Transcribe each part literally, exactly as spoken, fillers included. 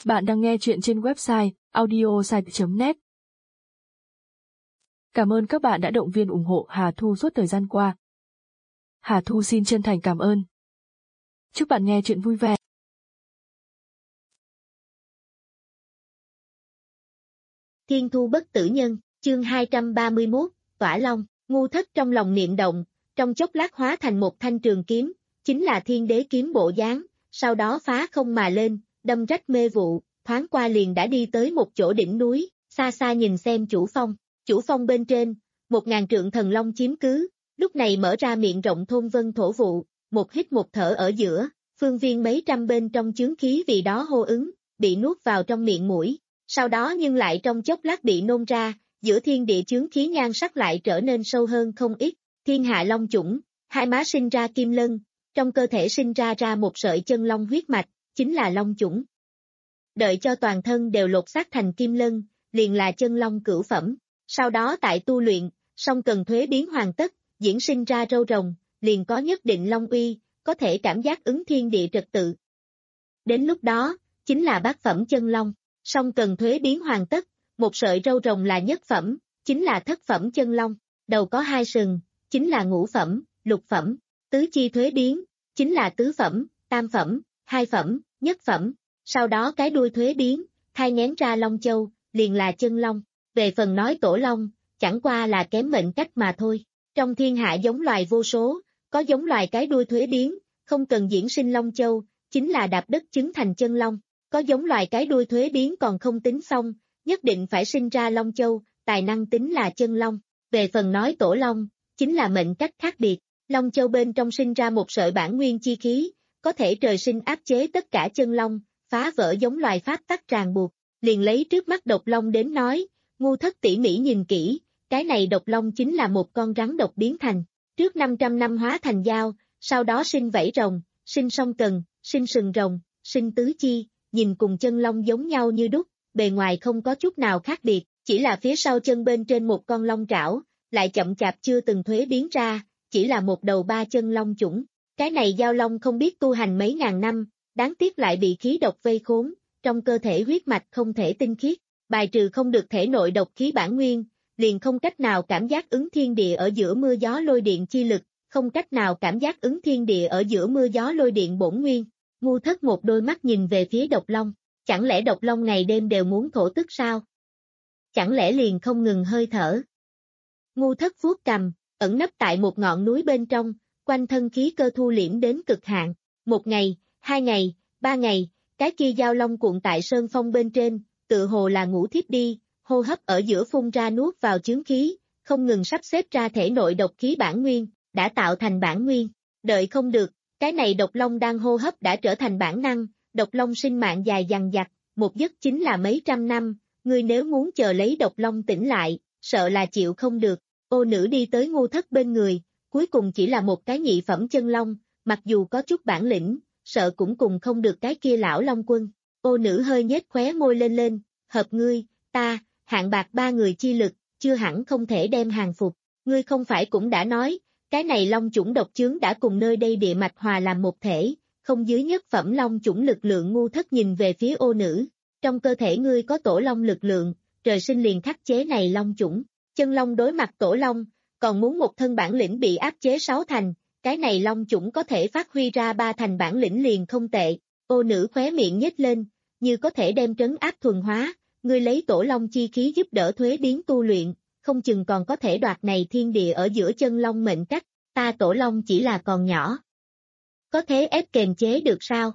Bạn đang nghe chuyện trên website audiosite chấm net. Cảm ơn các bạn đã động viên ủng hộ Hà Thu suốt thời gian qua. Hà Thu xin chân thành cảm ơn. Chúc bạn nghe chuyện vui vẻ. Thiên thu bất tử nhân, chương hai trăm ba mươi mốt, Tỏa Long. Ngu Thất trong lòng niệm động, trong chốc lát hóa thành một thanh trường kiếm, chính là Thiên Đế kiếm bộ dáng, sau đó phá không mà lên, đâm rách mê vụ, thoáng qua liền đã đi tới một chỗ đỉnh núi, xa xa nhìn xem chủ phong. Chủ phong bên trên, một ngàn trượng thần long chiếm cứ, lúc này mở ra miệng rộng thôn vân thổ vụ, một hít một thở ở giữa, phương viên mấy trăm bên trong chướng khí vì đó hô ứng, bị nuốt vào trong miệng mũi, sau đó nhưng lại trong chốc lát bị nôn ra, giữa thiên địa chướng khí nhan sắc lại trở nên sâu hơn không ít. Thiên hạ long chủng, hai má sinh ra kim lân, trong cơ thể sinh ra ra một sợi chân long huyết mạch, chính là long chủng. Đợi cho toàn thân đều lột xác thành kim lân, liền là chân long cửu phẩm. Sau đó tại tu luyện, song cần thuế biến hoàn tất, diễn sinh ra râu rồng, liền có nhất định long uy, có thể cảm giác ứng thiên địa trật tự. Đến lúc đó, chính là bát phẩm chân long, song cần thuế biến hoàn tất, một sợi râu rồng là nhất phẩm, chính là thất phẩm chân long, đầu có hai sừng, chính là ngũ phẩm, lục phẩm, tứ chi thuế biến, chính là tứ phẩm, tam phẩm, hai phẩm, nhất phẩm, sau đó cái đuôi thuế biến, thai nghén ra long châu, liền là chân long. Về phần nói tổ long, chẳng qua là kém mệnh cách mà thôi. Trong thiên hạ giống loài vô số, có giống loài cái đuôi thuế biến, không cần diễn sinh long châu, chính là đạp đất chứng thành chân long. Có giống loài cái đuôi thuế biến còn không tính xong, nhất định phải sinh ra long châu, tài năng tính là chân long. Về phần nói tổ long, chính là mệnh cách khác biệt. Long châu bên trong sinh ra một sợi bản nguyên chi khí, có thể trời sinh áp chế tất cả chân long, phá vỡ giống loài pháp tắc ràng buộc. Liền lấy trước mắt độc long đến nói, Ngu Thất tỉ mỉ nhìn kỹ, cái này độc long chính là một con rắn độc biến thành, trước năm trăm năm hóa thành dao, sau đó sinh vảy rồng, sinh song cần, sinh sừng rồng, sinh tứ chi, nhìn cùng chân long giống nhau như đúc, bề ngoài không có chút nào khác biệt, chỉ là phía sau chân bên trên một con long trảo, lại chậm chạp chưa từng thuế biến ra, chỉ là một đầu ba chân long chủng. Cái này dao long không biết tu hành mấy ngàn năm, đáng tiếc lại bị khí độc vây khốn, trong cơ thể huyết mạch không thể tinh khiết, bài trừ không được thể nội độc khí bản nguyên, liền không cách nào cảm giác ứng thiên địa ở giữa mưa gió lôi điện chi lực, không cách nào cảm giác ứng thiên địa ở giữa mưa gió lôi điện bổn nguyên. Ngu Thất một đôi mắt nhìn về phía độc long, chẳng lẽ độc long ngày đêm đều muốn thổ tức sao? Chẳng lẽ liền không ngừng hơi thở? Ngu Thất vuốt cằm, ẩn nấp tại một ngọn núi bên trong, quanh thân khí cơ thu liễm đến cực hạn, một ngày, hai ngày, ba ngày, cái kia dao long cuộn tại sơn phong bên trên, tự hồ là ngủ thiếp đi, hô hấp ở giữa phun ra nuốt vào chướng khí, không ngừng sắp xếp ra thể nội độc khí bản nguyên, đã tạo thành bản nguyên. Đợi không được, cái này độc long đang hô hấp đã trở thành bản năng, độc long sinh mạng dài dằng dặc, một giấc chính là mấy trăm năm, ngươi nếu muốn chờ lấy độc long tỉnh lại, sợ là chịu không được. Ô nữ đi tới Ngu Thất bên người, cuối cùng chỉ là một cái nhị phẩm chân long, mặc dù có chút bản lĩnh, sợ cũng cùng không được cái kia lão long quân. Ô nữ hơi nhếch khóe môi lên lên, hợp ngươi, ta, hạng bạc ba người chi lực, chưa hẳn không thể đem hàng phục. Ngươi không phải cũng đã nói, cái này long chủng độc chướng đã cùng nơi đây địa mạch hòa làm một thể, không dưới nhất phẩm long chủng lực lượng. Ngu Thất nhìn về phía ô nữ, trong cơ thể ngươi có tổ long lực lượng, trời sinh liền khắc chế này long chủng. Chân long đối mặt tổ long, còn muốn một thân bản lĩnh bị áp chế sáu thành, cái này long chủng có thể phát huy ra ba thành bản lĩnh liền không tệ. Ô nữ khóe miệng nhếch lên, như có thể đem trấn áp thuần hóa, ngươi lấy tổ long chi khí giúp đỡ thuế biến tu luyện, không chừng còn có thể đoạt này thiên địa ở giữa chân long mệnh cách, ta tổ long chỉ là còn nhỏ. Có thế ép kềm chế được sao?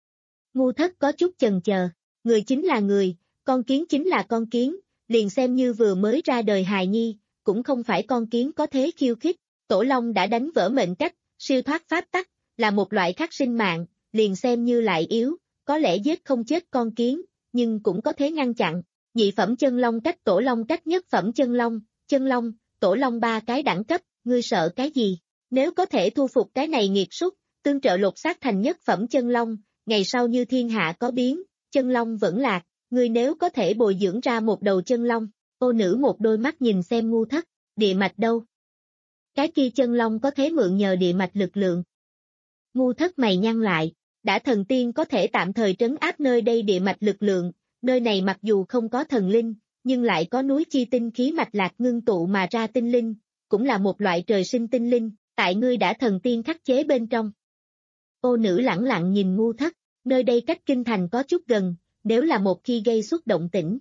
Ngu Thất có chút chần chờ, người chính là người, con kiến chính là con kiến, liền xem như vừa mới ra đời hài nhi, cũng không phải con kiến có thế khiêu khích, tổ long đã đánh vỡ mệnh cách, siêu thoát pháp tắc, là một loại khắc sinh mạng, liền xem như lại yếu, có lẽ giết không chết con kiến, nhưng cũng có thế ngăn chặn. Nhị phẩm chân long cách tổ long cách nhất phẩm chân long, chân long, tổ long ba cái đẳng cấp, ngươi sợ cái gì? Nếu có thể thu phục cái này nghiệt súc, tương trợ lột xác thành nhất phẩm chân long, ngày sau như thiên hạ có biến, chân long vẫn lạc, ngươi nếu có thể bồi dưỡng ra một đầu chân long. Ô nữ một đôi mắt nhìn xem Ngu Thất, địa mạch đâu? Cái kia chân long có thế mượn nhờ địa mạch lực lượng. Ngu Thất mày nhăn lại, đã thần tiên có thể tạm thời trấn áp nơi đây địa mạch lực lượng, nơi này mặc dù không có thần linh, nhưng lại có núi chi tinh khí mạch lạc ngưng tụ mà ra tinh linh, cũng là một loại trời sinh tinh linh, tại ngươi đã thần tiên khắc chế bên trong. Ô nữ lẳng lặng nhìn Ngu Thất, nơi đây cách kinh thành có chút gần, nếu là một khi gây xuất động tĩnh.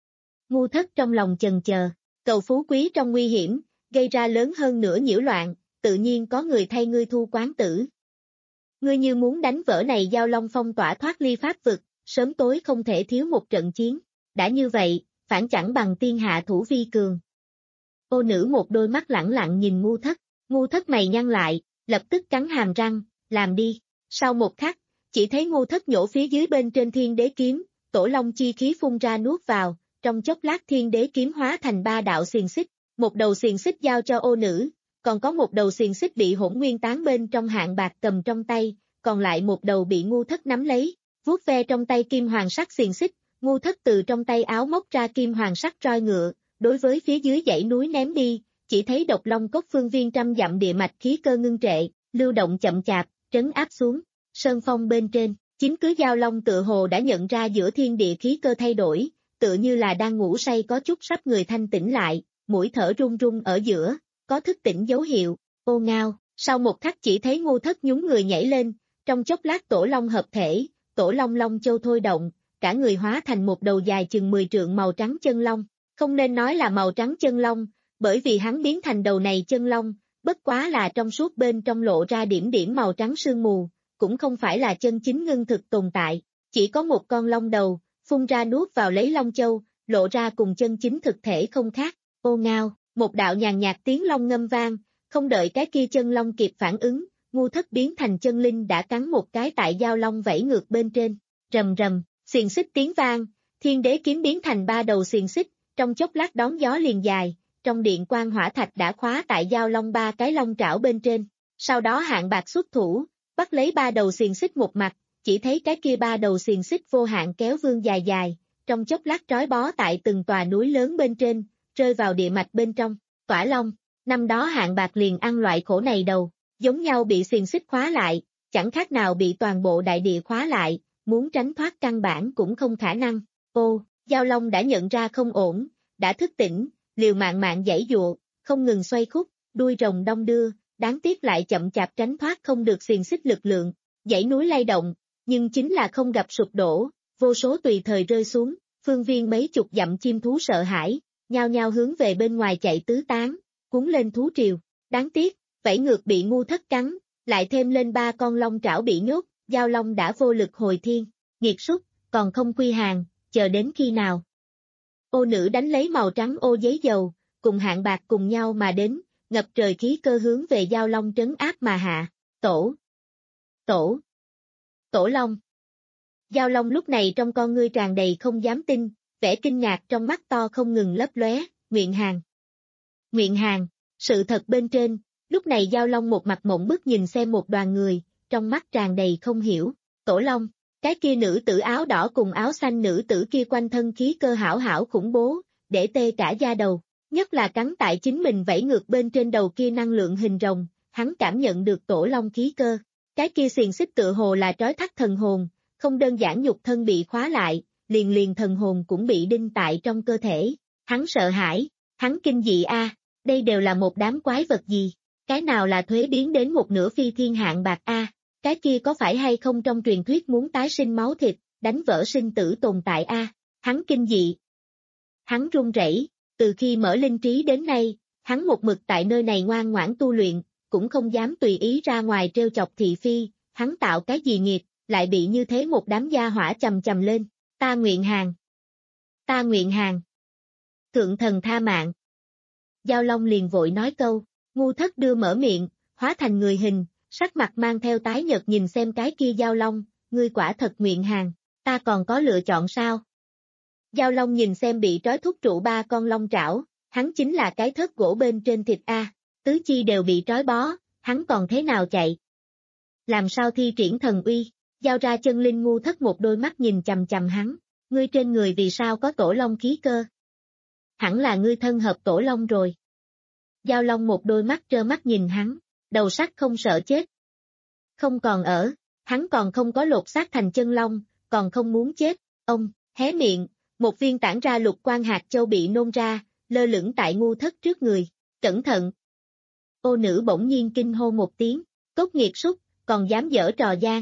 Ngu Thất trong lòng chần chờ, cầu phú quý trong nguy hiểm, gây ra lớn hơn nữa nhiễu loạn, tự nhiên có người thay ngươi thu quán tử. Ngươi như muốn đánh vỡ này Giao Long phong tỏa thoát ly pháp vực, sớm tối không thể thiếu một trận chiến, đã như vậy, phản chẳng bằng tiên hạ thủ vi cường. Ô nữ một đôi mắt lẳng lặng nhìn Ngu Thất, Ngu Thất mày nhăn lại, lập tức cắn hàm răng, làm đi. Sau một khắc, chỉ thấy Ngu Thất nhổ phía dưới bên trên thiên đế kiếm, tổ long chi khí phun ra nuốt vào, trong chốc lát thiên đế kiếm hóa thành ba đạo xiềng xích, một đầu xiềng xích giao cho ô nữ, còn có một đầu xiềng xích bị Hỗn Nguyên Tán bên trong Hạng Bạc cầm trong tay, còn lại một đầu bị Ngu Thất nắm lấy, vuốt ve trong tay kim hoàng sắc xiềng xích, Ngu Thất từ trong tay áo móc ra kim hoàng sắc roi ngựa, đối với phía dưới dãy núi ném đi, chỉ thấy Độc Long cốc phương viên trăm dặm địa mạch khí cơ ngưng trệ, lưu động chậm chạp, trấn áp xuống, sơn phong bên trên, chính cứ Giao Long tự hồ đã nhận ra giữa thiên địa khí cơ thay đổi, tựa như là đang ngủ say có chút sắp người thanh tỉnh lại, mũi thở run run ở giữa, có thức tỉnh dấu hiệu, ô ngao, sau một khắc chỉ thấy Ngu Thất nhún người nhảy lên, trong chốc lát tổ long hợp thể, tổ long long châu thôi động, cả người hóa thành một đầu dài chừng mười trượng màu trắng chân long, không nên nói là màu trắng chân long, bởi vì hắn biến thành đầu này chân long, bất quá là trong suốt bên trong lộ ra điểm điểm màu trắng sương mù, cũng không phải là chân chính ngưng thực tồn tại, chỉ có một con long đầu, phun ra nuốt vào lấy long châu, lộ ra cùng chân chính thực thể không khác, ô ngao, một đạo nhàn nhạt tiếng long ngâm vang, không đợi cái kia chân long kịp phản ứng, Ngu Thất biến thành chân linh đã cắn một cái tại Giao Long vẫy ngược bên trên, rầm rầm, xiềng xích tiếng vang, thiên đế kiếm biến thành ba đầu xiềng xích, trong chốc lát đón gió liền dài, trong điện quang hỏa thạch đã khóa tại Giao Long ba cái long trảo bên trên, sau đó Hạng Bạc xuất thủ, bắt lấy ba đầu xiềng xích một mặt, chỉ thấy cái kia ba đầu xiềng xích vô hạn kéo vương dài dài, trong chốc lát trói bó tại từng tòa núi lớn bên trên, rơi vào địa mạch bên trong, Tỏa Long, năm đó Hạng Bạc liền ăn loại khổ này đầu, giống nhau bị xiềng xích khóa lại, chẳng khác nào bị toàn bộ đại địa khóa lại, muốn tránh thoát căn bản cũng không khả năng, ô, Giao Long đã nhận ra không ổn, đã thức tỉnh, liều mạng mạng giãy dụa, không ngừng xoay khúc, đuôi rồng đong đưa, đáng tiếc lại chậm chạp tránh thoát không được xiềng xích lực lượng, dãy núi lay động, nhưng chính là không gặp sụp đổ, vô số tùy thời rơi xuống, phương viên mấy chục dặm chim thú sợ hãi, nhao nhao hướng về bên ngoài chạy tứ tán, cuốn lên thú triều, đáng tiếc, vẫy ngược bị Ngu Thất cắn, lại thêm lên ba con long trảo bị nhốt, Giao Long đã vô lực hồi thiên, nghiệt súc, còn không quy hàng, chờ đến khi nào. Ô nữ đánh lấy màu trắng ô giấy dầu, cùng Hạng Bạc cùng nhau mà đến, ngập trời khí cơ hướng về Giao Long trấn áp mà hạ, tổ, tổ, tổ long. Giao Long lúc này trong con ngươi tràn đầy không dám tin, vẻ kinh ngạc trong mắt to không ngừng lấp lóe, nguyện hàng. Nguyện hàng, sự thật bên trên, lúc này Giao Long một mặt mộng bức nhìn xem một đoàn người, trong mắt tràn đầy không hiểu, tổ long, cái kia nữ tử áo đỏ cùng áo xanh nữ tử kia quanh thân khí cơ hảo hảo khủng bố, để tê cả da đầu, nhất là cắn tại chính mình vẫy ngược bên trên đầu kia năng lượng hình rồng, hắn cảm nhận được tổ long khí cơ, cái kia xiềng xích tựa hồ là trói thắt thần hồn, không đơn giản nhục thân bị khóa lại, liền liền thần hồn cũng bị đinh tại trong cơ thể, hắn sợ hãi, hắn kinh dị a, đây đều là một đám quái vật gì, cái nào là thuế biến đến một nửa phi thiên Hạng Bạc a, cái kia có phải hay không trong truyền thuyết muốn tái sinh máu thịt, đánh vỡ sinh tử tồn tại a, hắn kinh dị. Hắn run rẩy, từ khi mở linh trí đến nay, hắn một mực tại nơi này ngoan ngoãn tu luyện, cũng không dám tùy ý ra ngoài trêu chọc thị phi, hắn tạo cái gì nghiệp, lại bị như thế một đám gia hỏa chầm chầm lên, ta nguyện hàng. Ta nguyện hàng. Thượng thần tha mạng. Giao Long liền vội nói câu, Ngu Thất đưa mở miệng, hóa thành người hình, sắc mặt mang theo tái nhợt nhìn xem cái kia Giao Long, ngươi quả thật nguyện hàng, ta còn có lựa chọn sao? Giao Long nhìn xem bị trói thúc trụ ba con long trảo, hắn chính là cái thớt gỗ bên trên thịt A, tứ chi đều bị trói bó, hắn còn thế nào chạy? Làm sao thi triển thần uy? Giao ra chân linh Ngu Thất một đôi mắt nhìn chằm chằm hắn, ngươi trên người vì sao có tổ long khí cơ? Hẳn là ngươi thân hợp tổ long rồi. Giao Long một đôi mắt trơ mắt nhìn hắn, đầu sắt không sợ chết. Không còn ở, hắn còn không có lột xác thành chân long, còn không muốn chết, ông, hé miệng, một viên tản ra lục quang hạt châu bị nôn ra, lơ lửng tại ngu thất trước người, cẩn thận. Ô nữ bỗng nhiên kinh hô một tiếng, cốt nghiệt súc, còn dám dở trò gian.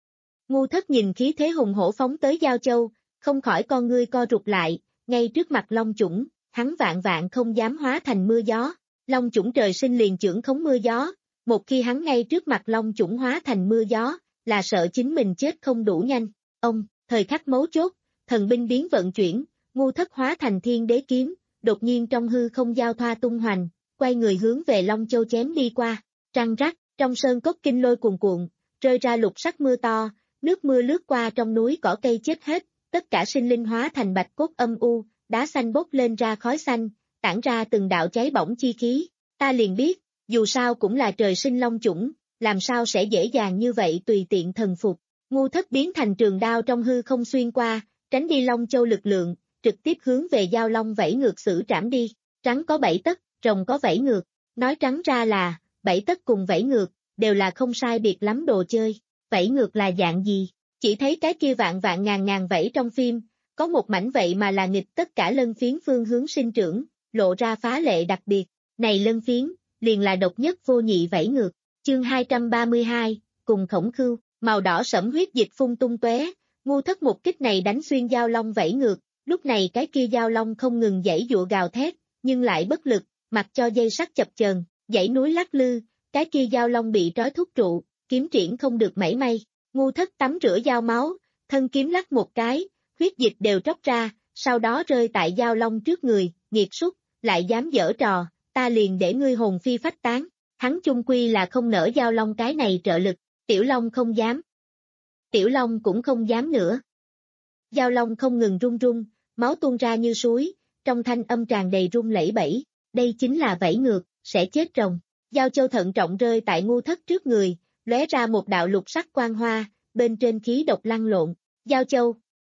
Ngu thất nhìn khí thế hùng hổ phóng tới Giao Châu, không khỏi con ngươi co rụt lại, ngay trước mặt Long Chủng, hắn vạn vạn không dám hóa thành mưa gió. Long Chủng trời sinh liền chưởng khống mưa gió, một khi hắn ngay trước mặt Long Chủng hóa thành mưa gió, là sợ chính mình chết không đủ nhanh. Ông, thời khắc mấu chốt, thần binh biến vận chuyển, ngu thất hóa thành thiên đế kiếm, đột nhiên trong hư không giao thoa tung hoành, quay người hướng về Long Châu chém đi qua, trăng rắc, trong sơn cốc kinh lôi cuồn cuộn, rơi ra lục sắc mưa to, nước mưa lướt qua trong núi cỏ cây chết hết, tất cả sinh linh hóa thành bạch cốt âm u, đá xanh bốc lên ra khói xanh, tản ra từng đạo cháy bỏng chi khí, ta liền biết, dù sao cũng là trời sinh Long Chủng, làm sao sẽ dễ dàng như vậy tùy tiện thần phục. Ngu thất biến thành trường đao trong hư không xuyên qua, tránh đi Long Châu lực lượng, trực tiếp hướng về Giao Long vẫy ngược xử trảm đi, trắng có bảy tấc, rồng có vẫy ngược, nói trắng ra là, bảy tấc cùng vẫy ngược, đều là không sai biệt lắm đồ chơi, vẫy ngược là dạng gì, chỉ thấy cái kia vạn vạn ngàn ngàn vẫy trong phim, có một mảnh vậy mà là nghịch tất cả lân phiến phương hướng sinh trưởng, lộ ra phá lệ đặc biệt, này lân phiến, liền là độc nhất vô nhị vẫy ngược, chương hai trăm ba mươi hai, cùng khổng khưu, màu đỏ sẫm huyết dịch phun tung tóe, ngu thất một kích này đánh xuyên Giao Long vẫy ngược, lúc này cái kia Giao Long không ngừng giãy giụa gào thét, nhưng lại bất lực, mặc cho dây sắt chập chờn, dãy núi lắc lư, cái kia Giao Long bị trói thúc trụ, kiếm triển không được mảy may, ngu thất tắm rửa dao máu, thân kiếm lắc một cái, huyết dịch đều tróc ra, sau đó rơi tại Giao Long trước người, nghiệt súc, lại dám dở trò, ta liền để ngươi hồn phi phách tán, hắn chung quy là không nỡ Giao Long cái này trợ lực, Tiểu Long không dám. Tiểu Long cũng không dám nữa. Giao Long không ngừng run run, máu tuôn ra như suối, trong thanh âm tràn đầy run lẩy bẩy, đây chính là vẫy ngược, sẽ chết rồng. Giao Châu thận trọng rơi tại ngu thất trước người, lóe ra một đạo lục sắc quang hoa, bên trên khí độc lăn lộn, Giao Châu.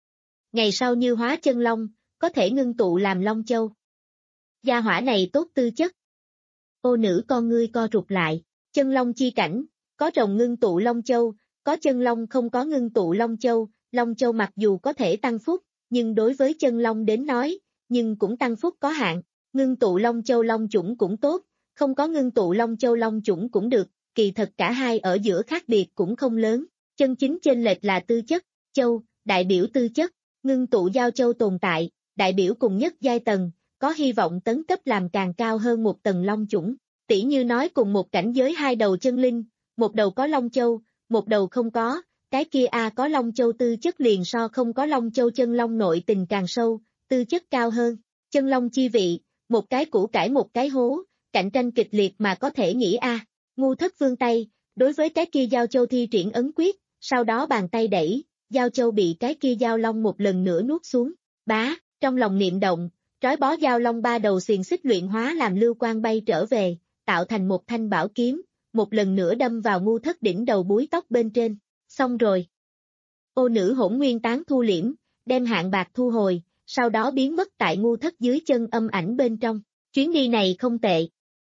Ngày sau như hóa chân long, có thể ngưng tụ làm Long Châu. Gia hỏa này tốt tư chất. Ô nữ con ngươi co rụt lại, chân long chi cảnh, có rồng ngưng tụ Long Châu, có chân long không có ngưng tụ Long Châu, Long Châu mặc dù có thể tăng phúc, nhưng đối với chân long đến nói, nhưng cũng tăng phúc có hạn, ngưng tụ Long Châu Long Chủng cũng tốt, không có ngưng tụ Long Châu Long Chủng cũng được, kỳ thật cả hai ở giữa khác biệt cũng không lớn, chân chính chênh lệch là tư chất, Châu, đại biểu tư chất, ngưng tụ Giao Châu tồn tại, đại biểu cùng nhất giai tầng, có hy vọng tấn cấp làm càng cao hơn một tầng Long Chủng, tỉ như nói cùng một cảnh giới hai đầu chân linh, một đầu có Long Châu, một đầu không có, cái kia a có Long Châu tư chất liền so không có Long Châu chân long nội tình càng sâu, tư chất cao hơn, chân long chi vị, một cái củ cải một cái hố, cạnh tranh kịch liệt mà có thể nghĩ a. Ngu thất vương tay, đối với cái kia Giao Châu thi triển ấn quyết, sau đó bàn tay đẩy, Giao Châu bị cái kia Giao Long một lần nữa nuốt xuống, bá, trong lòng niệm động, trói bó Giao Long ba đầu xiềng xích luyện hóa làm lưu quang bay trở về, tạo thành một thanh bảo kiếm, một lần nữa đâm vào ngu thất đỉnh đầu búi tóc bên trên, xong rồi. Ô nữ hỗn nguyên tán thu liễm, đem hạng bạc thu hồi, sau đó biến mất tại ngu thất dưới chân âm ảnh bên trong, chuyến đi này không tệ.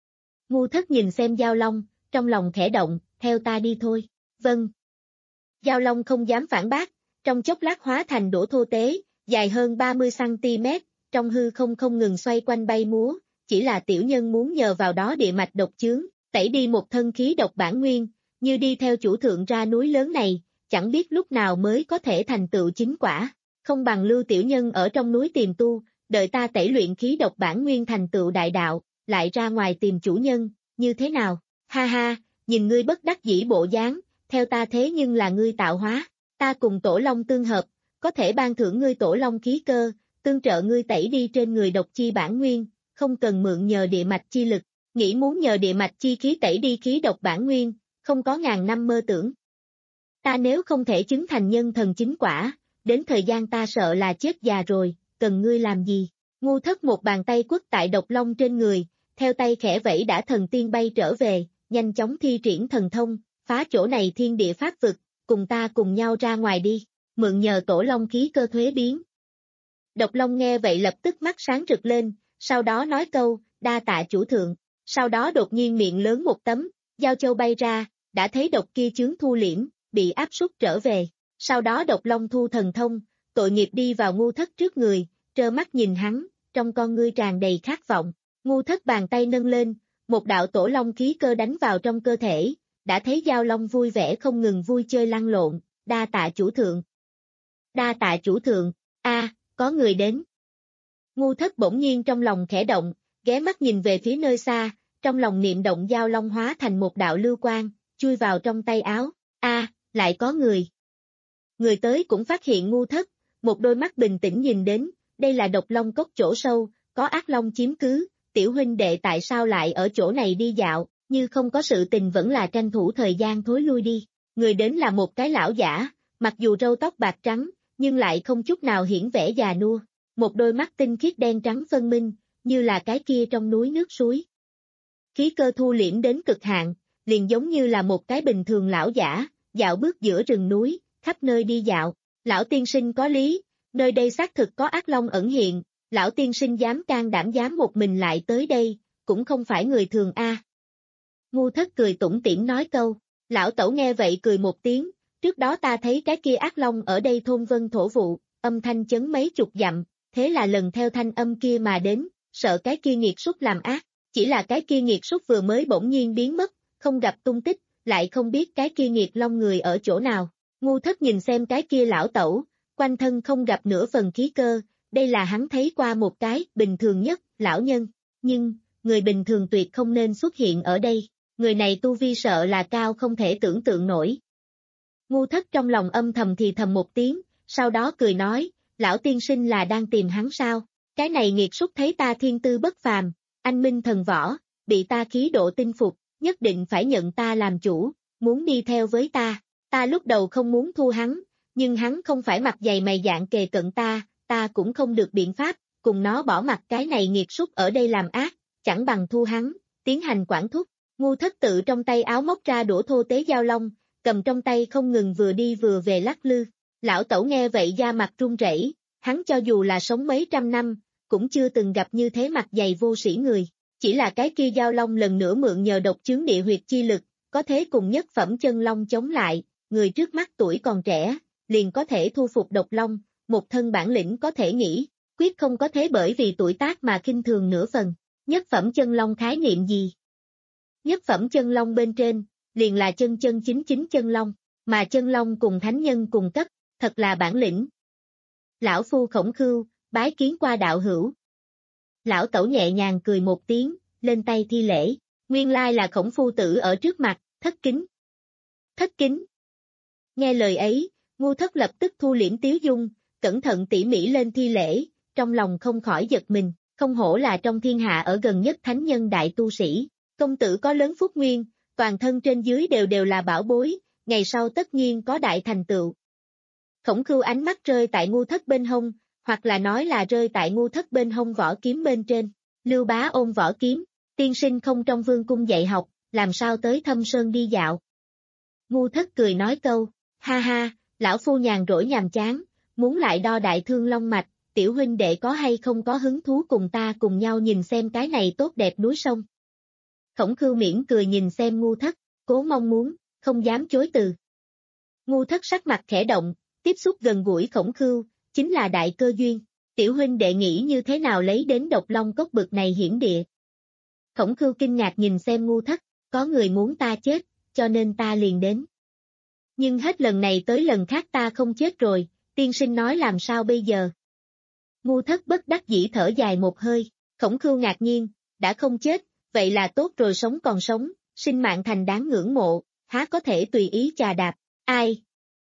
Ngu thất nhìn xem Giao Long, trong lòng khẽ động, theo ta đi thôi, vâng. Giao Long không dám phản bác, trong chốc lát hóa thành đổ thô tế, dài hơn ba mươi xăng ti mét, trong hư không không ngừng xoay quanh bay múa, chỉ là tiểu nhân muốn nhờ vào đó địa mạch độc chướng, tẩy đi một thân khí độc bản nguyên, như đi theo chủ thượng ra núi lớn này, chẳng biết lúc nào mới có thể thành tựu chính quả, không bằng lưu tiểu nhân ở trong núi tìm tu, đợi ta tẩy luyện khí độc bản nguyên thành tựu đại đạo, lại ra ngoài tìm chủ nhân, như thế nào, ha ha, nhìn ngươi bất đắc dĩ bộ dáng, theo ta thế nhưng là ngươi tạo hóa, ta cùng tổ long tương hợp, có thể ban thưởng ngươi tổ long khí cơ, tương trợ ngươi tẩy đi trên người độc chi bản nguyên, không cần mượn nhờ địa mạch chi lực, nghĩ muốn nhờ địa mạch chi khí tẩy đi khí độc bản nguyên, không có ngàn năm mơ tưởng. Ta nếu không thể chứng thành nhân thần chính quả, đến thời gian ta sợ là chết già rồi, cần ngươi làm gì? Ngu thất một bàn tay quất tại độc long trên người, theo tay khẽ vẫy đã thần tiên bay trở về, nhanh chóng thi triển thần thông, phá chỗ này thiên địa pháp vực, cùng ta cùng nhau ra ngoài đi, mượn nhờ tổ long khí cơ thuế biến. Độc long nghe vậy lập tức mắt sáng rực lên, sau đó nói câu, đa tạ chủ thượng, sau đó đột nhiên miệng lớn một tấm, Giao Châu bay ra, đã thấy độc kia chướng thu liễm, bị áp suất trở về. Sau đó độc long thu thần thông, tội nghiệp đi vào ngu thất trước người, trơ mắt nhìn hắn, trong con ngươi tràn đầy khát vọng. Ngu thất bàn tay nâng lên, một đạo tổ long khí cơ đánh vào trong cơ thể, đã thấy giao long vui vẻ không ngừng vui chơi lăn lộn, đa tạ chủ thượng. Đa tạ chủ thượng, a, có người đến. Ngu thất bỗng nhiên trong lòng khẽ động, ghé mắt nhìn về phía nơi xa, trong lòng niệm động giao long hóa thành một đạo lưu quang, chui vào trong tay áo, a, lại có người. Người tới cũng phát hiện ngu thất, một đôi mắt bình tĩnh nhìn đến, đây là độc long cốc chỗ sâu, có ác long chiếm cứ, tiểu huynh đệ tại sao lại ở chỗ này đi dạo, như không có sự tình vẫn là tranh thủ thời gian thối lui đi. Người đến là một cái lão giả, mặc dù râu tóc bạc trắng, nhưng lại không chút nào hiển vẻ già nua, một đôi mắt tinh khiết đen trắng phân minh, như là cái kia trong núi nước suối. Khí cơ thu liễm đến cực hạn, liền giống như là một cái bình thường lão giả, dạo bước giữa rừng núi, khắp nơi đi dạo. Lão tiên sinh có lý, nơi đây xác thực có ác long ẩn hiện, lão tiên sinh dám can đảm dám một mình lại tới đây, cũng không phải người thường a. À. Ngu thất cười tủm tỉm nói câu, lão tẩu nghe vậy cười một tiếng, trước đó ta thấy cái kia ác long ở đây thôn vân thổ vụ, âm thanh chấn mấy chục dặm, thế là lần theo thanh âm kia mà đến, sợ cái kia nghiệt súc làm ác, chỉ là cái kia nghiệt súc vừa mới bỗng nhiên biến mất, không gặp tung tích, lại không biết cái kia nghiệt long người ở chỗ nào. Ngu thất nhìn xem cái kia lão tẩu, quanh thân không gặp nửa phần khí cơ, đây là hắn thấy qua một cái bình thường nhất, lão nhân, nhưng, người bình thường tuyệt không nên xuất hiện ở đây, người này tu vi sợ là cao không thể tưởng tượng nổi. Ngu thất trong lòng âm thầm thì thầm một tiếng, sau đó cười nói, lão tiên sinh là đang tìm hắn sao, cái này nghiệt súc thấy ta thiên tư bất phàm, anh minh thần võ, bị ta khí độ tinh phục, nhất định phải nhận ta làm chủ, muốn đi theo với ta. Ta lúc đầu không muốn thu hắn, nhưng hắn không phải mặt dày mày dạn kề cận ta, ta cũng không được biện pháp, cùng nó bỏ mặt cái này nghiệt súc ở đây làm ác, chẳng bằng thu hắn, tiến hành quản thúc. Ngu thất tự trong tay áo móc ra đũa thô tế giao long, cầm trong tay không ngừng vừa đi vừa về lắc lư. Lão tẩu nghe vậy da mặt run rẩy, hắn cho dù là sống mấy trăm năm, cũng chưa từng gặp như thế mặt dày vô sĩ người, chỉ là cái kia giao long lần nữa mượn nhờ độc chướng địa huyệt chi lực, có thế cùng nhất phẩm chân long chống lại. Người trước mắt tuổi còn trẻ, liền có thể thu phục độc long, một thân bản lĩnh có thể nghĩ, quyết không có thế bởi vì tuổi tác mà khinh thường nửa phần. Nhất phẩm chân long khái niệm gì? Nhất phẩm chân long bên trên, liền là chân chân chính chính chân long, mà chân long cùng thánh nhân cùng cấp, thật là bản lĩnh. Lão phu Khổng Khưu, bái kiến qua đạo hữu. Lão tẩu nhẹ nhàng cười một tiếng, lên tay thi lễ, nguyên lai là Khổng phu tử ở trước mặt, thất kính. Thất kính. Nghe lời ấy, ngu thất lập tức thu liễm tiếu dung, cẩn thận tỉ mỉ lên thi lễ, trong lòng không khỏi giật mình, không hổ là trong thiên hạ ở gần nhất thánh nhân đại tu sĩ, công tử có lớn phúc nguyên, toàn thân trên dưới đều đều là bảo bối, ngày sau tất nhiên có đại thành tựu. Khổng Khưu ánh mắt rơi tại ngu thất bên hông, hoặc là nói là rơi tại ngu thất bên hông vỏ kiếm bên trên, Lưu Bá ôm vỏ kiếm, tiên sinh không trong vương cung dạy học, làm sao tới Thâm Sơn đi dạo. Ngu thất cười nói câu, ha ha, lão phu nhàn rỗi nhàm chán, muốn lại đo đại thương long mạch, tiểu huynh đệ có hay không có hứng thú cùng ta cùng nhau nhìn xem cái này tốt đẹp núi sông. Khổng Khưu miễn cười nhìn xem ngu thất, cố mong muốn, không dám chối từ. Ngu thất sắc mặt khẽ động, tiếp xúc gần gũi Khổng Khưu, chính là đại cơ duyên, tiểu huynh đệ nghĩ như thế nào lấy đến độc long cốc bực này hiển địa. Khổng Khưu kinh ngạc nhìn xem ngu thất, có người muốn ta chết, cho nên ta liền đến. Nhưng hết lần này tới lần khác ta không chết rồi, tiên sinh nói làm sao bây giờ. Ngu thất bất đắc dĩ thở dài một hơi, Khổng Khưu ngạc nhiên, đã không chết, vậy là tốt rồi, sống còn sống, sinh mạng thành đáng ngưỡng mộ, há có thể tùy ý chà đạp, ai.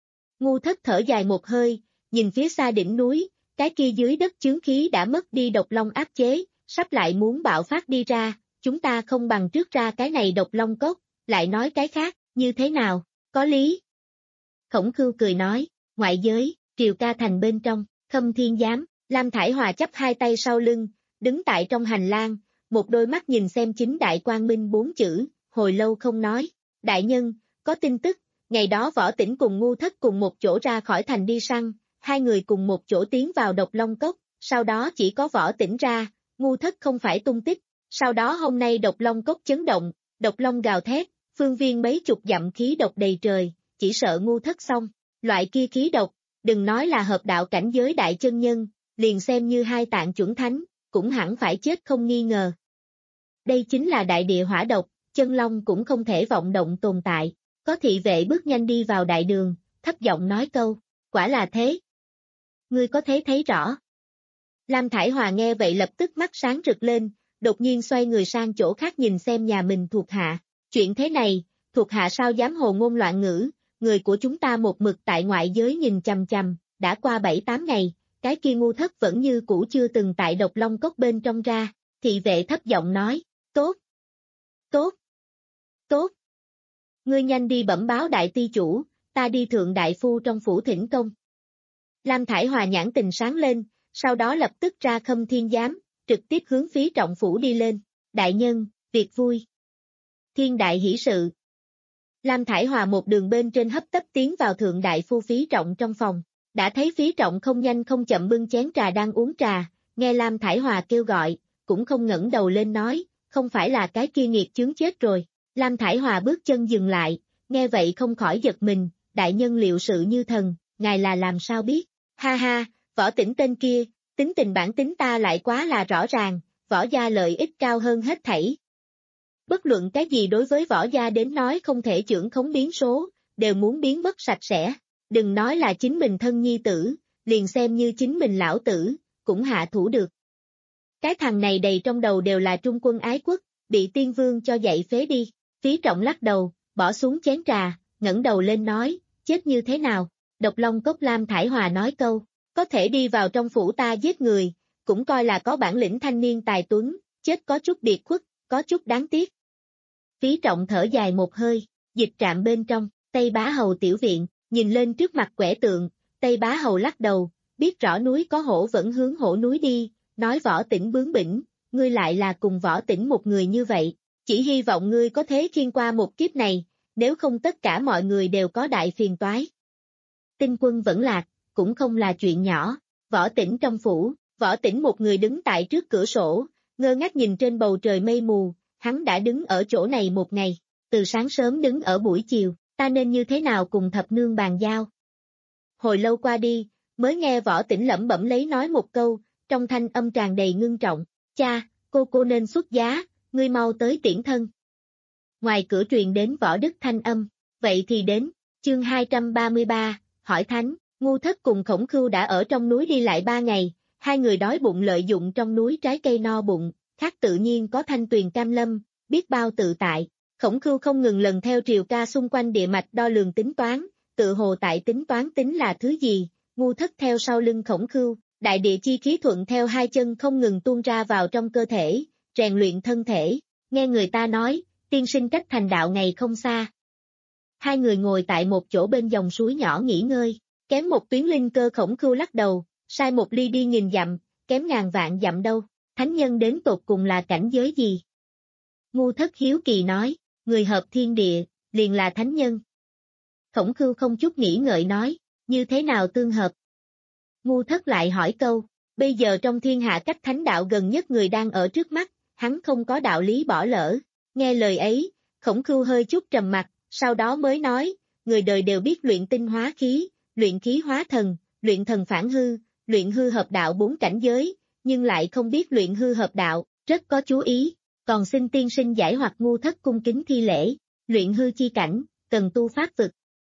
Ngu thất thở dài một hơi, nhìn phía xa đỉnh núi, cái kia dưới đất chướng khí đã mất đi độc long áp chế, sắp lại muốn bạo phát đi ra, chúng ta không bằng trước ra cái này độc long cốc, lại nói cái khác, như thế nào, có lý. Khổng Khưu cười nói, ngoại giới, Triều Ca thành bên trong, Khâm Thiên Giám, Lam Thải Hòa chắp hai tay sau lưng, đứng tại trong hành lang, một đôi mắt nhìn xem chính đại quang minh bốn chữ, hồi lâu không nói, đại nhân, có tin tức, ngày đó Võ Tĩnh cùng ngu thất cùng một chỗ ra khỏi thành đi săn, hai người cùng một chỗ tiến vào độc long cốc, sau đó chỉ có Võ Tĩnh ra, ngu thất không phải tung tích, sau đó hôm nay độc long cốc chấn động, độc long gào thét, phương viên mấy chục dặm khí độc đầy trời, chỉ sợ ngu thất xong, loại kia khí độc, đừng nói là hợp đạo cảnh giới đại chân nhân, liền xem như hai tạng chuẩn thánh, cũng hẳn phải chết không nghi ngờ. Đây chính là đại địa hỏa độc, chân long cũng không thể vọng động tồn tại, có thị vệ bước nhanh đi vào đại đường, thấp giọng nói câu, quả là thế. Ngươi có thế thấy rõ. Lam Thải Hòa nghe vậy lập tức mắt sáng rực lên, đột nhiên xoay người sang chỗ khác nhìn xem nhà mình thuộc hạ. Chuyện thế này, thuộc hạ sao dám hồ ngôn loạn ngữ, người của chúng ta một mực tại ngoại giới nhìn chằm chằm, đã qua bảy tám ngày, cái kia ngu thất vẫn như cũ chưa từng tại Độc Long Cốc bên trong ra, thị vệ thấp giọng nói, tốt, tốt, tốt. Ngươi nhanh đi bẩm báo đại ty chủ, ta đi thượng đại phu trong phủ thỉnh công. Lam Thải Hòa nhãn tình sáng lên, sau đó lập tức ra Khâm Thiên Giám, trực tiếp hướng Phí Trọng phủ đi lên. Đại nhân, việc vui. Thiên đại hỷ sự. Lam Thải Hòa một đường bên trên hấp tấp tiến vào thượng đại phu Phí Trọng trong phòng. Đã thấy Phí Trọng không nhanh không chậm bưng chén trà đang uống trà, nghe Lam Thải Hòa kêu gọi, cũng không ngẩng đầu lên nói, không phải là cái kia nghiệt chướng chết rồi. Lam Thải Hòa bước chân dừng lại, nghe vậy không khỏi giật mình, đại nhân liệu sự như thần, ngài là làm sao biết? Ha ha, Võ Tĩnh tên kia, tính tình bản tính ta lại quá là rõ ràng, Võ gia lợi ích cao hơn hết thảy. Bất luận cái gì đối với Võ gia đến nói không thể chưởng khống biến số, đều muốn biến mất sạch sẽ. Đừng nói là chính mình thân nhi tử, liền xem như chính mình lão tử, cũng hạ thủ được. Cái thằng này đầy trong đầu đều là trung quân ái quốc, bị tiên vương cho dạy phế đi. Phí Trọng lắc đầu, bỏ xuống chén trà, ngẩng đầu lên nói, chết như thế nào? Độc Long Cốc Lam Thải Hòa nói câu, có thể đi vào trong phủ ta giết người, cũng coi là có bản lĩnh thanh niên tài tuấn, chết có chút biệt khuất, có chút đáng tiếc. Phí Trọng thở dài một hơi, dịch trạm bên trong, Tây Bá Hầu tiểu viện, nhìn lên trước mặt quẻ tượng, Tây Bá Hầu lắc đầu, biết rõ núi có hổ vẫn hướng hổ núi đi, nói Võ Tĩnh bướng bỉnh, ngươi lại là cùng Võ Tĩnh một người như vậy, chỉ hy vọng ngươi có thế khiên qua một kiếp này, nếu không tất cả mọi người đều có đại phiền toái. Tinh quân vẫn lạc, cũng không là chuyện nhỏ, Võ Tĩnh trong phủ, Võ Tĩnh một người đứng tại trước cửa sổ, ngơ ngác nhìn trên bầu trời mây mù, hắn đã đứng ở chỗ này một ngày, từ sáng sớm đứng ở buổi chiều, ta nên như thế nào cùng thập nương bàn giao. Hồi lâu qua đi, mới nghe Võ Tĩnh lẩm bẩm lấy nói một câu, trong thanh âm tràn đầy ngưng trọng, cha, cô cô nên xuất giá, ngươi mau tới tiễn thân. Ngoài cửa truyền đến Võ Đức thanh âm, vậy thì đến, chương hai trăm ba mươi ba, hỏi thánh, ngu thất cùng Khổng Khưu đã ở trong núi đi lại ba ngày, hai người đói bụng lợi dụng trong núi trái cây no bụng, khác tự nhiên có thanh tuyền cam lâm, biết bao tự tại. Khổng Khưu không ngừng lần theo triều ca xung quanh địa mạch đo lường tính toán, tự hồ tại tính toán tính là thứ gì, ngu thất theo sau lưng Khổng Khưu, đại địa chi khí thuận theo hai chân không ngừng tuôn ra vào trong cơ thể, rèn luyện thân thể, nghe người ta nói, tiên sinh cách thành đạo ngày không xa. Hai người ngồi tại một chỗ bên dòng suối nhỏ nghỉ ngơi, kém một tuyến linh cơ Khổng Khưu lắc đầu, sai một ly đi nghìn dặm, kém ngàn vạn dặm đâu, thánh nhân đến tột cùng là cảnh giới gì? Ngu thất hiếu kỳ nói, người hợp thiên địa, liền là thánh nhân. Khổng Khưu không chút nghĩ ngợi nói, như thế nào tương hợp? Ngu thất lại hỏi câu, bây giờ trong thiên hạ cách thánh đạo gần nhất người đang ở trước mắt, hắn không có đạo lý bỏ lỡ. Nghe lời ấy, Khổng Khưu hơi chút trầm mặt, sau đó mới nói, người đời đều biết luyện tinh hóa khí, luyện khí hóa thần, luyện thần phản hư, luyện hư hợp đạo bốn cảnh giới, nhưng lại không biết luyện hư hợp đạo, rất có chú ý, còn xin tiên sinh giải hoặc ngu thất cung kính thi lễ, luyện hư chi cảnh, cần tu pháp vực.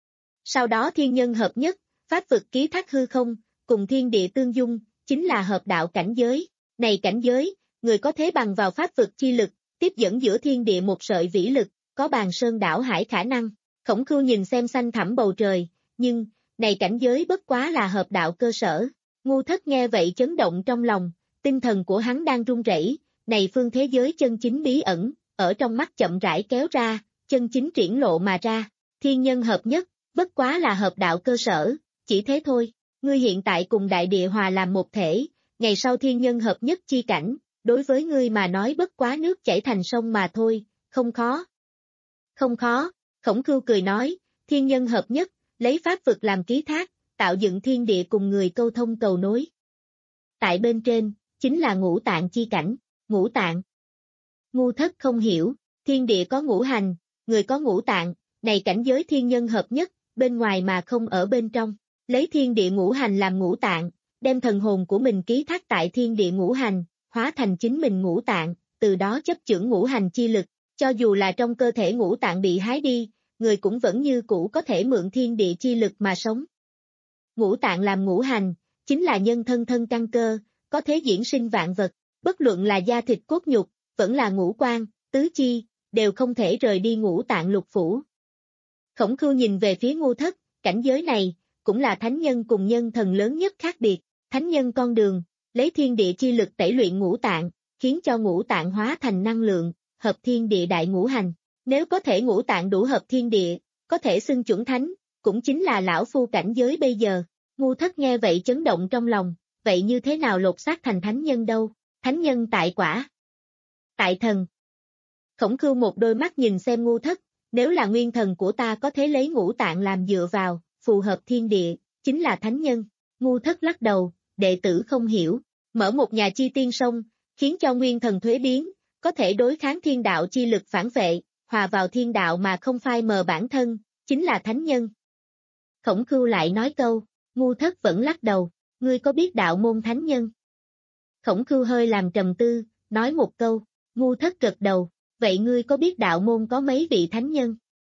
Sau đó thiên nhân hợp nhất, pháp vực ký thác hư không, cùng thiên địa tương dung, chính là hợp đạo cảnh giới. Này cảnh giới, người có thế bằng vào pháp vực chi lực, tiếp dẫn giữa thiên địa một sợi vĩ lực, có bàn sơn đảo hải khả năng. Khổng Khưu nhìn xem xanh thẳm bầu trời, nhưng, này cảnh giới bất quá là hợp đạo cơ sở. Ngu thất nghe vậy chấn động trong lòng, tinh thần của hắn đang run rẩy, này phương thế giới chân chính bí ẩn, ở trong mắt chậm rãi kéo ra, chân chính triển lộ mà ra. Thiên nhân hợp nhất, bất quá là hợp đạo cơ sở, chỉ thế thôi. Ngươi hiện tại cùng đại địa hòa làm một thể, ngày sau thiên nhân hợp nhất chi cảnh, đối với ngươi mà nói bất quá nước chảy thành sông mà thôi, không khó. Không khó, Khổng Khưu cười nói, thiên nhân hợp nhất, lấy pháp vực làm ký thác, tạo dựng thiên địa cùng người câu thông cầu nối. Tại bên trên, chính là ngũ tạng chi cảnh, ngũ tạng. Ngu thất không hiểu, thiên địa có ngũ hành, người có ngũ tạng, này cảnh giới thiên nhân hợp nhất, bên ngoài mà không ở bên trong. Lấy thiên địa ngũ hành làm ngũ tạng, đem thần hồn của mình ký thác tại thiên địa ngũ hành, hóa thành chính mình ngũ tạng, từ đó chấp chưởng ngũ hành chi lực, cho dù là trong cơ thể ngũ tạng bị hái đi, người cũng vẫn như cũ có thể mượn thiên địa chi lực mà sống. Ngũ tạng làm ngũ hành, chính là nhân thân thân căn cơ, có thể diễn sinh vạn vật, bất luận là da thịt cốt nhục, vẫn là ngũ quan, tứ chi, đều không thể rời đi ngũ tạng lục phủ. Khổng Khưu nhìn về phía Ngưu Thất, cảnh giới này, cũng là thánh nhân cùng nhân thần lớn nhất khác biệt, thánh nhân con đường, lấy thiên địa chi lực tẩy luyện ngũ tạng, khiến cho ngũ tạng hóa thành năng lượng, hợp thiên địa đại ngũ hành. Nếu có thể ngũ tạng đủ hợp thiên địa, có thể xưng chuẩn thánh, cũng chính là lão phu cảnh giới bây giờ. Ngưu Thất nghe vậy chấn động trong lòng, vậy như thế nào lột xác thành thánh nhân đâu? Thánh nhân tại quả, tại thần. Khổng Khưu một đôi mắt nhìn xem Ngưu Thất, nếu là nguyên thần của ta có thể lấy ngũ tạng làm dựa vào, phù hợp thiên địa, chính là thánh nhân. Ngưu Thất lắc đầu, đệ tử không hiểu, mở một nhà chi tiên sông, khiến cho nguyên thần thuế biến, có thể đối kháng thiên đạo chi lực phản vệ, hòa vào thiên đạo mà không phai mờ bản thân, chính là thánh nhân. Khổng Khưu lại nói câu, Ngưu Thất vẫn lắc đầu, ngươi có biết đạo môn thánh nhân? Khổng Khưu hơi làm trầm tư, nói một câu, Ngưu Thất gật đầu, vậy ngươi có biết đạo môn có mấy vị thánh nhân?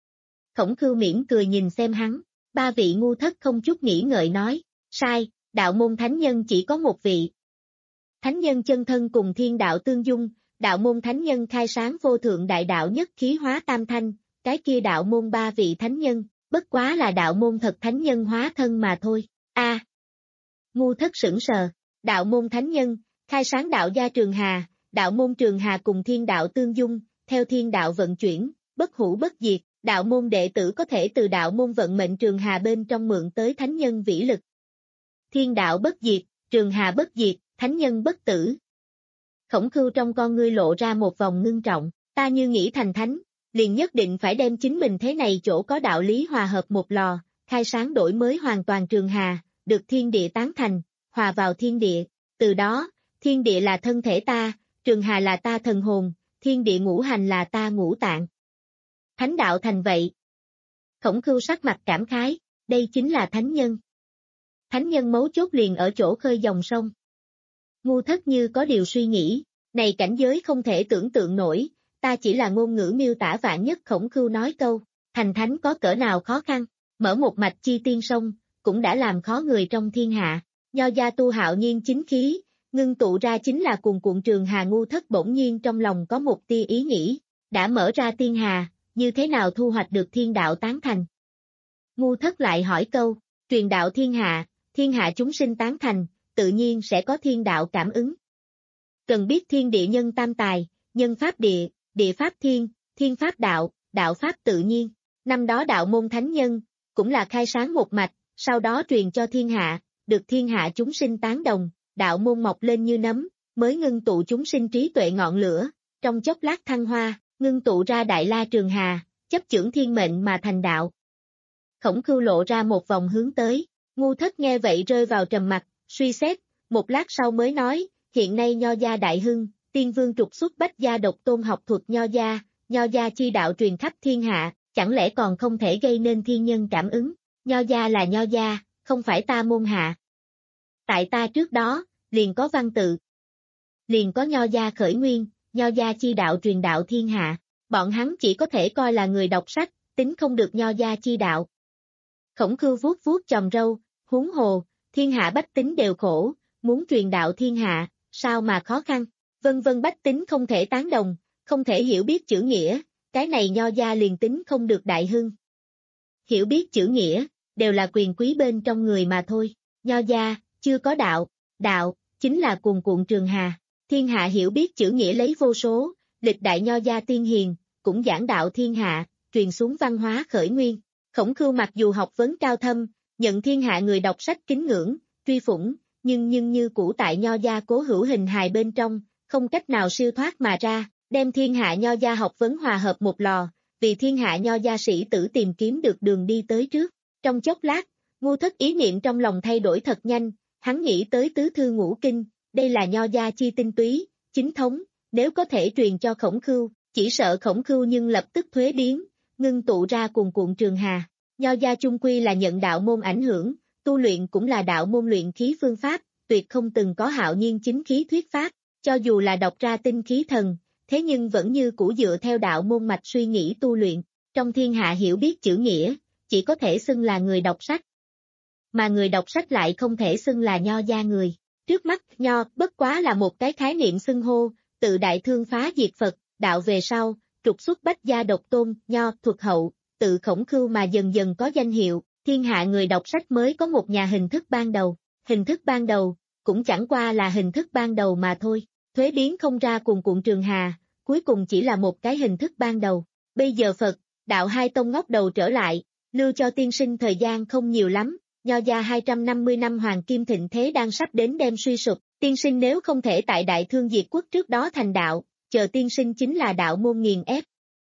Khổng Khưu mỉm cười nhìn xem hắn, ba vị. Ngưu Thất không chút nghĩ ngợi nói, sai, đạo môn thánh nhân chỉ có một vị. Thánh nhân chân thân cùng thiên đạo tương dung, đạo môn thánh nhân khai sáng vô thượng đại đạo nhất khí hóa tam thanh, cái kia đạo môn ba vị thánh nhân, bất quá là đạo môn thật thánh nhân hóa thân mà thôi. A. À, Ngưu Thất sững sờ, đạo môn thánh nhân, khai sáng đạo gia Trường Hà, đạo môn Trường Hà cùng thiên đạo tương dung, theo thiên đạo vận chuyển, bất hủ bất diệt, đạo môn đệ tử có thể từ đạo môn vận mệnh Trường Hà bên trong mượn tới thánh nhân vĩ lực. Thiên đạo bất diệt, Trường Hà bất diệt, thánh nhân bất tử. Khổng Khưu trong con ngươi lộ ra một vòng ngưng trọng, ta như nghĩ thành thánh, liền nhất định phải đem chính mình thế này chỗ có đạo lý hòa hợp một lò, khai sáng đổi mới hoàn toàn Trường Hà, được thiên địa tán thành, hòa vào thiên địa, từ đó, thiên địa là thân thể ta, Trường Hà là ta thần hồn, thiên địa ngũ hành là ta ngũ tạng. Thánh đạo thành vậy. Khổng Khưu sắc mặt cảm khái, đây chính là thánh nhân. Thánh nhân mấu chốt liền ở chỗ khơi dòng sông. Ngưu Thất như có điều suy nghĩ, này cảnh giới không thể tưởng tượng nổi, ta chỉ là ngôn ngữ miêu tả vạn nhất. Khổng Khưu nói câu, thành thánh có cỡ nào khó khăn, mở một mạch chi tiên sông, cũng đã làm khó người trong thiên hạ, nho gia tu hạo nhiên chính khí, ngưng tụ ra chính là cuồn cuộn Trường Hà. Ngưu Thất bỗng nhiên trong lòng có một tia ý nghĩ, đã mở ra tiên hà, như thế nào thu hoạch được thiên đạo tán thành? Ngưu Thất lại hỏi câu, truyền đạo thiên hạ, thiên hạ chúng sinh tán thành, tự nhiên sẽ có thiên đạo cảm ứng. Cần biết thiên địa nhân tam tài, nhân pháp địa, địa pháp thiên, thiên pháp đạo, đạo pháp tự nhiên. Năm đó đạo môn thánh nhân, cũng là khai sáng một mạch, sau đó truyền cho thiên hạ, được thiên hạ chúng sinh tán đồng, đạo môn mọc lên như nấm, mới ngưng tụ chúng sinh trí tuệ ngọn lửa, trong chốc lát thăng hoa, ngưng tụ ra Đại La Trường Hà, chấp chưởng thiên mệnh mà thành đạo. Khổng Khưu lộ ra một vòng hướng tới, Ngưu Thất nghe vậy rơi vào trầm mặc, suy xét, một lát sau mới nói, hiện nay nho gia đại hưng, tiên vương trục xuất bách gia độc tôn học thuật nho gia, nho gia chi đạo truyền khắp thiên hạ, chẳng lẽ còn không thể gây nên thiên nhân cảm ứng, nho gia là nho gia, không phải ta môn hạ. Tại ta trước đó, liền có văn tự, liền có nho gia khởi nguyên, nho gia chi đạo truyền đạo thiên hạ, bọn hắn chỉ có thể coi là người đọc sách, tính không được nho gia chi đạo. Khổng Khưu vuốt vuốt chòm râu, huống hồ, thiên hạ bách tính đều khổ, muốn truyền đạo thiên hạ, sao mà khó khăn, vân vân bách tính không thể tán đồng, không thể hiểu biết chữ nghĩa, cái này nho gia liền tính không được đại hưng. Hiểu biết chữ nghĩa, đều là quyền quý bên trong người mà thôi, nho gia, chưa có đạo, đạo, chính là cuồn cuộn Trường Hà, thiên hạ hiểu biết chữ nghĩa lấy vô số, lịch đại nho gia tiên hiền, cũng giảng đạo thiên hạ, truyền xuống văn hóa khởi nguyên. Khổng Khưu mặc dù học vấn cao thâm, nhận thiên hạ người đọc sách kính ngưỡng, truy phủng, nhưng nhưng như cũ tại nho gia cố hữu hình hài bên trong, không cách nào siêu thoát mà ra, đem thiên hạ nho gia học vấn hòa hợp một lò, vì thiên hạ nho gia sĩ tử tìm kiếm được đường đi tới trước. Trong chốc lát, Ngưu Thất ý niệm trong lòng thay đổi thật nhanh, hắn nghĩ tới tứ thư ngũ kinh, đây là nho gia chi tinh túy, chính thống, nếu có thể truyền cho Khổng Khưu, chỉ sợ Khổng Khưu nhưng lập tức thuế biến, ngưng tụ ra cuồn cuộn Trường Hà. Nho gia chung quy là nhận đạo môn ảnh hưởng, tu luyện cũng là đạo môn luyện khí phương pháp, tuyệt không từng có hạo nhiên chính khí thuyết pháp, cho dù là đọc ra tinh khí thần, thế nhưng vẫn như cũ dựa theo đạo môn mạch suy nghĩ tu luyện, trong thiên hạ hiểu biết chữ nghĩa, chỉ có thể xưng là người đọc sách. Mà người đọc sách lại không thể xưng là nho gia người. Trước mắt, nho, bất quá là một cái khái niệm xưng hô, tự đại thương phá diệt Phật, đạo về sau, trục xuất bách gia độc tôn, nho, thuật hậu, tự khổng khưu mà dần dần có danh hiệu, thiên hạ người đọc sách mới có một nhà hình thức ban đầu. Hình thức ban đầu, cũng chẳng qua là hình thức ban đầu mà thôi, thuế biến không ra cuồn cuộn trường hà, cuối cùng chỉ là một cái hình thức ban đầu. Bây giờ Phật, đạo hai tông ngóc đầu trở lại, lưu cho tiên sinh thời gian không nhiều lắm, nho gia hai trăm năm mươi năm hoàng kim thịnh thế đang sắp đến đem suy sụp, tiên sinh nếu không thể tại đại thương diệt quốc trước đó thành đạo, chờ tiên sinh chính là đạo môn nghiền ép.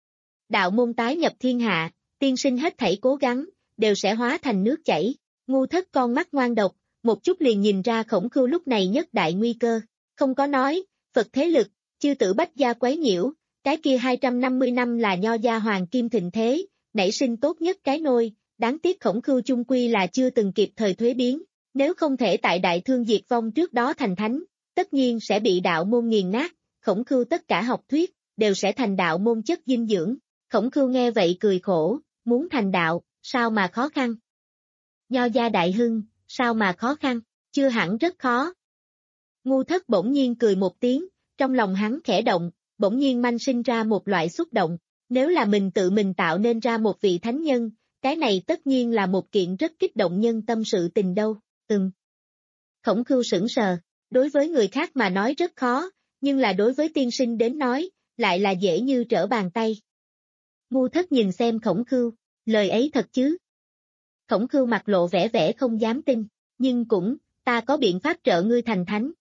Đạo môn tái nhập thiên hạ, tiên sinh hết thảy cố gắng, đều sẽ hóa thành nước chảy. Ngu Thất con mắt ngoan độc, một chút liền nhìn ra Khổng Khưu lúc này nhất đại nguy cơ, không có nói, Phật thế lực, chư tử bách gia quấy nhiễu, cái kia hai trăm năm mươi năm là nho gia hoàng kim thịnh thế, nảy sinh tốt nhất cái nôi, đáng tiếc Khổng Khưu chung quy là chưa từng kịp thời thuế biến, nếu không thể tại đại thương diệt vong trước đó thành thánh, tất nhiên sẽ bị đạo môn nghiền nát, Khổng Khưu tất cả học thuyết, đều sẽ thành đạo môn chất dinh dưỡng. Khổng Khưu nghe vậy cười khổ, muốn thành đạo, sao mà khó khăn? Nho gia đại hưng, sao mà khó khăn? Chưa hẳn rất khó. Ngu Thất bỗng nhiên cười một tiếng, trong lòng hắn khẽ động, bỗng nhiên manh sinh ra một loại xúc động, nếu là mình tự mình tạo nên ra một vị thánh nhân, cái này tất nhiên là một kiện rất kích động nhân tâm sự tình đâu, ừm. Khổng Khưu sững sờ, đối với người khác mà nói rất khó, nhưng là đối với tiên sinh đến nói, lại là dễ như trở bàn tay. Ngu Thất nhìn xem Khổng Khưu, lời ấy thật chứ? Khổng Khưu mặt lộ vẻ vẻ không dám tin, nhưng cũng, ta có biện pháp trợ ngươi thành thánh.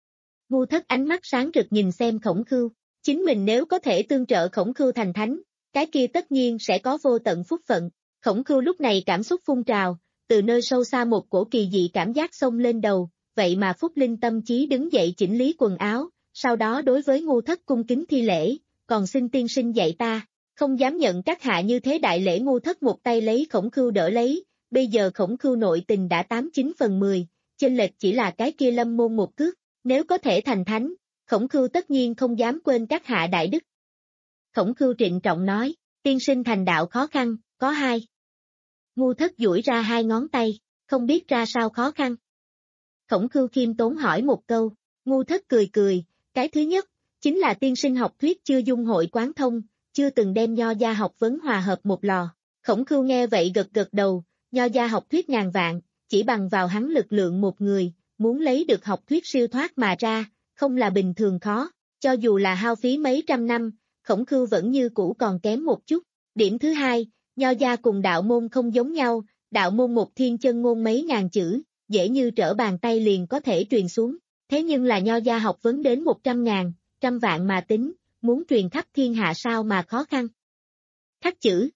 Ngu Thất ánh mắt sáng rực nhìn xem Khổng Khưu, chính mình nếu có thể tương trợ Khổng Khưu thành thánh, cái kia tất nhiên sẽ có vô tận phúc phận. Khổng Khưu lúc này cảm xúc phun trào, từ nơi sâu xa một cổ kỳ dị cảm giác xông lên đầu, vậy mà Phúc Linh tâm trí đứng dậy chỉnh lý quần áo, sau đó đối với Ngu Thất cung kính thi lễ, còn xin tiên sinh dạy ta, không dám nhận các hạ như thế đại lễ. Ngu Thất một tay lấy Khổng Khưu đỡ lấy, bây giờ Khổng Khưu nội tình đã tám chín phần mười, chênh lệch chỉ là cái kia lâm môn một cước, nếu có thể thành thánh, Khổng Khưu tất nhiên không dám quên các hạ đại đức. Khổng Khưu trịnh trọng nói, tiên sinh thành đạo khó khăn, có hai. Ngu Thất duỗi ra hai ngón tay, không biết ra sao khó khăn. Khổng Khưu khiêm tốn hỏi một câu, Ngu Thất cười cười, cái thứ nhất, chính là tiên sinh học thuyết chưa dung hội quán thông, chưa từng đem nho gia học vấn hòa hợp một lò. Khổng Khưu nghe vậy gật gật đầu, nho gia học thuyết ngàn vạn, chỉ bằng vào hắn lực lượng một người, muốn lấy được học thuyết siêu thoát mà ra, không là bình thường khó, cho dù là hao phí mấy trăm năm, Khổng Khưu vẫn như cũ còn kém một chút. Điểm thứ hai, nho gia cùng đạo môn không giống nhau, đạo môn một thiên chân ngôn mấy ngàn chữ, dễ như trở bàn tay liền có thể truyền xuống, thế nhưng là nho gia học vấn đến một trăm ngàn, trăm vạn mà tính, muốn truyền khắp thiên hạ sao mà khó khăn. Khắc chữ.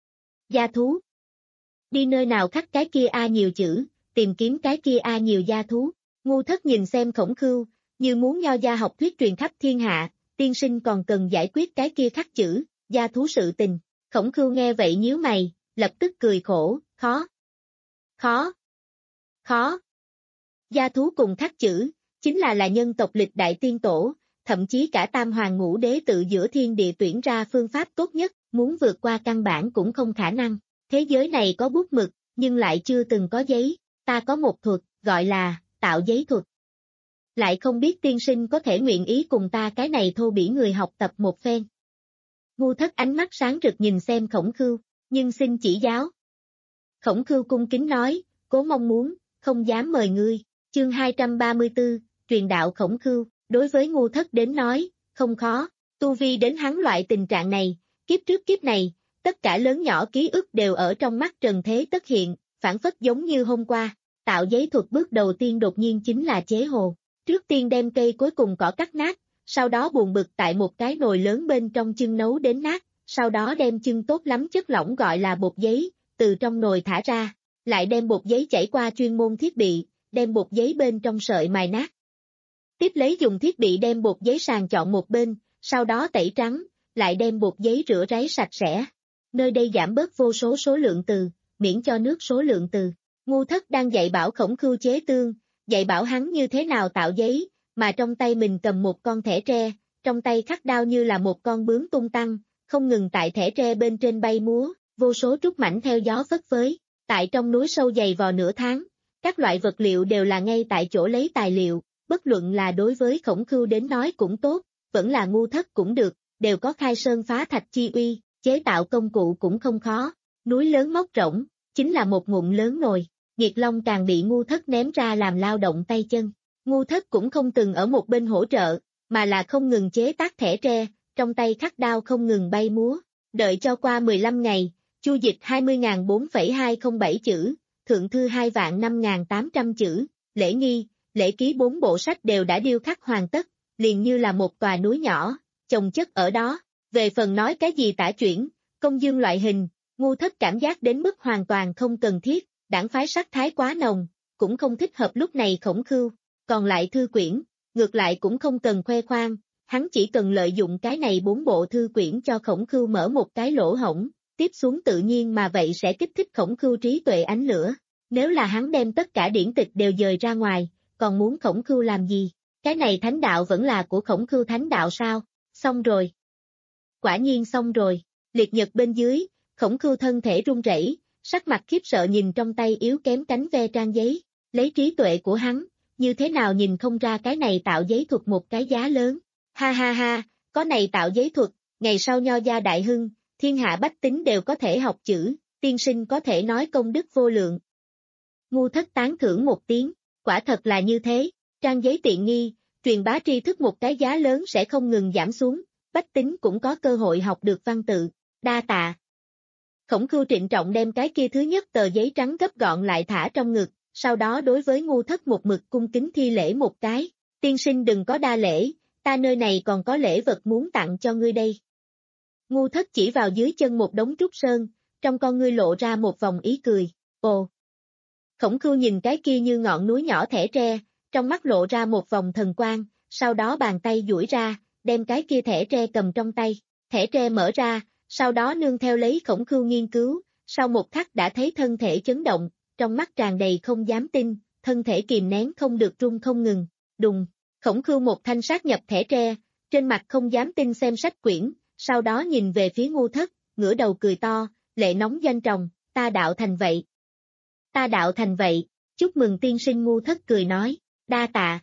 Gia thú. Đi nơi nào khắc cái kia a nhiều chữ, tìm kiếm cái kia a nhiều gia thú. Ngu Thất nhìn xem Khổng Khưu, như muốn nho gia học thuyết truyền khắp thiên hạ, tiên sinh còn cần giải quyết cái kia khắc chữ, gia thú sự tình. Khổng Khưu nghe vậy nhíu mày, lập tức cười khổ, khó. Khó. Khó. Gia thú cùng khắc chữ, chính là là nhân tộc lịch đại tiên tổ, thậm chí cả tam hoàng ngũ đế tự giữa thiên địa tuyển ra phương pháp tốt nhất, muốn vượt qua căn bản cũng không khả năng. Thế giới này có bút mực, nhưng lại chưa từng có giấy, ta có một thuật, gọi là, tạo giấy thuật. Lại không biết tiên sinh có thể nguyện ý cùng ta cái này thô bỉ người học tập một phen. Ngu Thất ánh mắt sáng rực nhìn xem Khổng Khưu, nhưng xin chỉ giáo. Khổng Khưu cung kính nói, cố mong muốn, không dám mời ngươi. Chương hai trăm ba mươi tư, truyền đạo Khổng Khưu, đối với Ngu Thất đến nói, không khó, tu vi đến hắn loại tình trạng này, kiếp trước kiếp này, tất cả lớn nhỏ ký ức đều ở trong mắt trần thế tất hiện, phản phất giống như hôm qua. Tạo giấy thuật bước đầu tiên đột nhiên chính là chế hồ, trước tiên đem cây cuối cùng cỏ cắt nát, sau đó buồn bực tại một cái nồi lớn bên trong chưng nấu đến nát, sau đó đem chưng tốt lắm chất lỏng gọi là bột giấy, từ trong nồi thả ra, lại đem bột giấy chảy qua chuyên môn thiết bị, đem bột giấy bên trong sợi mài nát. Tiếp lấy dùng thiết bị đem bột giấy sàng chọn một bên, sau đó tẩy trắng, lại đem bột giấy rửa ráy sạch sẽ. Nơi đây giảm bớt vô số số lượng từ, miễn cho nước số lượng từ. Ngu Thất đang dạy bảo Khổng Khưu chế tương, dạy bảo hắn như thế nào tạo giấy, mà trong tay mình cầm một con thẻ tre, trong tay khắc đao như là một con bướm tung tăng, không ngừng tại thẻ tre bên trên bay múa, vô số trúc mảnh theo gió phất phới. Tại trong núi sâu dày vò nửa tháng, các loại vật liệu đều là ngay tại chỗ lấy tài liệu, bất luận là đối với Khổng Khưu đến nói cũng tốt, vẫn là Ngu Thất cũng được, đều có khai sơn phá thạch chi uy, chế tạo công cụ cũng không khó. Núi lớn móc rỗng, chính là một ngụm lớn nồi, Nghiệt Long càng bị Ngu Thất ném ra làm lao động tay chân. Ngu Thất cũng không từng ở một bên hỗ trợ, mà là không ngừng chế tác thẻ tre, trong tay khắc đao không ngừng bay múa. Đợi cho qua mười lăm ngày, chu dịch hai mươi nghìn bốn phẩy hai không bảy chữ, thượng thư hai vạn năm nghìn tám trăm chữ, lễ nghi, lễ ký bốn bộ sách đều đã điêu khắc hoàn tất, liền như là một tòa núi nhỏ, chồng chất ở đó. Về phần nói cái gì tả chuyển, công dương loại hình, Ngu Thất cảm giác đến mức hoàn toàn không cần thiết, đảng phái sắc thái quá nồng, cũng không thích hợp lúc này Khổng Khưu. Còn lại thư quyển, ngược lại cũng không cần khoe khoang, hắn chỉ cần lợi dụng cái này bốn bộ thư quyển cho Khổng Khưu mở một cái lỗ hổng, tiếp xuống tự nhiên mà vậy sẽ kích thích Khổng Khưu trí tuệ ánh lửa. Nếu là hắn đem tất cả điển tịch đều dời ra ngoài, còn muốn Khổng Khưu làm gì? Cái này thánh đạo vẫn là của Khổng Khưu thánh đạo sao? Xong rồi. Quả nhiên xong rồi. Liệt nhật bên dưới, Khổng Khưu thân thể run rẩy, sắc mặt khiếp sợ nhìn trong tay yếu kém cánh ve trang giấy, lấy trí tuệ của hắn, như thế nào nhìn không ra cái này tạo giấy thuật một cái giá lớn. Ha ha ha, có này tạo giấy thuật, ngày sau nho gia đại hưng, thiên hạ bách tính đều có thể học chữ, tiên sinh có thể nói công đức vô lượng. Ngu Thất tán thưởng một tiếng, quả thật là như thế, trang giấy tiện nghi, truyền bá tri thức một cái giá lớn sẽ không ngừng giảm xuống, bách tính cũng có cơ hội học được văn tự, đa tạ. Khổng Khưu trịnh trọng đem cái kia thứ nhất tờ giấy trắng gấp gọn lại thả trong ngực, sau đó đối với Ngu Thất một mực cung kính thi lễ một cái, tiên sinh đừng có đa lễ, ta nơi này còn có lễ vật muốn tặng cho ngươi đây. Ngu Thất chỉ vào dưới chân một đống trúc sơn, trong con ngươi lộ ra một vòng ý cười, ồ. Khổng Khưu nhìn cái kia như ngọn núi nhỏ thẻ tre, trong mắt lộ ra một vòng thần quang, sau đó bàn tay duỗi ra, đem cái kia thẻ tre cầm trong tay, thẻ tre mở ra, sau đó nương theo lấy Khổng Khưu nghiên cứu, sau một khắc đã thấy thân thể chấn động, trong mắt tràn đầy không dám tin, thân thể kìm nén không được run không ngừng, đùng, Khổng Khưu một thanh sát nhập thẻ tre, trên mặt không dám tin xem sách quyển, sau đó nhìn về phía Ngu Thất, ngửa đầu cười to, lệ nóng doanh tròng, ta đạo thành vậy. Ta đạo thành vậy, chúc mừng tiên sinh. Ngu Thất cười nói, đa tạ.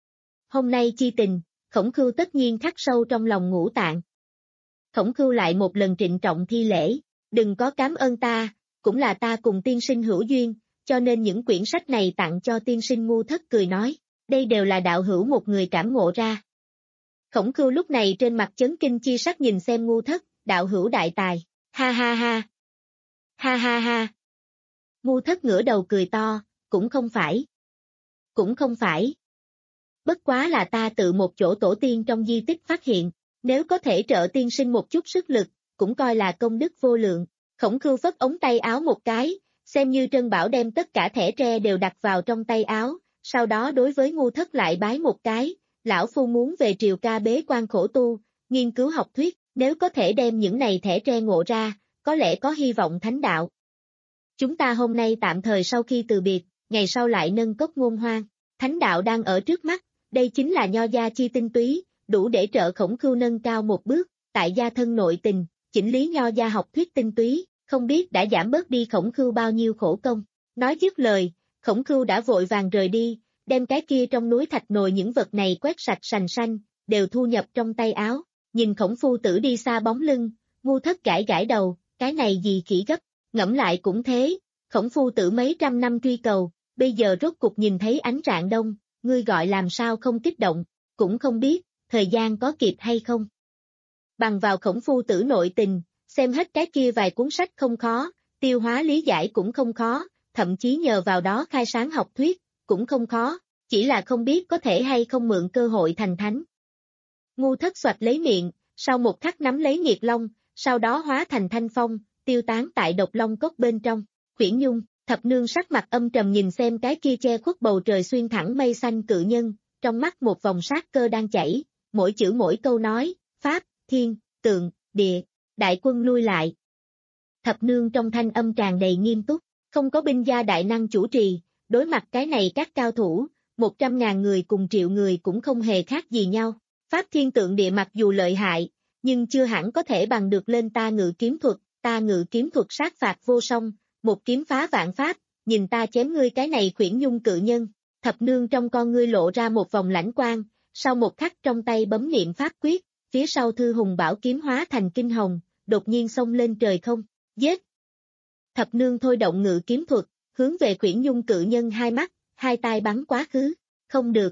Hôm nay chi tình, Khổng Khưu tất nhiên khắc sâu trong lòng ngũ tạng. Khổng Khưu lại một lần trịnh trọng thi lễ, đừng có cảm ơn ta, cũng là ta cùng tiên sinh hữu duyên, cho nên những quyển sách này tặng cho tiên sinh. Ngu Thất cười nói, đây đều là đạo hữu một người cảm ngộ ra. Khổng Khưu lúc này trên mặt chấn kinh chi sắc nhìn xem Ngu Thất, đạo hữu đại tài, ha ha ha. Ha ha ha. Ngu Thất ngửa đầu cười to, cũng không phải. Cũng không phải. Bất quá là ta tự một chỗ tổ tiên trong di tích phát hiện, nếu có thể trợ tiên sinh một chút sức lực, cũng coi là công đức vô lượng. Khổng Khưu phất ống tay áo một cái, xem như Trân Bảo đem tất cả thẻ tre đều đặt vào trong tay áo, sau đó đối với Ngu Thất lại bái một cái, lão phu muốn về triều ca bế quan khổ tu, nghiên cứu học thuyết, nếu có thể đem những này thẻ tre ngộ ra, có lẽ có hy vọng thánh đạo. Chúng ta hôm nay tạm thời sau khi từ biệt, ngày sau lại nâng cốc ngôn hoang, thánh đạo đang ở trước mắt, đây chính là nho gia chi tinh túy, đủ để trợ Khổng Khưu nâng cao một bước, tại gia thân nội tình, chỉnh lý nho gia học thuyết tinh túy, không biết đã giảm bớt đi Khổng Khưu bao nhiêu khổ công. Nói dứt lời, Khổng Khưu đã vội vàng rời đi, đem cái kia trong núi thạch nồi những vật này quét sạch sành xanh, đều thu nhập trong tay áo, nhìn Khổng phu tử đi xa bóng lưng, Ngu Thất gãi gãi đầu, cái này gì khỉ gấp, ngẫm lại cũng thế, Khổng phu tử mấy trăm năm truy cầu, bây giờ rốt cục nhìn thấy ánh rạng đông, ngươi gọi làm sao không kích động, cũng không biết, thời gian có kịp hay không. Bằng vào Khổng phu tử nội tình, xem hết cái kia vài cuốn sách không khó, tiêu hóa lý giải cũng không khó, thậm chí nhờ vào đó khai sáng học thuyết, cũng không khó, chỉ là không biết có thể hay không mượn cơ hội thành thánh. Ngu Thất xoạch lấy miệng, sau một khắc nắm lấy Nghiệt Long, sau đó hóa thành thanh phong, tiêu tán tại Độc Long cốc bên trong. Khuyển Nhung, Thập Nương sắc mặt âm trầm nhìn xem cái kia che khuất bầu trời xuyên thẳng mây xanh cự nhân, trong mắt một vòng sát cơ đang chảy, mỗi chữ mỗi câu nói, pháp, thiên, tượng, địa, đại quân lui lại. Thập Nương trong thanh âm tràn đầy nghiêm túc, Không có binh gia đại năng chủ trì, đối mặt cái này các cao thủ, một trăm ngàn người cùng triệu người cũng không hề khác gì nhau. Pháp thiên tượng địa mặc dù lợi hại, nhưng chưa hẳn có thể bằng được lên ta ngự kiếm thuật, ta ngự kiếm thuật sát phạt vô song, một kiếm phá vạn pháp, nhìn ta chém ngươi cái này khuyển nhung cự nhân. Thập nương trong con ngươi lộ ra một vòng lãnh quang, sau một khắc trong tay bấm niệm pháp quyết, phía sau thư hùng bảo kiếm hóa thành kinh hồng, đột nhiên xông lên trời không, giết. Thập nương thôi động ngự kiếm thuật, hướng về khuyển nhung cự nhân hai mắt, hai tay bắn quá khứ, không được.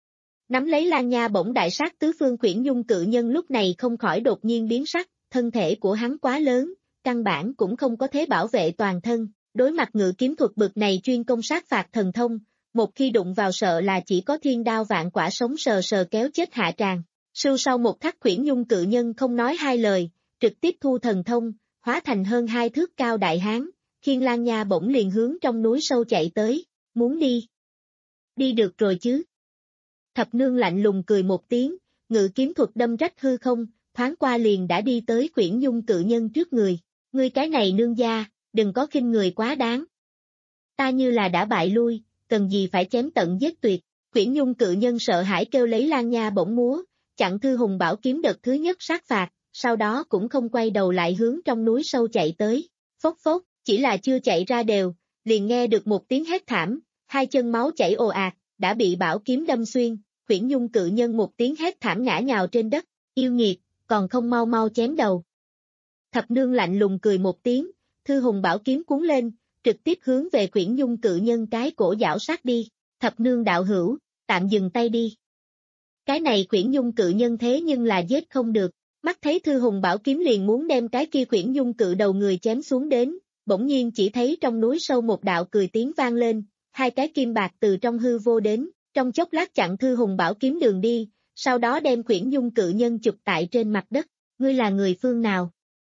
Nắm lấy Lan Nha bổng đại sát tứ phương khuyển nhung cự nhân lúc này không khỏi đột nhiên biến sắc, thân thể của hắn quá lớn, căn bản cũng không có thế bảo vệ toàn thân, đối mặt ngự kiếm thuật bực này chuyên công sát phạt thần thông, một khi đụng vào sợ là chỉ có thiên đao vạn quả sống sờ sờ kéo chết hạ tràng. Sưu sau một khắc khuyển nhung cự nhân không nói hai lời, trực tiếp thu thần thông, hóa thành hơn hai thước cao đại hán, khiêng Lan Nha bổng liền hướng trong núi sâu chạy tới, muốn đi. Đi được rồi chứ. Thập nương lạnh lùng cười một tiếng, ngự kiếm thuật đâm rách hư không, thoáng qua liền đã đi tới khuyển nhung cự nhân trước người. Ngươi cái này nương gia, đừng có khinh người quá đáng. Ta như là đã bại lui, cần gì phải chém tận giết tuyệt. Khuyển nhung cự nhân sợ hãi kêu lấy Lan Nha bổng múa, chặn thư hùng bảo kiếm đợt thứ nhất sát phạt, sau đó cũng không quay đầu lại hướng trong núi sâu chạy tới. Phốc phốc, chỉ là chưa chạy ra đều, liền nghe được một tiếng hét thảm, hai chân máu chảy ồ ạt, đã bị bảo kiếm đâm xuyên, khuyển nhung cự nhân một tiếng hét thảm ngã nhào trên đất, yêu nghiệt, còn không mau mau chém đầu. Thập nương lạnh lùng cười một tiếng, thư hùng bảo kiếm cuốn lên, trực tiếp hướng về khuyển nhung cự nhân cái cổ giảo sát đi, thập nương đạo hữu, tạm dừng tay đi. Cái này khuyển nhung cự nhân thế nhưng là giết không được, mắt thấy thư hùng bảo kiếm liền muốn đem cái kia khuyển nhung cự đầu người chém xuống đến, bỗng nhiên chỉ thấy trong núi sâu một đạo cười tiếng vang lên, hai cái kim bạc từ trong hư vô đến, trong chốc lát chặn thư hùng bảo kiếm đường đi, sau đó đem khuyển nhung cự nhân chụp tại trên mặt đất, ngươi là người phương nào?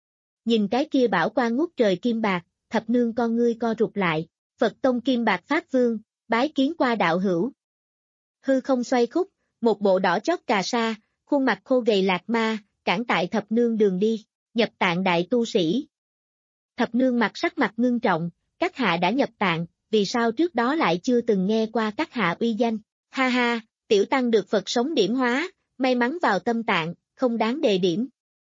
Nhìn cái kia bảo quang ngút trời kim bạc, thập nương con ngươi co rụt lại, Phật tông kim bạc pháp vương, bái kiến qua đạo hữu. Hư không xoay khúc, một bộ đỏ chót cà sa, khuôn mặt khô gầy lạc ma, cản tại thập nương đường đi, nhập tạng đại tu sĩ. Thập nương mặt sắc mặt ngưng trọng, các hạ đã nhập tạng, vì sao trước đó lại chưa từng nghe qua các hạ uy danh, ha ha, tiểu tăng được Phật sống điểm hóa, may mắn vào tâm tạng, không đáng đề điểm.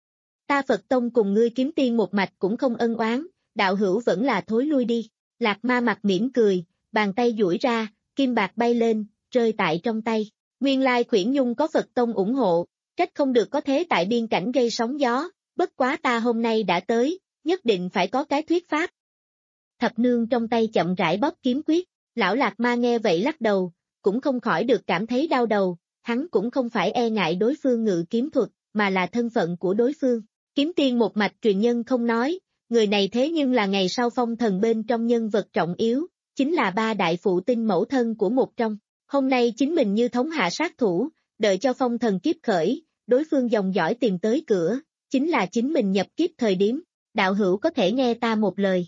Ta Phật tông cùng ngươi kiếm tiên một mạch cũng không ân oán, đạo hữu vẫn là thối lui đi, lạc ma mặt mỉm cười, bàn tay duỗi ra, kim bạc bay lên, rơi tại trong tay, nguyên lai khuyển nhung có Phật tông ủng hộ, trách không được có thế tại biên cảnh gây sóng gió, bất quá ta hôm nay đã tới, nhất định phải có cái thuyết pháp. Thập nương trong tay chậm rãi bóp kiếm quyết, lão lạc ma nghe vậy lắc đầu, cũng không khỏi được cảm thấy đau đầu, hắn cũng không phải e ngại đối phương ngự kiếm thuật, mà là thân phận của đối phương. Kiếm tiên một mạch truyền nhân không nói, người này thế nhưng là ngày sau phong thần bên trong nhân vật trọng yếu, chính là ba đại phụ tinh mẫu thân của một trong. Hôm nay chính mình như thống hạ sát thủ, đợi cho phong thần kiếp khởi, đối phương dòng dõi tìm tới cửa, chính là chính mình nhập kiếp thời điểm, đạo hữu có thể nghe ta một lời.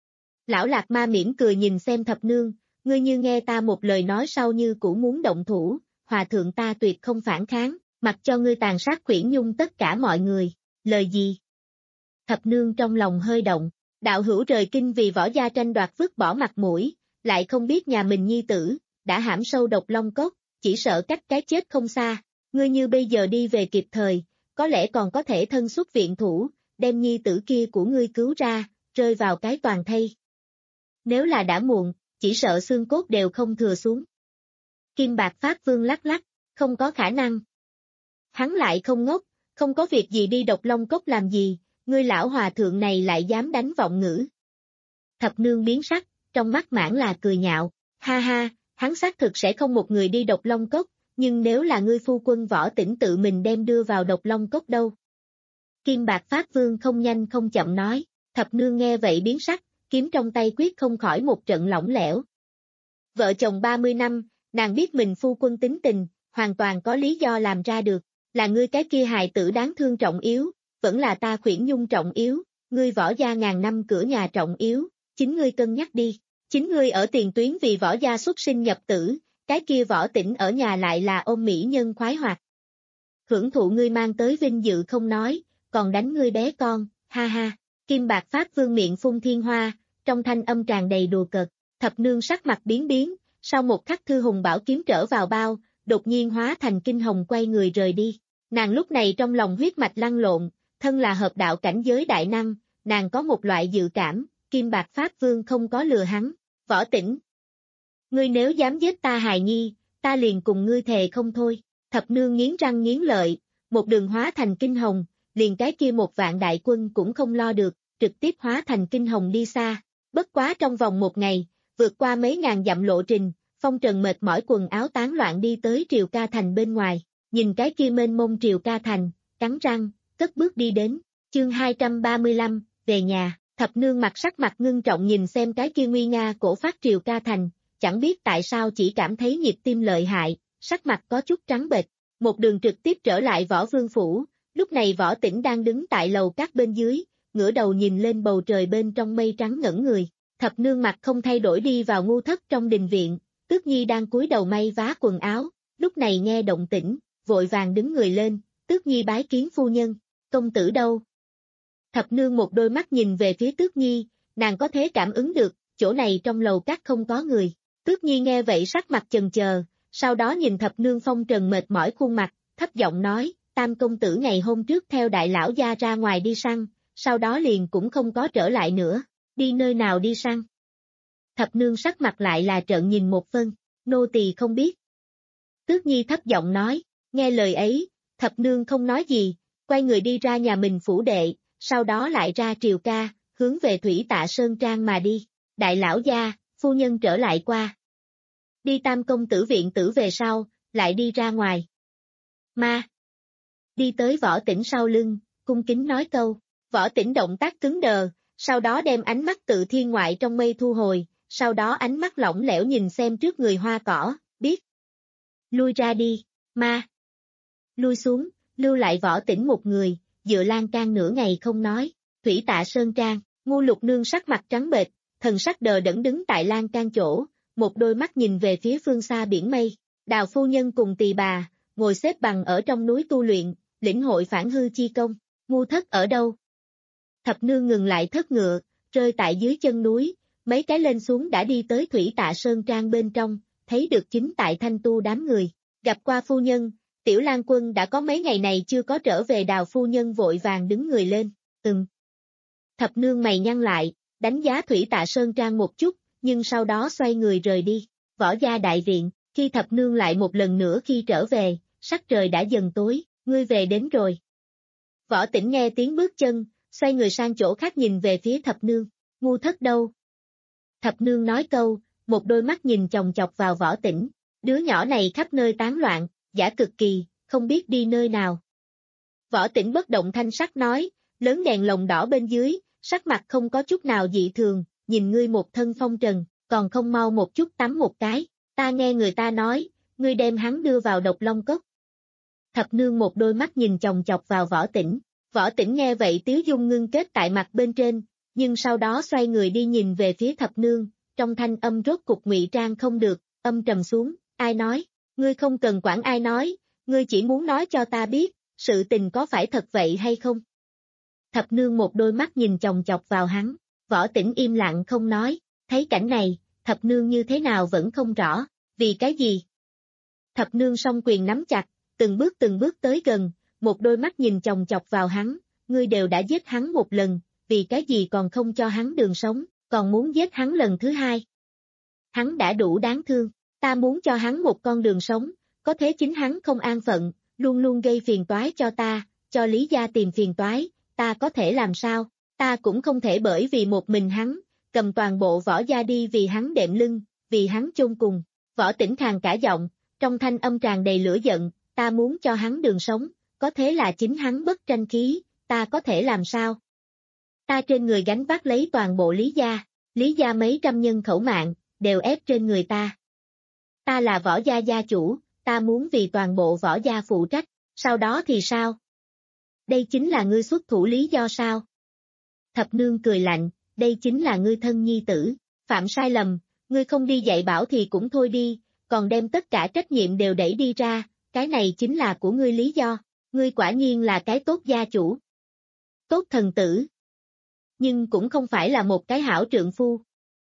Lão lạc ma mỉm cười nhìn xem thập nương, ngươi như nghe ta một lời nói sau như cũ muốn động thủ, hòa thượng ta tuyệt không phản kháng, mặc cho ngươi tàn sát khuyển nhung tất cả mọi người, lời gì? Thập nương trong lòng hơi động, đạo hữu rời kinh vì võ gia tranh đoạt vứt bỏ mặt mũi, lại không biết nhà mình nhi tử, đã hãm sâu độc long cốc, chỉ sợ cách cái chết không xa, ngươi như bây giờ đi về kịp thời, có lẽ còn có thể thân xuất viện thủ, đem nhi tử kia của ngươi cứu ra, rơi vào cái toàn thây. Nếu là đã muộn, chỉ sợ xương cốt đều không thừa xuống. Kim bạc pháp vương lắc lắc, không có khả năng. Hắn lại không ngốc, không có việc gì đi độc long cốc làm gì, ngươi lão hòa thượng này lại dám đánh vọng ngữ. Thập nương biến sắc, trong mắt mãn là cười nhạo, ha ha, hắn xác thực sẽ không một người đi độc long cốc, nhưng nếu là ngươi phu quân Võ Tĩnh tự mình đem đưa vào độc long cốc đâu? Kim bạc pháp vương không nhanh không chậm nói, thập nương nghe vậy biến sắc, kiếm trong tay quyết không khỏi một trận lỏng lẻo. Vợ chồng ba mươi năm, nàng biết mình phu quân tính tình, hoàn toàn có lý do làm ra được, là ngươi cái kia hài tử đáng thương trọng yếu, vẫn là ta khuyển nhung trọng yếu, ngươi võ gia ngàn năm cửa nhà trọng yếu, chính ngươi cân nhắc đi, chính ngươi ở tiền tuyến vì võ gia xuất sinh nhập tử, cái kia Võ Tĩnh ở nhà lại là ôm mỹ nhân khoái hoạt. Hưởng thụ ngươi mang tới vinh dự không nói, còn đánh ngươi bé con, ha ha, kim bạc pháp vương miệng phun thiên hoa, trong thanh âm tràn đầy đùa cợt. Thập nương sắc mặt biến biến, sau một khắc thư hùng bảo kiếm trở vào bao, đột nhiên hóa thành kinh hồng quay người rời đi. Nàng lúc này trong lòng huyết mạch lăn lộn, thân là hợp đạo cảnh giới đại năng, nàng có một loại dự cảm, Kim Bạc Pháp Vương không có lừa hắn. Võ Tĩnh, ngươi nếu dám giết ta hài nhi, ta liền cùng ngươi thề không thôi. Thập nương nghiến răng nghiến lợi, một đường hóa thành kinh hồng, liền cái kia một vạn đại quân cũng không lo được, trực tiếp hóa thành kinh hồng đi xa. Bất quá trong vòng một ngày, vượt qua mấy ngàn dặm lộ trình, Phong Trần mệt mỏi quần áo tán loạn đi tới Triều Ca Thành bên ngoài, nhìn cái kia mênh mông Triều Ca Thành, cắn răng, cất bước đi đến. Chương hai trăm ba mươi lăm, về nhà. Thập nương mặt sắc mặt ngưng trọng nhìn xem cái kia nguy nga cổ phát Triều Ca Thành, chẳng biết tại sao chỉ cảm thấy nhịp tim lợi hại, sắc mặt có chút trắng bệch. Một đường trực tiếp trở lại Võ Vương Phủ, lúc này Võ Tĩnh đang đứng tại lầu các bên dưới, ngửa đầu nhìn lên bầu trời bên trong mây trắng ngẩn người. Thập nương mặt không thay đổi đi vào ngu thất trong đình viện, Tước Nhi đang cúi đầu may vá quần áo, lúc này nghe động tĩnh, vội vàng đứng người lên, Tước Nhi bái kiến phu nhân, công tử đâu? Thập nương một đôi mắt nhìn về phía Tước Nhi, nàng có thể cảm ứng được, chỗ này trong lầu các không có người. Tước Nhi nghe vậy sắc mặt chần chờ, sau đó nhìn thập nương phong trần mệt mỏi khuôn mặt, thấp giọng nói, tam công tử ngày hôm trước theo đại lão gia ra ngoài đi săn, sau đó liền cũng không có trở lại nữa, đi nơi nào đi săn? Thập nương sắc mặt lại là trợn nhìn một phân, nô tỳ không biết. Tước Nhi thấp giọng nói, nghe lời ấy, thập nương không nói gì, quay người đi ra nhà mình phủ đệ, sau đó lại ra Triều Ca, hướng về Thủy Tạ Sơn Trang mà đi. Đại lão gia, phu nhân trở lại qua. Đi tam công tử viện tử về sau, lại đi ra ngoài. Ma. Đi tới Võ Tĩnh sau lưng, cung kính nói câu. Võ Tĩnh động tác cứng đờ, sau đó đem ánh mắt tự thiên ngoại trong mây thu hồi, sau đó ánh mắt lỏng lẻo nhìn xem trước người hoa cỏ, biết. Lui ra đi, ma. Lui xuống, lưu lại Võ Tĩnh một người, dựa lan can nửa ngày không nói. Thủy Tạ Sơn Trang, Ngu Lục Nương sắc mặt trắng bệch, thần sắc đờ đẫn đứng tại lan can chỗ, một đôi mắt nhìn về phía phương xa biển mây. Đào phu nhân cùng tỳ bà, ngồi xếp bằng ở trong núi tu luyện, lĩnh hội phản hư chi công. Ngu thất ở đâu? Thập nương ngừng lại thất ngựa, rơi tại dưới chân núi, mấy cái lên xuống đã đi tới Thủy Tạ Sơn Trang bên trong, thấy được chính tại thanh tu đám người. Gặp qua phu nhân, Tiểu Lan Quân đã có mấy ngày này chưa có trở về. Đào phu nhân vội vàng đứng người lên, ừm. Thập nương mày nhăn lại, đánh giá Thủy Tạ Sơn Trang một chút, nhưng sau đó xoay người rời đi. Võ gia đại viện, khi thập nương lại một lần nữa khi trở về, sắc trời đã dần tối, ngươi về đến rồi. Võ Tĩnh nghe tiếng bước chân, xoay người sang chỗ khác nhìn về phía thập nương, ngu thất đâu? Thập nương nói câu, một đôi mắt nhìn chòng chọc vào Võ Tĩnh, đứa nhỏ này khắp nơi tán loạn, giả cực kỳ, không biết đi nơi nào. Võ Tĩnh bất động thanh sắc nói, lớn đèn lồng đỏ bên dưới, sắc mặt không có chút nào dị thường, nhìn ngươi một thân phong trần, còn không mau một chút tắm một cái, ta nghe người ta nói, ngươi đem hắn đưa vào độc long cốc. Thập nương một đôi mắt nhìn chòng chọc vào Võ Tĩnh, Võ Tĩnh nghe vậy tiếu dung ngưng kết tại mặt bên trên, nhưng sau đó xoay người đi nhìn về phía thập nương, trong thanh âm rốt cục ngụy trang không được, âm trầm xuống, ai nói, ngươi không cần quản ai nói, ngươi chỉ muốn nói cho ta biết, sự tình có phải thật vậy hay không? Thập nương một đôi mắt nhìn chòng chọc vào hắn, Võ Tĩnh im lặng không nói, thấy cảnh này, thập nương như thế nào vẫn không rõ, vì cái gì? Thập nương song quyền nắm chặt, từng bước từng bước tới gần, một đôi mắt nhìn chòng chọc vào hắn, ngươi đều đã giết hắn một lần, vì cái gì còn không cho hắn đường sống, còn muốn giết hắn lần thứ hai? Hắn đã đủ đáng thương, ta muốn cho hắn một con đường sống, có thế chính hắn không an phận, luôn luôn gây phiền toái cho ta, cho Lý gia tìm phiền toái, ta có thể làm sao? Ta cũng không thể bởi vì một mình hắn, cầm toàn bộ Võ gia đi vì hắn đệm lưng, vì hắn chôn cùng. Võ Tĩnh khàn cả giọng, trong thanh âm tràn đầy lửa giận, ta muốn cho hắn đường sống, có thế là chính hắn bất tranh khí, ta có thể làm sao? Ta trên người gánh vác lấy toàn bộ Lý gia, Lý gia mấy trăm nhân khẩu mạng, đều ép trên người ta. Ta là Võ gia gia chủ, ta muốn vì toàn bộ Võ gia phụ trách, sau đó thì sao? Đây chính là ngươi xuất thủ lý do sao? Thập nương cười lạnh, đây chính là ngươi thân nhi tử, phạm sai lầm, ngươi không đi dạy bảo thì cũng thôi đi, còn đem tất cả trách nhiệm đều đẩy đi ra, cái này chính là của ngươi lý do, ngươi quả nhiên là cái tốt gia chủ. Tốt thần tử. nhưng cũng không phải là một cái hảo trượng phu.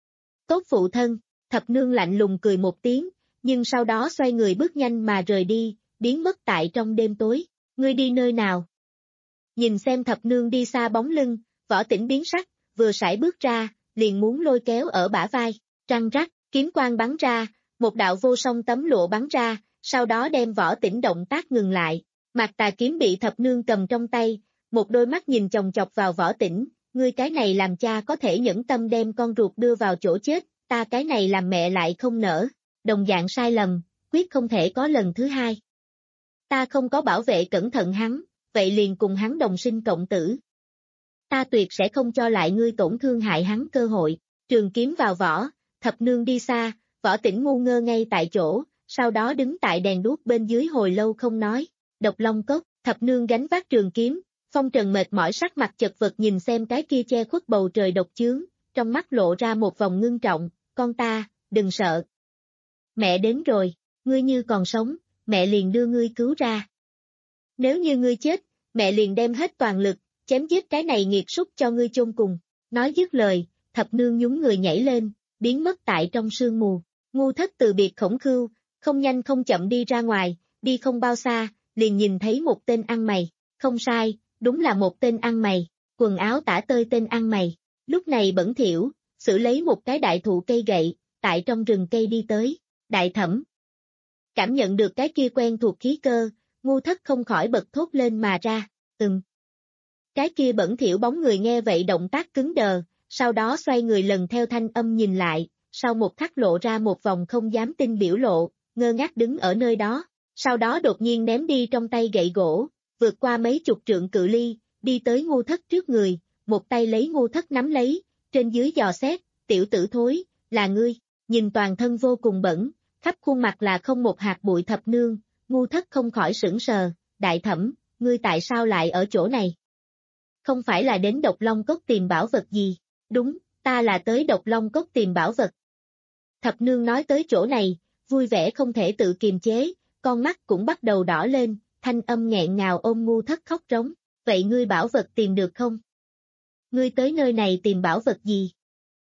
Tốt phụ thân, thập nương lạnh lùng cười một tiếng, nhưng sau đó xoay người bước nhanh mà rời đi, biến mất tại trong đêm tối. Ngươi đi nơi nào? Nhìn xem thập nương đi xa bóng lưng, Võ Tĩnh biến sắc, vừa sải bước ra, liền muốn lôi kéo ở bả vai, răng rắc, kiếm quang bắn ra, một đạo vô song tấm lụa bắn ra, sau đó đem Võ Tĩnh động tác ngừng lại. Mạc Tà kiếm bị thập nương cầm trong tay, một đôi mắt nhìn chòng chọc vào Võ Tĩnh, ngươi cái này làm cha có thể nhẫn tâm đem con ruột đưa vào chỗ chết, ta cái này làm mẹ lại không nỡ, đồng dạng sai lầm, quyết không thể có lần thứ hai. Ta không có bảo vệ cẩn thận hắn, vậy liền cùng hắn đồng sinh cộng tử. Ta tuyệt sẽ không cho lại ngươi tổn thương hại hắn cơ hội, trường kiếm vào vỏ, thập nương đi xa, Võ Tĩnh ngu ngơ ngay tại chỗ, sau đó đứng tại đèn đuốc bên dưới hồi lâu không nói. Độc Long Cốc, thập nương gánh vác trường kiếm, phong trần mệt mỏi sắc mặt chật vật nhìn xem cái kia che khuất bầu trời độc chướng, trong mắt lộ ra một vòng ngưng trọng, con ta, đừng sợ. Mẹ đến rồi, ngươi như còn sống, mẹ liền đưa ngươi cứu ra. Nếu như ngươi chết, mẹ liền đem hết toàn lực, chém giết cái này nghiệt súc cho ngươi chôn cùng. Nói dứt lời, thập nương nhún người nhảy lên, biến mất tại trong sương mù. Ngu Thất từ biệt Khổng Khưu, không nhanh không chậm đi ra ngoài, đi không bao xa, liền nhìn thấy một tên ăn mày. Không sai, đúng là một tên ăn mày, quần áo tả tơi tên ăn mày. Lúc này bẩn thỉu, xử lấy một cái đại thụ cây gậy, tại trong rừng cây đi tới. Đại Thẩm. Cảm nhận được cái kia quen thuộc khí cơ, Ngu Thất không khỏi bật thốt lên mà ra, ừm. Cái kia bẩn thỉu bóng người nghe vậy động tác cứng đờ, sau đó xoay người lần theo thanh âm nhìn lại, sau một khắc lộ ra một vòng không dám tin biểu lộ, ngơ ngác đứng ở nơi đó, sau đó đột nhiên ném đi trong tay gậy gỗ, vượt qua mấy chục trượng cự ly, đi tới Ngu Thất trước người, một tay lấy Ngu Thất nắm lấy, trên dưới dò xét, tiểu tử thối, là ngươi, nhìn toàn thân vô cùng bẩn, khắp khuôn mặt là không một hạt bụi thập nương, Ngu Thất không khỏi sững sờ, Đại Thẩm, ngươi tại sao lại ở chỗ này? Không phải là đến Độc Long Cốc tìm bảo vật gì? Đúng, ta là tới Độc Long Cốc tìm bảo vật. Thập nương nói tới chỗ này, vui vẻ không thể tự kiềm chế, con mắt cũng bắt đầu đỏ lên, thanh âm nghẹn ngào ôm Ngu Thất khóc rống, vậy ngươi bảo vật tìm được không? Ngươi tới nơi này tìm bảo vật gì?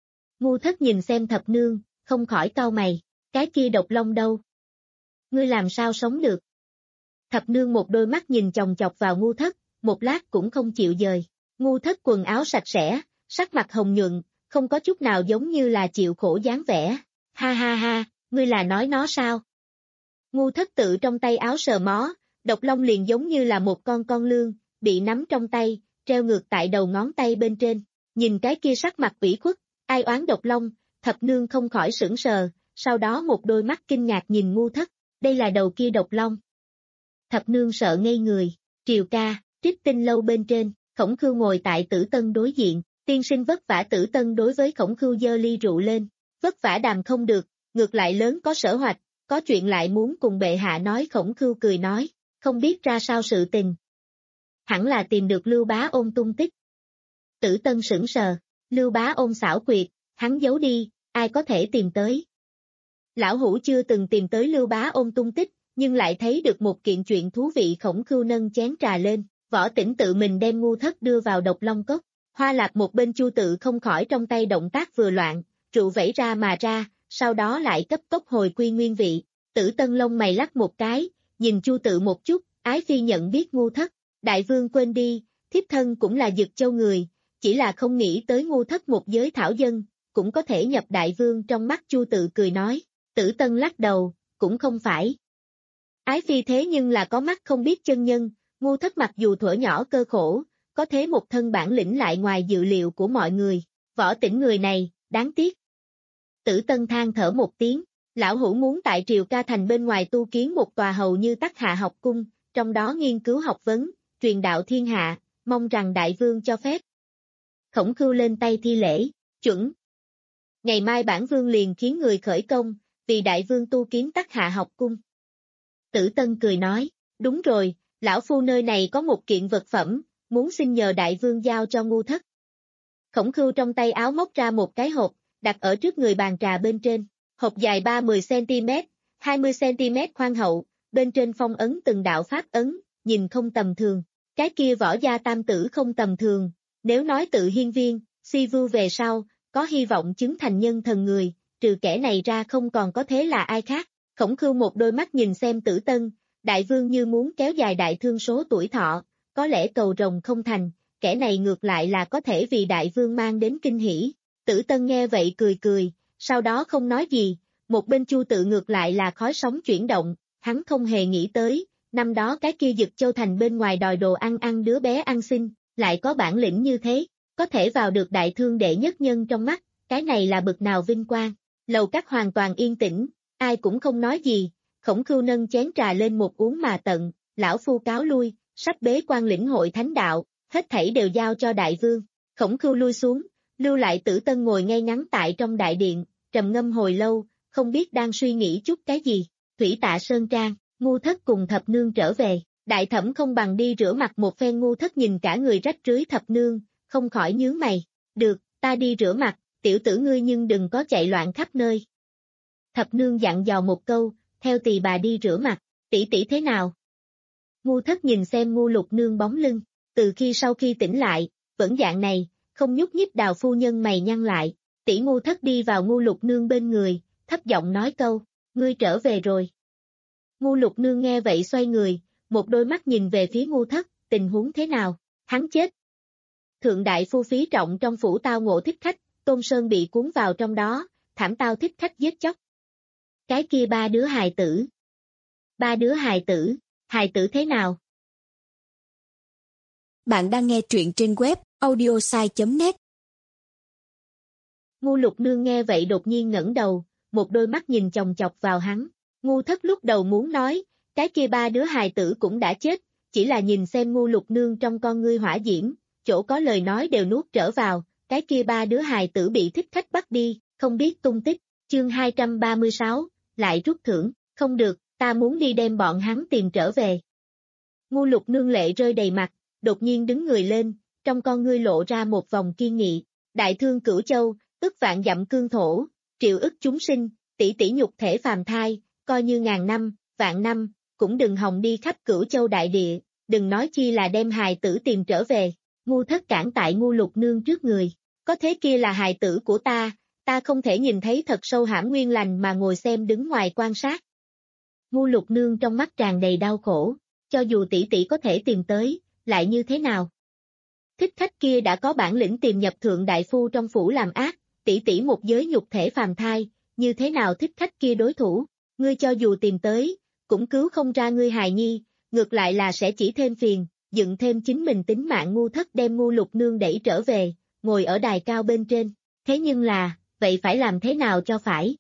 Ngu Thất nhìn xem thập nương, không khỏi cau mày, cái kia độc long đâu? Ngươi làm sao sống được? Thập nương một đôi mắt nhìn chòng chọc vào Ngu Thất, một lát cũng không chịu dời. Ngu Thất quần áo sạch sẽ, sắc mặt hồng nhuận, không có chút nào giống như là chịu khổ dáng vẻ. Ha ha ha, ngươi là nói nó sao? Ngu Thất tự trong tay áo sờ mó, độc long liền giống như là một con con lương, bị nắm trong tay, treo ngược tại đầu ngón tay bên trên. Nhìn cái kia sắc mặt ủy khuất, ai oán độc long, thập nương không khỏi sững sờ, sau đó một đôi mắt kinh ngạc nhìn Ngu Thất, đây là đầu kia độc long. Thập nương sợ ngây người, Triều ca, Trích Tinh lâu bên trên, Khổng Khưu ngồi tại Tử Tân đối diện, tiên sinh vất vả. Tử Tân đối với Khổng Khưu giơ ly rượu lên, vất vả đàm không được, ngược lại lớn có sở hoạch, có chuyện lại muốn cùng bệ hạ nói. Khổng Khưu cười nói, không biết ra sao sự tình. Hẳn là tìm được Lưu Bá Ôn tung tích. Tử Tân sững sờ, Lưu Bá Ôn xảo quyệt, hắn giấu đi, ai có thể tìm tới. Lão Hủ chưa từng tìm tới Lưu Bá Ôn tung tích, nhưng lại thấy được một kiện chuyện thú vị. Khổng Khưu nâng chén trà lên, Võ Tĩnh tự mình đem Ngu Thất đưa vào Độc Long Cốc. Hoa Lạp một bên Chu Tự không khỏi trong tay động tác vừa loạn, rượu vẩy ra mà ra, sau đó lại cấp tốc hồi quy nguyên vị. Tử Tân lông mày lắc một cái, nhìn Chu Tự một chút, ái phi nhận biết Ngu Thất. Đại vương quên đi, thiếp thân cũng là Dực Châu người, chỉ là không nghĩ tới Ngu Thất một giới thảo dân, cũng có thể nhập đại vương trong mắt. Chu Tự cười nói. Tử Tân lắc đầu, cũng không phải. Ái phi thế nhưng là có mắt không biết chân nhân, Ngu Thất mặc dù thuở nhỏ cơ khổ, có thế một thân bản lĩnh lại ngoài dự liệu của mọi người. Võ Tĩnh người này, đáng tiếc. Tử Tân than thở một tiếng, lão hủ muốn tại Triều Ca thành bên ngoài tu kiến một tòa hầu như Tắc Hạ học cung, trong đó nghiên cứu học vấn, truyền đạo thiên hạ, mong rằng đại vương cho phép. Khổng Khưu lên tay thi lễ, chuẩn. Ngày mai bản vương liền khiến người khởi công, vì đại vương tu kiến Tắc Hạ học cung. Tử Tân cười nói, đúng rồi, lão phu nơi này có một kiện vật phẩm, muốn xin nhờ đại vương giao cho Ngu Thất. Khổng Khưu trong tay áo móc ra một cái hộp, đặt ở trước người bàn trà bên trên, hộp dài ba mươi xăng-ti-mét, hai mươi xăng-ti-mét khoan hậu, bên trên phong ấn từng đạo pháp ấn, nhìn không tầm thường, cái kia Võ gia tam tử không tầm thường, nếu nói tự hiên viên, Si Vu về sau, có hy vọng chứng thành nhân thần người, trừ kẻ này ra không còn có thế là ai khác. Khổng Khưu một đôi mắt nhìn xem Tử Tân, đại vương như muốn kéo dài đại thương số tuổi thọ, có lẽ cầu rồng không thành, kẻ này ngược lại là có thể vì đại vương mang đến kinh hỉ. Tử Tân nghe vậy cười cười, sau đó không nói gì, một bên Chu Tự ngược lại là khói sóng chuyển động, hắn không hề nghĩ tới, năm đó cái kia Dực Châu thành bên ngoài đòi đồ ăn ăn đứa bé ăn xin, lại có bản lĩnh như thế, có thể vào được đại thương đệ nhất nhân trong mắt, cái này là bực nào vinh quang. Lầu Các hoàn toàn yên tĩnh, ai cũng không nói gì, Khổng Khưu nâng chén trà lên một uống mà tận, lão phu cáo lui, sắp bế quan lĩnh hội thánh đạo, hết thảy đều giao cho đại vương. Khổng Khưu lui xuống, lưu lại Tử Tân ngồi ngay ngắn tại trong đại điện, trầm ngâm hồi lâu, không biết đang suy nghĩ chút cái gì. Thủy Tạ Sơn Trang, Ngu Thất cùng Thập Nương trở về, đại thẩm không bằng đi rửa mặt một phen. Ngu Thất nhìn cả người rách rưới Thập Nương, không khỏi nhướng mày, được, ta đi rửa mặt, tiểu tử ngươi nhưng đừng có chạy loạn khắp nơi. Thập Nương dặn dò một câu, theo tỳ bà đi rửa mặt, tỷ tỷ thế nào? Ngu Thất nhìn xem Ngu Lục Nương bóng lưng, từ khi sau khi tỉnh lại, vẫn dạng này, không nhúc nhích. Đào phu nhân mày nhăn lại, tỷ. Ngu Thất đi vào Ngu Lục Nương bên người, thấp giọng nói câu, ngươi trở về rồi. Ngu Lục Nương nghe vậy xoay người, một đôi mắt nhìn về phía Ngu Thất, tình huống thế nào? Hắn chết. Thượng đại phu Phí Trọng trong phủ tao ngộ thích khách, Tôn Sơn bị cuốn vào trong đó, thảm tao thích khách giết chóc. Cái kia ba đứa hài tử. Ba đứa hài tử, hài tử thế nào? Bạn đang nghe truyện trên web audiosai chấm net. Ngu Lục Nương nghe vậy đột nhiên ngẩng đầu, một đôi mắt nhìn chòng chọc vào hắn. Ngu Thất lúc đầu muốn nói, cái kia ba đứa hài tử cũng đã chết, chỉ là nhìn xem Ngu Lục Nương trong con ngươi hỏa diễm, chỗ có lời nói đều nuốt trở vào, cái kia ba đứa hài tử bị thích khách bắt đi, không biết tung tích. Chương hai trăm ba mươi sáu, lại rút thưởng, không được, ta muốn đi đem bọn hắn tìm trở về. Ngu Lục Nương lệ rơi đầy mặt, đột nhiên đứng người lên, trong con ngươi lộ ra một vòng kiên nghị. Đại thương Cửu Châu, ức vạn dặm cương thổ, triệu ức chúng sinh, tỷ tỷ nhục thể phàm thai, coi như ngàn năm, vạn năm, cũng đừng hòng đi khắp Cửu Châu đại địa, đừng nói chi là đem hài tử tìm trở về. Ngu Thất cản tại Ngu Lục Nương trước người, có thế kia là hài tử của ta, ta không thể nhìn thấy thật sâu hãm nguyên lành mà ngồi xem đứng ngoài quan sát. Ngu Lục Nương trong mắt tràn đầy đau khổ, cho dù tỷ tỷ có thể tìm tới, lại như thế nào? Thích khách kia đã có bản lĩnh tìm nhập thượng đại phu trong phủ làm ác, tỷ tỷ một giới nhục thể phàm thai, như thế nào thích khách kia đối thủ? Ngươi cho dù tìm tới, cũng cứu không ra ngươi hài nhi, ngược lại là sẽ chỉ thêm phiền, dựng thêm chính mình tính mạng. Ngu Thất đem Ngu Lục Nương đẩy trở về, ngồi ở đài cao bên trên. Thế nhưng là, vậy phải làm thế nào cho phải?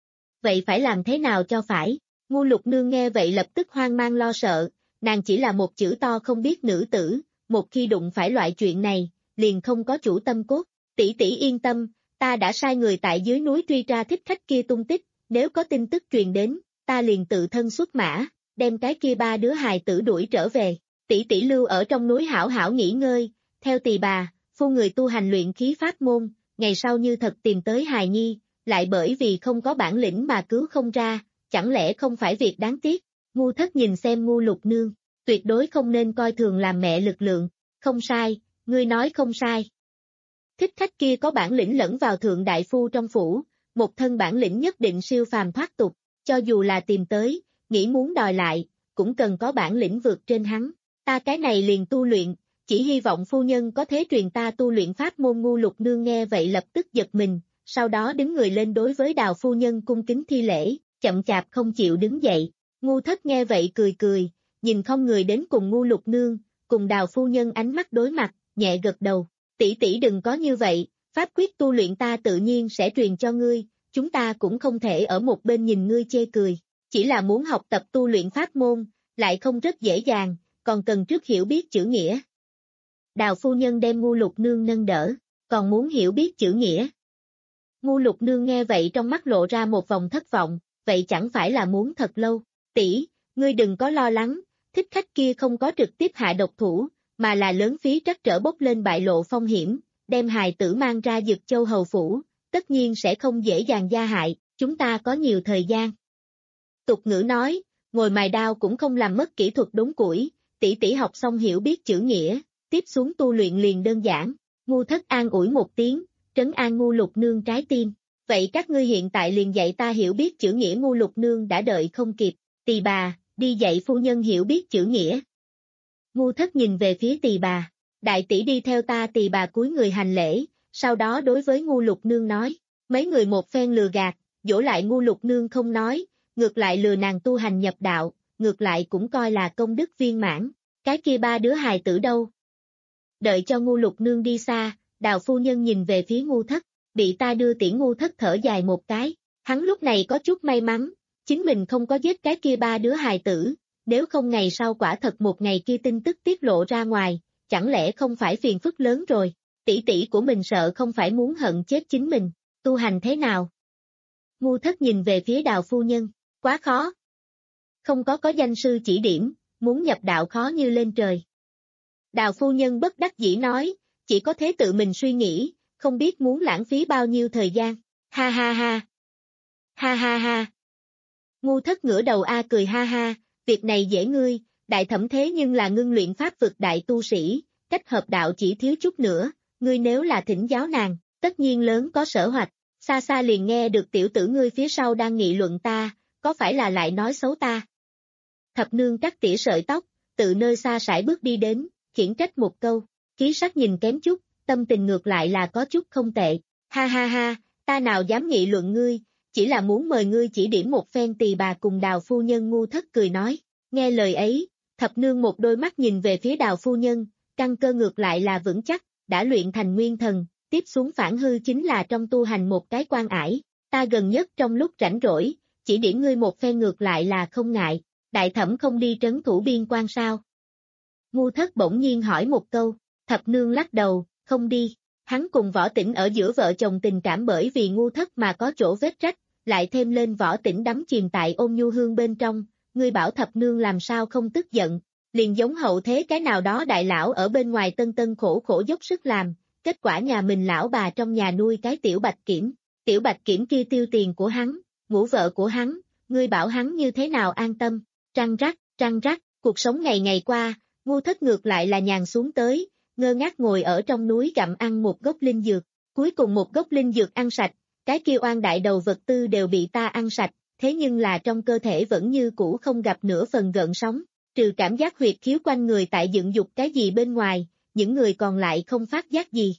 Vậy phải làm thế nào cho phải? Ngu Lục Nương nghe vậy lập tức hoang mang lo sợ, nàng chỉ là một chữ to không biết nữ tử, một khi đụng phải loại chuyện này, liền không có chủ tâm cốt. Tỷ tỷ yên tâm, ta đã sai người tại dưới núi truy tra thích khách kia tung tích, nếu có tin tức truyền đến, ta liền tự thân xuất mã, đem cái kia ba đứa hài tử đuổi trở về. Tỷ tỷ lưu ở trong núi hảo hảo nghỉ ngơi, theo tỳ bà, phu người tu hành luyện khí pháp môn, ngày sau như thật tìm tới hài nhi, lại bởi vì không có bản lĩnh mà cứu không ra, chẳng lẽ không phải việc đáng tiếc? Ngu Thất nhìn xem Ngu Lục Nương, tuyệt đối không nên coi thường làm mẹ lực lượng, không sai, ngươi nói không sai. Thích khách kia có bản lĩnh lẫn vào thượng đại phu trong phủ, một thân bản lĩnh nhất định siêu phàm thoát tục, cho dù là tìm tới, nghĩ muốn đòi lại, cũng cần có bản lĩnh vượt trên hắn. Ta cái này liền tu luyện, chỉ hy vọng phu nhân có thể truyền ta tu luyện pháp môn. Ngu Lục Nương nghe vậy lập tức giật mình, sau đó đứng người lên đối với Đào phu nhân cung kính thi lễ, chậm chạp không chịu đứng dậy. Ngu Thất nghe vậy cười cười, nhìn không người đến cùng Ngu Lục Nương, cùng Đào phu nhân ánh mắt đối mặt, nhẹ gật đầu. Tỷ tỷ đừng có như vậy, pháp quyết tu luyện ta tự nhiên sẽ truyền cho ngươi, chúng ta cũng không thể ở một bên nhìn ngươi chê cười, chỉ là muốn học tập tu luyện pháp môn, lại không rất dễ dàng, còn cần trước hiểu biết chữ nghĩa. Đào phu nhân đem Ngu Lục Nương nâng đỡ, còn muốn hiểu biết chữ nghĩa. Ngu Lục Nương nghe vậy trong mắt lộ ra một vòng thất vọng, vậy chẳng phải là muốn thật lâu. Tỷ, ngươi đừng có lo lắng, thích khách kia không có trực tiếp hạ độc thủ, mà là lớn phí trắc trở bốc lên bại lộ phong hiểm, đem hài tử mang ra Dực Châu hầu phủ, tất nhiên sẽ không dễ dàng gia hại, chúng ta có nhiều thời gian. Tục ngữ nói, ngồi mài đao cũng không làm mất kỹ thuật đốn củi, tỷ tỷ học xong hiểu biết chữ nghĩa, tiếp xuống tu luyện liền đơn giản. Ngu Thất an ủi một tiếng, trấn an Ngu Lục Nương trái tim. Vậy các ngươi hiện tại liền dạy ta hiểu biết chữ nghĩa. Ngu Lục Nương đã đợi không kịp. Tỳ bà, đi dạy phu nhân hiểu biết chữ nghĩa. Ngu Thất nhìn về phía tỳ bà. Đại tỷ đi theo ta. Tỳ bà cúi người hành lễ, sau đó đối với Ngu Lục Nương nói. Mấy người một phen lừa gạt, dỗ lại Ngu Lục Nương không nói, ngược lại lừa nàng tu hành nhập đạo, ngược lại cũng coi là công đức viên mãn. Cái kia ba đứa hài tử đâu? Đợi cho Ngu Lục Nương đi xa, Đào phu nhân nhìn về phía Ngu Thất, bị ta đưa tiễn. Ngu Thất thở dài một cái, hắn lúc này có chút may mắn, chính mình không có giết cái kia ba đứa hài tử, nếu không ngày sau quả thật một ngày kia tin tức tiết lộ ra ngoài, chẳng lẽ không phải phiền phức lớn rồi. Tỷ tỷ của mình sợ không phải muốn hận chết chính mình, tu hành thế nào? Ngu Thất nhìn về phía Đào phu nhân, quá khó. Không có có danh sư chỉ điểm, muốn nhập đạo khó như lên trời. Đào phu nhân bất đắc dĩ nói, chỉ có thế tự mình suy nghĩ, không biết muốn lãng phí bao nhiêu thời gian. Ha ha ha. Ha ha ha. Ngu Thất ngửa đầu a cười ha ha, việc này dễ ngươi, đại thẩm thế nhưng là ngưng luyện pháp vực đại tu sĩ, cách hợp đạo chỉ thiếu chút nữa, ngươi nếu là thỉnh giáo nàng, tất nhiên lớn có sở hoạch. Xa xa liền nghe được tiểu tử ngươi phía sau đang nghị luận ta, có phải là lại nói xấu ta? Thập nương cắt tỉa sợi tóc, từ nơi xa sải bước đi đến, khiển trách một câu, khí sắc nhìn kém chút, tâm tình ngược lại là có chút không tệ. Ha ha ha, ta nào dám nghị luận ngươi, chỉ là muốn mời ngươi chỉ điểm một phen. Tỳ bà cùng Đào phu nhân. Ngu Thất cười nói, nghe lời ấy, thập nương một đôi mắt nhìn về phía Đào phu nhân, căn cơ ngược lại là vững chắc, đã luyện thành nguyên thần, tiếp xuống phản hư chính là trong tu hành một cái quan ải, ta gần nhất trong lúc rảnh rỗi, chỉ điểm ngươi một phen ngược lại là không ngại. Đại thẩm không đi trấn thủ biên quan sao? Ngu Thất bỗng nhiên hỏi một câu, thập nương lắc đầu, không đi. Hắn cùng Võ Tĩnh ở giữa vợ chồng tình cảm bởi vì Ngu Thất mà có chỗ vết rách, lại thêm lên Võ Tĩnh đắm chìm tại ôn nhu hương bên trong, ngươi bảo thập nương làm sao không tức giận, liền giống hậu thế cái nào đó đại lão ở bên ngoài tân tân khổ khổ dốc sức làm, kết quả nhà mình lão bà trong nhà nuôi cái tiểu bạch kiểm, tiểu bạch kiểm kia tiêu tiền của hắn, ngủ vợ của hắn, ngươi bảo hắn như thế nào an tâm. Trăng rắc, trăng rắc, cuộc sống ngày ngày qua, Ngu Thất ngược lại là nhàn xuống tới, ngơ ngác ngồi ở trong núi gặm ăn một gốc linh dược, cuối cùng một gốc linh dược ăn sạch, cái kia oan đại đầu vật tư đều bị ta ăn sạch, thế nhưng là trong cơ thể vẫn như cũ không gặp nửa phần gợn sóng, trừ cảm giác huyệt khiếu quanh người tại dựng dục cái gì bên ngoài, những người còn lại không phát giác gì.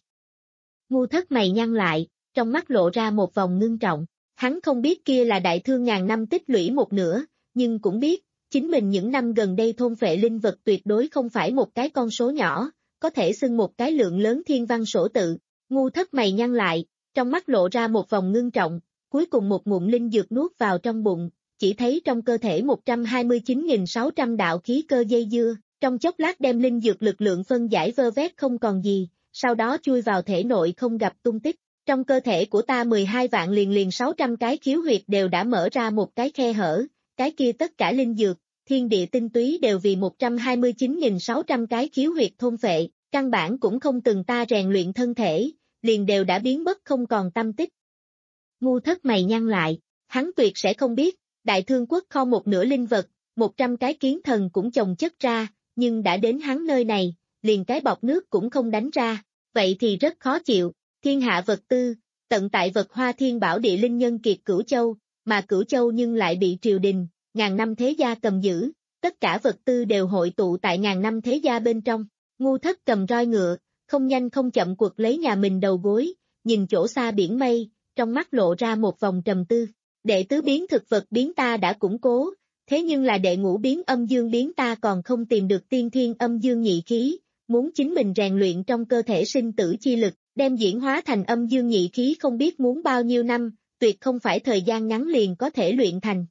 Ngu Thất mày nhăn lại, trong mắt lộ ra một vòng ngưng trọng, hắn không biết kia là đại thương ngàn năm tích lũy một nửa, nhưng cũng biết, chính mình những năm gần đây thôn phệ linh vật tuyệt đối không phải một cái con số nhỏ, có thể xưng một cái lượng lớn thiên văn sổ tự. Ngu Thất mày nhăn lại, trong mắt lộ ra một vòng ngưng trọng, cuối cùng một ngụm linh dược nuốt vào trong bụng, chỉ thấy trong cơ thể một trăm hai mươi chín nghìn sáu trăm đạo khí cơ dây dưa, trong chốc lát đem linh dược lực lượng phân giải vơ vét không còn gì, sau đó chui vào thể nội không gặp tung tích. Trong cơ thể của ta mười hai vạn liền liền sáu trăm cái khiếu huyệt đều đã mở ra một cái khe hở, cái kia tất cả linh dược, thiên địa tinh túy đều vì một trăm hai mươi chín nghìn sáu trăm cái khiếu huyệt thôn phệ, căn bản cũng không từng ta rèn luyện thân thể, liền đều đã biến mất không còn tâm tích. Ngu Thất mày nhăn lại, hắn tuyệt sẽ không biết, đại thương quốc kho một nửa linh vật, một trăm cái kiến thần cũng chồng chất ra, nhưng đã đến hắn nơi này, liền cái bọc nước cũng không đánh ra, vậy thì rất khó chịu, thiên hạ vật tư, tận tại vật hoa thiên bảo địa linh nhân kiệt Cửu Châu, mà Cửu Châu nhưng lại bị triều đình, ngàn năm thế gia cầm giữ, tất cả vật tư đều hội tụ tại ngàn năm thế gia bên trong. Ngu Thất cầm roi ngựa, không nhanh không chậm quật lấy nhà mình đầu gối, nhìn chỗ xa biển mây, trong mắt lộ ra một vòng trầm tư. Đệ tứ biến thực vật biến ta đã củng cố, thế nhưng là đệ ngũ biến âm dương biến ta còn không tìm được tiên thiên âm dương nhị khí, muốn chính mình rèn luyện trong cơ thể sinh tử chi lực, đem diễn hóa thành âm dương nhị khí không biết muốn bao nhiêu năm, tuyệt không phải thời gian ngắn liền có thể luyện thành.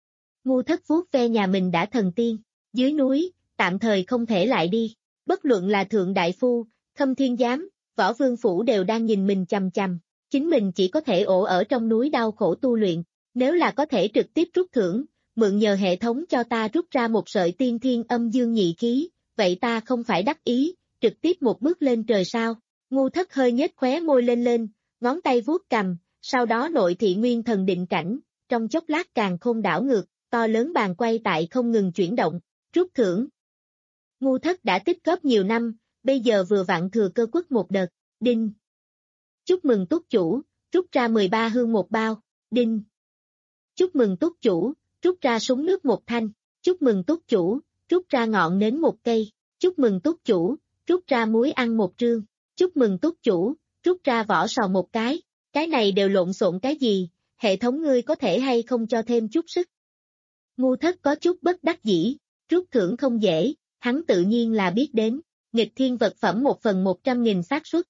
Ngu Thất vuốt ve nhà mình đã thần tiên, dưới núi, tạm thời không thể lại đi, bất luận là Thượng Đại Phu, Khâm Thiên Giám, Võ Vương Phủ đều đang nhìn mình chằm chằm, chính mình chỉ có thể ổ ở trong núi đau khổ tu luyện, nếu là có thể trực tiếp rút thưởng, mượn nhờ hệ thống cho ta rút ra một sợi tiên thiên âm dương nhị khí, vậy ta không phải đắc ý, trực tiếp một bước lên trời sao? Ngu Thất hơi nhếch khóe môi lên lên, ngón tay vuốt cầm, sau đó nội thị nguyên thần định cảnh, trong chốc lát càng khôn đảo ngược, to lớn bàn quay tại không ngừng chuyển động, rút thưởng. Ngu Thất đã tích góp nhiều năm, bây giờ vừa vặn thừa cơ quất một đợt, Đinh. Chúc mừng túc chủ, rút ra mười ba hương một bao. Đinh. Chúc mừng túc chủ, rút ra súng nước một thanh. Chúc mừng túc chủ, rút ra ngọn nến một cây. Chúc mừng túc chủ, rút ra muối ăn một trương. Chúc mừng túc chủ, rút ra vỏ sò một cái. Cái này đều lộn xộn cái gì, hệ thống ngươi có thể hay không cho thêm chút sức. Ngu Thất có chút bất đắc dĩ, rút thưởng không dễ, hắn tự nhiên là biết đến. Nghịch thiên vật phẩm một phần một trăm nghìn xác suất.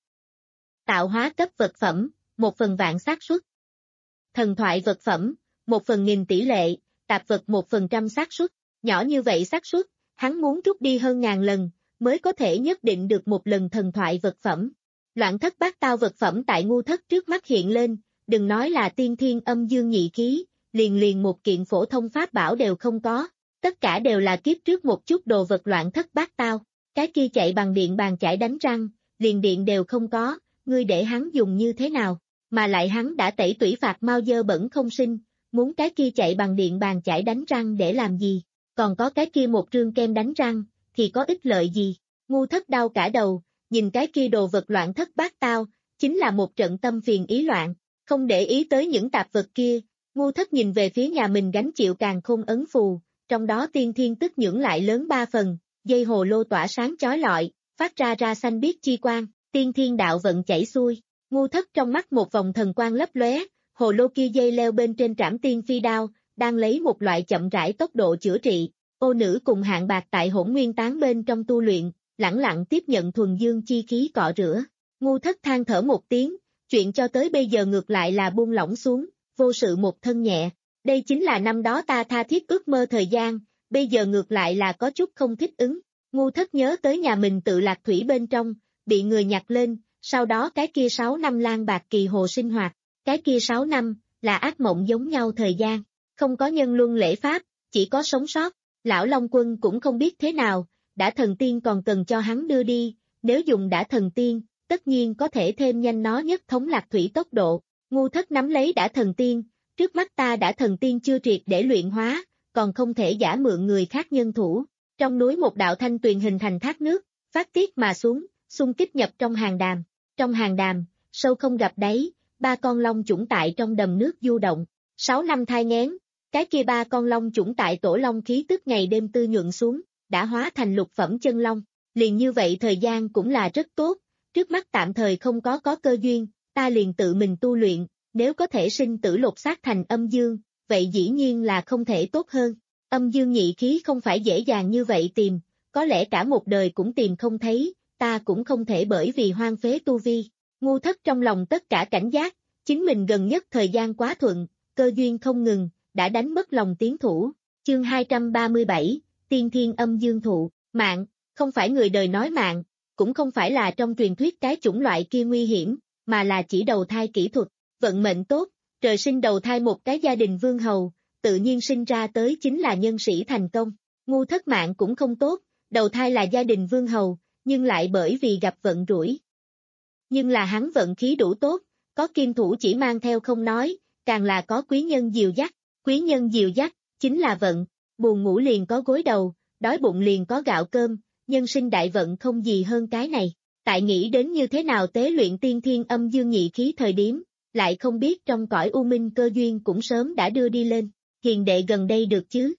Tạo hóa cấp vật phẩm, một phần vạn xác suất. Thần thoại vật phẩm, một phần nghìn tỷ lệ, tạp vật một phần trăm xác suất. Nhỏ như vậy xác suất, hắn muốn rút đi hơn ngàn lần, mới có thể nhất định được một lần thần thoại vật phẩm. Loạn thất bát tao vật phẩm tại Ngu Thất trước mắt hiện lên, đừng nói là tiên thiên âm dương nhị khí, liền liền một kiện phổ thông pháp bảo đều không có, tất cả đều là kiếp trước một chút đồ vật loạn thất bát tao. Cái kia chạy bằng điện bàn chải đánh răng, liền điện đều không có, ngươi để hắn dùng như thế nào, mà lại hắn đã tẩy tủy phạt mau dơ bẩn không sinh, muốn cái kia chạy bằng điện bàn chải đánh răng để làm gì, còn có cái kia một trương kem đánh răng, thì có ích lợi gì. Ngu Thất đau cả đầu, nhìn cái kia đồ vật loạn thất bát tao, chính là một trận tâm phiền ý loạn, không để ý tới những tạp vật kia. Ngu Thất nhìn về phía nhà mình gánh chịu càn khôn ấn phù, trong đó tiên thiên tức nhưỡng lại lớn ba phần, dây hồ lô tỏa sáng chói lọi, phát ra ra xanh biếc chi quang, tiên thiên đạo vận chảy xuôi. Ngu Thất trong mắt một vòng thần quang lấp lóe, hồ lô kia dây leo bên trên trảm tiên phi đao, đang lấy một loại chậm rãi tốc độ chữa trị. Ô nữ cùng Hạng Bạc tại Hỗn Nguyên Tán bên trong tu luyện, lẳng lặng tiếp nhận thuần dương chi khí cọ rửa. Ngu Thất than thở một tiếng, chuyện cho tới bây giờ ngược lại là buông lỏng xuống, vô sự một thân nhẹ. Đây chính là năm đó ta tha thiết ước mơ thời gian, bây giờ ngược lại là có chút không thích ứng. Ngu Thất nhớ tới nhà mình tự lạc thủy bên trong, bị người nhặt lên, sau đó cái kia sáu năm lang bạc kỳ hồ sinh hoạt, cái kia sáu năm, là ác mộng giống nhau thời gian, không có nhân luân lễ pháp, chỉ có sống sót. Lão Long Quân cũng không biết thế nào, đã thần tiên còn cần cho hắn đưa đi, nếu dùng đã thần tiên, tất nhiên có thể thêm nhanh nó nhất thống lạc thủy tốc độ. Ngu Thất nắm lấy đã thần tiên, trước mắt ta đã thần tiên chưa triệt để luyện hóa, còn không thể giả mượn người khác nhân thủ. Trong núi một đạo thanh tuyền hình thành thác nước, phát tiết mà xuống, xung kích nhập trong hàng đàm. Trong hàng đàm, sâu không gặp đáy, ba con long chủng tại trong đầm nước du động. Sáu năm thai nghén, cái kia ba con long chủng tại tổ long khí tức ngày đêm tư nhuận xuống, đã hóa thành lục phẩm chân long. Liền như vậy thời gian cũng là rất tốt, trước mắt tạm thời không có có cơ duyên, ta liền tự mình tu luyện, nếu có thể sinh tử lột xác thành âm dương, vậy dĩ nhiên là không thể tốt hơn. Âm dương nhị khí không phải dễ dàng như vậy tìm, có lẽ cả một đời cũng tìm không thấy, ta cũng không thể bởi vì hoang phế tu vi. Ngu Thất trong lòng tất cả cảnh giác, chính mình gần nhất thời gian quá thuận, cơ duyên không ngừng, đã đánh mất lòng tiến thủ. Chương hai trăm ba mươi bảy, Tiên Thiên Âm Dương Thụ. Mạng, không phải người đời nói mạng, cũng không phải là trong truyền thuyết cái chủng loại kia nguy hiểm, mà là chỉ đầu thai kỹ thuật. Vận mệnh tốt, trời sinh đầu thai một cái gia đình vương hầu, tự nhiên sinh ra tới chính là nhân sĩ thành công. Ngu Thất mạng cũng không tốt, đầu thai là gia đình vương hầu, nhưng lại bởi vì gặp vận rủi. Nhưng là hắn vận khí đủ tốt, có kim thủ chỉ mang theo không nói, càng là có quý nhân dìu dắt. Quý nhân dìu dắt, chính là vận, buồn ngủ liền có gối đầu, đói bụng liền có gạo cơm, nhân sinh đại vận không gì hơn cái này. Tại nghĩ đến như thế nào tế luyện tiên thiên âm dương nhị khí thời điểm, lại không biết trong cõi u minh cơ duyên cũng sớm đã đưa đi lên. Hiền đệ gần đây được chứ?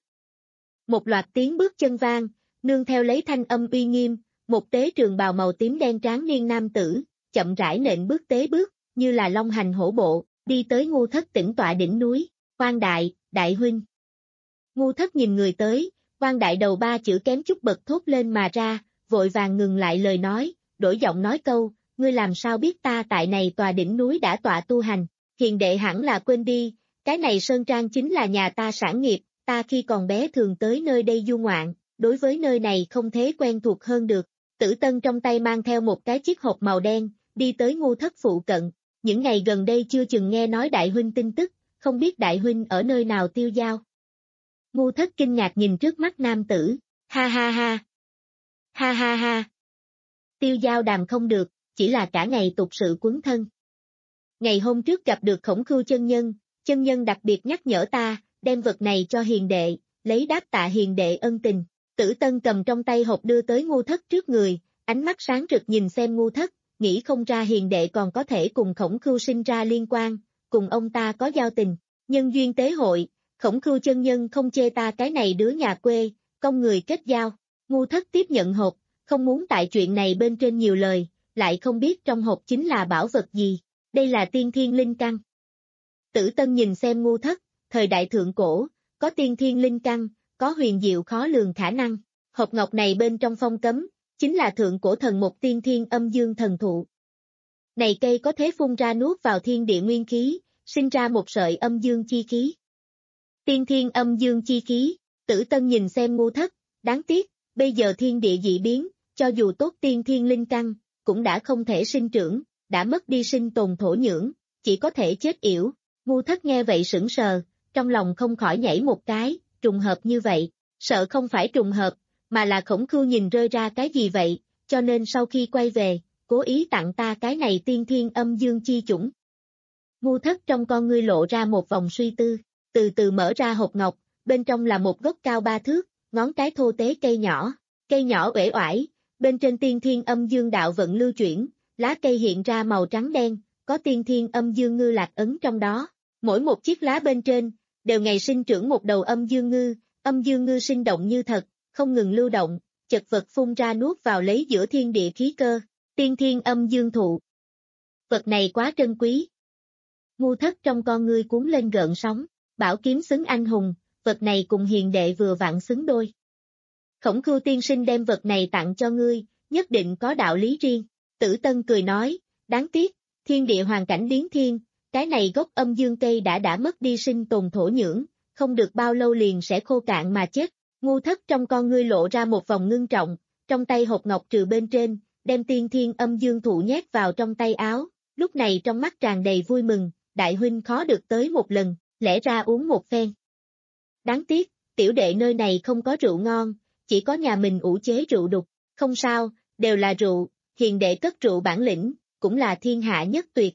Một loạt tiếng bước chân vang, nương theo lấy thanh âm uy nghiêm, một tế trường bào màu tím đen tráng niên nam tử, chậm rãi nện bước tế bước, như là long hành hổ bộ, đi tới Ngu Thất tĩnh tọa đỉnh núi. Quan đại, đại huynh. Ngu Thất nhìn người tới, quan đại đầu ba chữ kém chút bật thốt lên mà ra, vội vàng ngừng lại lời nói, đổi giọng nói câu, ngươi làm sao biết ta tại này tòa đỉnh núi đã tọa tu hành. Hiền đệ hẳn là quên đi, cái này sơn trang chính là nhà ta sản nghiệp, ta khi còn bé thường tới nơi đây du ngoạn, đối với nơi này không thế quen thuộc hơn được. Tử Tân trong tay mang theo một cái chiếc hộp màu đen, đi tới Ngu Thất phụ cận, những ngày gần đây chưa chừng nghe nói đại huynh tin tức, không biết đại huynh ở nơi nào tiêu dao. Ngu Thất kinh ngạc nhìn trước mắt nam tử, ha ha ha, ha ha ha, tiêu dao đàm không được, chỉ là cả ngày tục sự quấn thân. Ngày hôm trước gặp được Khổng Khưu chân nhân, chân nhân đặc biệt nhắc nhở ta, đem vật này cho hiền đệ, lấy đáp tạ hiền đệ ân tình. Tử Tân cầm trong tay hộp đưa tới Ngu Thất trước người, ánh mắt sáng rực nhìn xem Ngu Thất, nghĩ không ra hiền đệ còn có thể cùng Khổng Khưu sinh ra liên quan, cùng ông ta có giao tình. Nhân duyên tế hội, Khổng Khưu chân nhân không chê ta cái này đứa nhà quê, công người kết giao. Ngu Thất tiếp nhận hộp, không muốn tại chuyện này bên trên nhiều lời, lại không biết trong hộp chính là bảo vật gì. Đây là tiên thiên linh căn. Tử Tân nhìn xem Ngu Thất, thời đại thượng cổ, có tiên thiên linh căn, có huyền diệu khó lường khả năng. Hộp ngọc này bên trong phong cấm, chính là thượng cổ thần một tiên thiên âm dương thần thụ. Này cây có thể phun ra nuốt vào thiên địa nguyên khí, sinh ra một sợi âm dương chi khí. Tiên thiên âm dương chi khí, Tử Tân nhìn xem Ngu Thất, đáng tiếc, bây giờ thiên địa dị biến, cho dù tốt tiên thiên linh căn, cũng đã không thể sinh trưởng, đã mất đi sinh tồn thổ nhưỡng, chỉ có thể chết yểu. Ngu Thất nghe vậy sững sờ, trong lòng không khỏi nhảy một cái, trùng hợp như vậy, sợ không phải trùng hợp, mà là Khổng Khưu nhìn rơi ra cái gì vậy, cho nên sau khi quay về, cố ý tặng ta cái này tiên thiên âm dương chi chủng. Ngu Thất trong con ngươi lộ ra một vòng suy tư, từ từ mở ra hộp ngọc, bên trong là một gốc cao ba thước, ngón cái thô tế cây nhỏ, cây nhỏ uể oải, bên trên tiên thiên âm dương đạo vận lưu chuyển, lá cây hiện ra màu trắng đen, có tiên thiên âm dương ngư lạc ấn trong đó, mỗi một chiếc lá bên trên, đều ngày sinh trưởng một đầu âm dương ngư, âm dương ngư sinh động như thật, không ngừng lưu động, chật vật phun ra nuốt vào lấy giữa thiên địa khí cơ, tiên thiên âm dương thụ. Vật này quá trân quý. Ngu Thất trong con ngươi cuốn lên gợn sóng, bảo kiếm xứng anh hùng, vật này cùng hiền đệ vừa vặn xứng đôi. Khổng Khưu tiên sinh đem vật này tặng cho ngươi, nhất định có đạo lý riêng. Tử Tân cười nói, đáng tiếc, thiên địa hoàn cảnh biến thiên, cái này gốc âm dương cây đã đã mất đi sinh tồn thổ nhưỡng, không được bao lâu liền sẽ khô cạn mà chết. Ngu Thất trong con ngươi lộ ra một vòng ngưng trọng, trong tay hộp ngọc trừ bên trên, đem tiên thiên âm dương thụ nhét vào trong tay áo, lúc này trong mắt tràn đầy vui mừng, đại huynh khó được tới một lần, lẽ ra uống một phen. Đáng tiếc, tiểu đệ nơi này không có rượu ngon, chỉ có nhà mình ủ chế rượu đục, không sao, đều là rượu, hiền đệ cất rượu bản lĩnh, cũng là thiên hạ nhất tuyệt.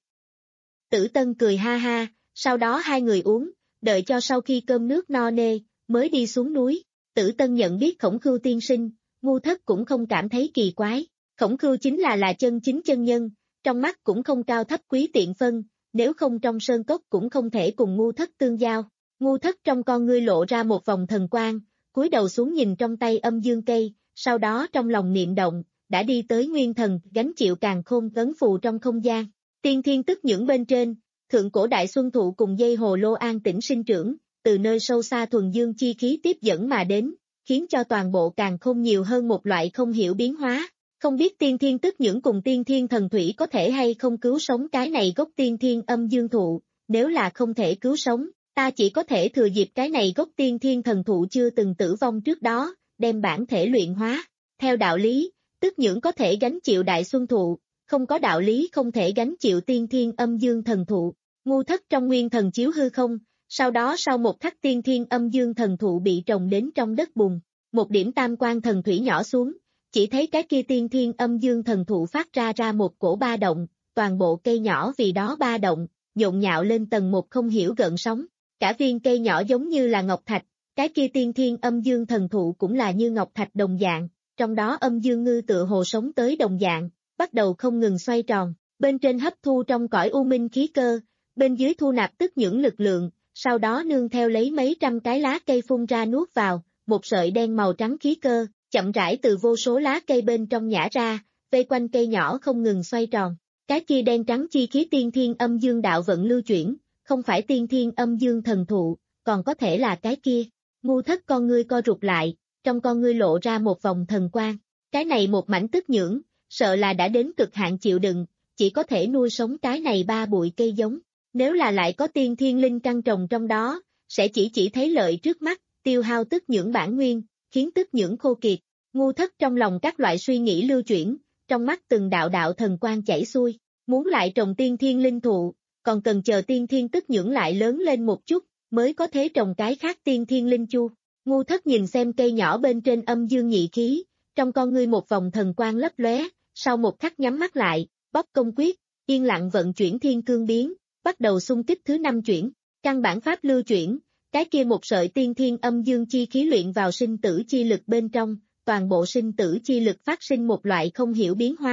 Tử Tân cười ha ha, sau đó hai người uống, đợi cho sau khi cơm nước no nê, mới đi xuống núi. Tử Tân nhận biết Khổng Khưu tiên sinh, Ngu Thất cũng không cảm thấy kỳ quái, Khổng Khưu chính là là chân chính chân nhân, trong mắt cũng không cao thấp quý tiện phân, nếu không trong sơn cốc cũng không thể cùng Ngu Thất tương giao. Ngu Thất trong con ngươi lộ ra một vòng thần quang, cúi đầu xuống nhìn trong tay âm dương cây, sau đó trong lòng niệm động, đã đi tới nguyên thần, gánh chịu càn khôn ấn phù trong không gian. Tiên thiên tức những bên trên, thượng cổ đại xuân thụ cùng dây hồ lô an tĩnh sinh trưởng, từ nơi sâu xa thuần dương chi khí tiếp dẫn mà đến, khiến cho toàn bộ càn khôn nhiều hơn một loại không hiểu biến hóa. Không biết tiên thiên tức những cùng tiên thiên thần thủy có thể hay không cứu sống cái này gốc tiên thiên âm dương thụ, nếu là không thể cứu sống, ta chỉ có thể thừa dịp cái này gốc tiên thiên thần thụ chưa từng tử vong trước đó, đem bản thể luyện hóa. Theo đạo lý, tức những có thể gánh chịu đại xuân thụ, không có đạo lý không thể gánh chịu tiên thiên âm dương thần thụ. Ngu Thất trong nguyên thần chiếu hư không, sau đó sau một khắc tiên thiên âm dương thần thụ bị trồng đến trong đất bùn, một điểm tam quan thần thủy nhỏ xuống, chỉ thấy cái kia tiên thiên âm dương thần thụ phát ra ra một cổ ba động, toàn bộ cây nhỏ vì đó ba động, nhộn nhạo lên tầng một không hiểu gợn sóng, cả viên cây nhỏ giống như là ngọc thạch, cái kia tiên thiên âm dương thần thụ cũng là như ngọc thạch đồng dạng, trong đó âm dương ngư tựa hồ sống tới đồng dạng, bắt đầu không ngừng xoay tròn, bên trên hấp thu trong cõi u minh khí cơ, bên dưới thu nạp tức những lực lượng, sau đó nương theo lấy mấy trăm cái lá cây phun ra nuốt vào, một sợi đen màu trắng khí cơ, chậm rãi từ vô số lá cây bên trong nhả ra, vây quanh cây nhỏ không ngừng xoay tròn. Cái kia đen trắng chi khí tiên thiên âm dương đạo vận lưu chuyển, không phải tiên thiên âm dương thần thụ, còn có thể là cái kia. Ngu Thất con ngươi co rụt lại, trong con ngươi lộ ra một vòng thần quang. Cái này một mảnh tức nhưỡng, sợ là đã đến cực hạn chịu đựng, chỉ có thể nuôi sống cái này ba bụi cây giống. Nếu là lại có tiên thiên linh căn trồng trong đó, sẽ chỉ chỉ thấy lợi trước mắt, tiêu hao tức nhưỡng bản nguyên, khiến tức nhưỡng khô kiệt. Ngu Thất trong lòng các loại suy nghĩ lưu chuyển, trong mắt từng đạo đạo thần quang chảy xuôi, muốn lại trồng tiên thiên linh thụ, còn cần chờ tiên thiên tức nhưỡng lại lớn lên một chút, mới có thể trồng cái khác tiên thiên linh chu. Ngu Thất nhìn xem cây nhỏ bên trên âm dương nhị khí, trong con ngươi một vòng thần quang lấp lóe, sau một khắc nhắm mắt lại, bóp công quyết, yên lặng vận chuyển thiên cương biến, bắt đầu xung kích thứ năm chuyển, căn bản pháp lưu chuyển, cái kia một sợi tiên thiên âm dương chi khí luyện vào sinh tử chi lực bên trong, toàn bộ sinh tử chi lực phát sinh một loại không hiểu biến hóa,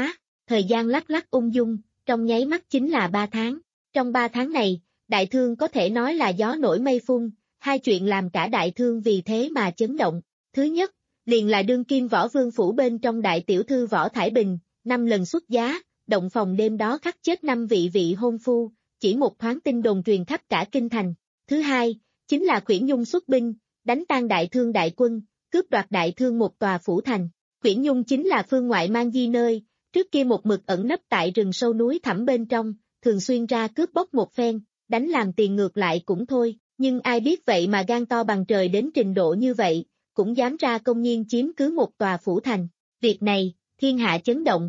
thời gian lắc lắc ung dung, trong nháy mắt chính là ba tháng. Trong ba tháng này, đại thương có thể nói là gió nổi mây phun, hai chuyện làm cả đại thương vì thế mà chấn động. Thứ nhất, liền là đương kim võ vương phủ bên trong đại tiểu thư Võ Thải Bình, năm lần xuất giá, động phòng đêm đó khắc chết năm vị vị hôn phu, chỉ một thoáng tin đồn truyền khắp cả kinh thành. Thứ hai, chính là Khuyển Nhung xuất binh, đánh tan đại thương đại quân, cướp đoạt đại thương một tòa phủ thành. Khuyển Nhung chính là phương ngoại mang di nơi, trước kia một mực ẩn nấp tại rừng sâu núi thẳm bên trong, thường xuyên ra cướp bóc một phen, đánh làm tiền ngược lại cũng thôi, nhưng ai biết vậy mà gan to bằng trời đến trình độ như vậy, cũng dám ra công nhiên chiếm cứ một tòa phủ thành. Việc này, thiên hạ chấn động.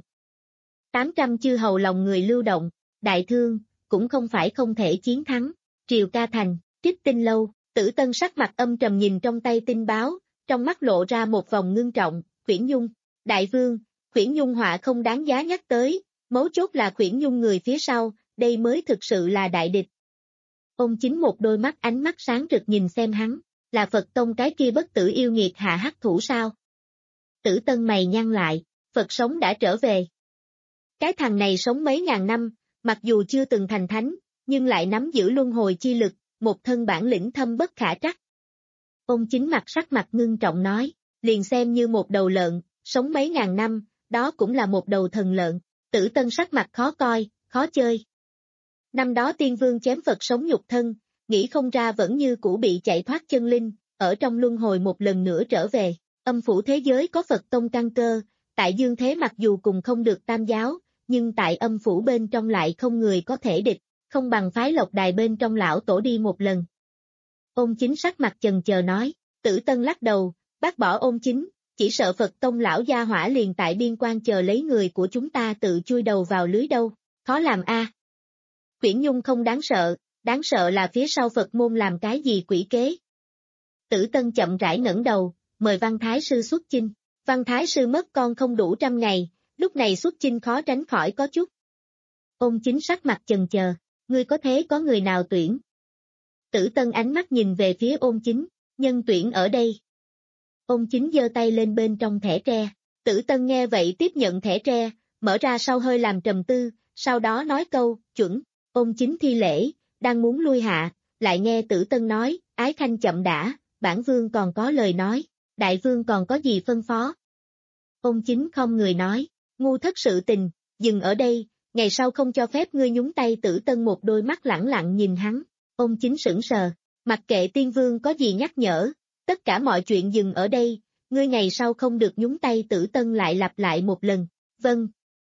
tám trăm chư hầu lòng người lưu động, đại thương, cũng không phải không thể chiến thắng. Triều Ca Thành, Trích Tinh Lâu, Tử Tân sắc mặt âm trầm nhìn trong tay tin báo, trong mắt lộ ra một vòng ngưng trọng. Khuyển Nhung, đại vương, Khuyển Nhung họa không đáng giá nhắc tới, mấu chốt là Khuyển Nhung người phía sau, đây mới thực sự là đại địch. Ông chính một đôi mắt ánh mắt sáng rực nhìn xem hắn, là Phật Tông cái kia bất tử yêu nghiệt hạ hắc thủ sao? Tử Tân mày nhăn lại, Phật sống đã trở về. Cái thằng này sống mấy ngàn năm, mặc dù chưa từng thành thánh, nhưng lại nắm giữ luân hồi chi lực, một thân bản lĩnh thâm bất khả trắc. Ông chính mặt sắc mặt ngưng trọng nói, liền xem như một đầu lợn, sống mấy ngàn năm, đó cũng là một đầu thần lợn. Tử Tân sắc mặt khó coi, khó chơi. Năm đó tiên vương chém Phật sống nhục thân, nghĩ không ra vẫn như cũ bị chạy thoát chân linh, ở trong luân hồi một lần nữa trở về. Âm phủ thế giới có Phật Tông căn cơ, tại dương thế mặc dù cùng không được tam giáo, nhưng tại âm phủ bên trong lại không người có thể địch, không bằng phái Lộc Đài bên trong lão tổ đi một lần. Ôn Chính sắc mặt chần chờ nói, Tử Tân lắc đầu, bác bỏ Ôn Chính, chỉ sợ Phật Tông lão gia hỏa liền tại biên quan chờ lấy người của chúng ta tự chui đầu vào lưới đâu, khó làm a. À. Khuyển Nhung không đáng sợ, đáng sợ là phía sau Phật môn làm cái gì quỷ kế. Tử Tân chậm rãi ngẩng đầu, mời Văn Thái Sư xuất chinh. Văn Thái Sư mất con không đủ trăm ngày, lúc này xuất chinh khó tránh khỏi có chút. Ôn Chính sắc mặt chần chờ, ngươi có thế có người nào tuyển? Tử Tân ánh mắt nhìn về phía Ôn Chính, nhân tuyển ở đây. Ôn Chính giơ tay lên bên trong thẻ tre, Tử Tân nghe vậy tiếp nhận thẻ tre, mở ra sau hơi làm trầm tư, sau đó nói câu, chuẩn. Ôn Chính thi lễ, đang muốn lui hạ, lại nghe Tử Tân nói, Ái Khanh chậm đã, bản vương còn có lời nói, đại vương còn có gì phân phó? Ôn Chính không người nói, ngu thất sự tình, dừng ở đây, ngày sau không cho phép ngươi nhúng tay. Tử Tân một đôi mắt lẳng lặng nhìn hắn, Ôn Chính sững sờ, mặc kệ tiên vương có gì nhắc nhở, tất cả mọi chuyện dừng ở đây, ngươi ngày sau không được nhúng tay. Tử Tân lại lặp lại một lần, vâng.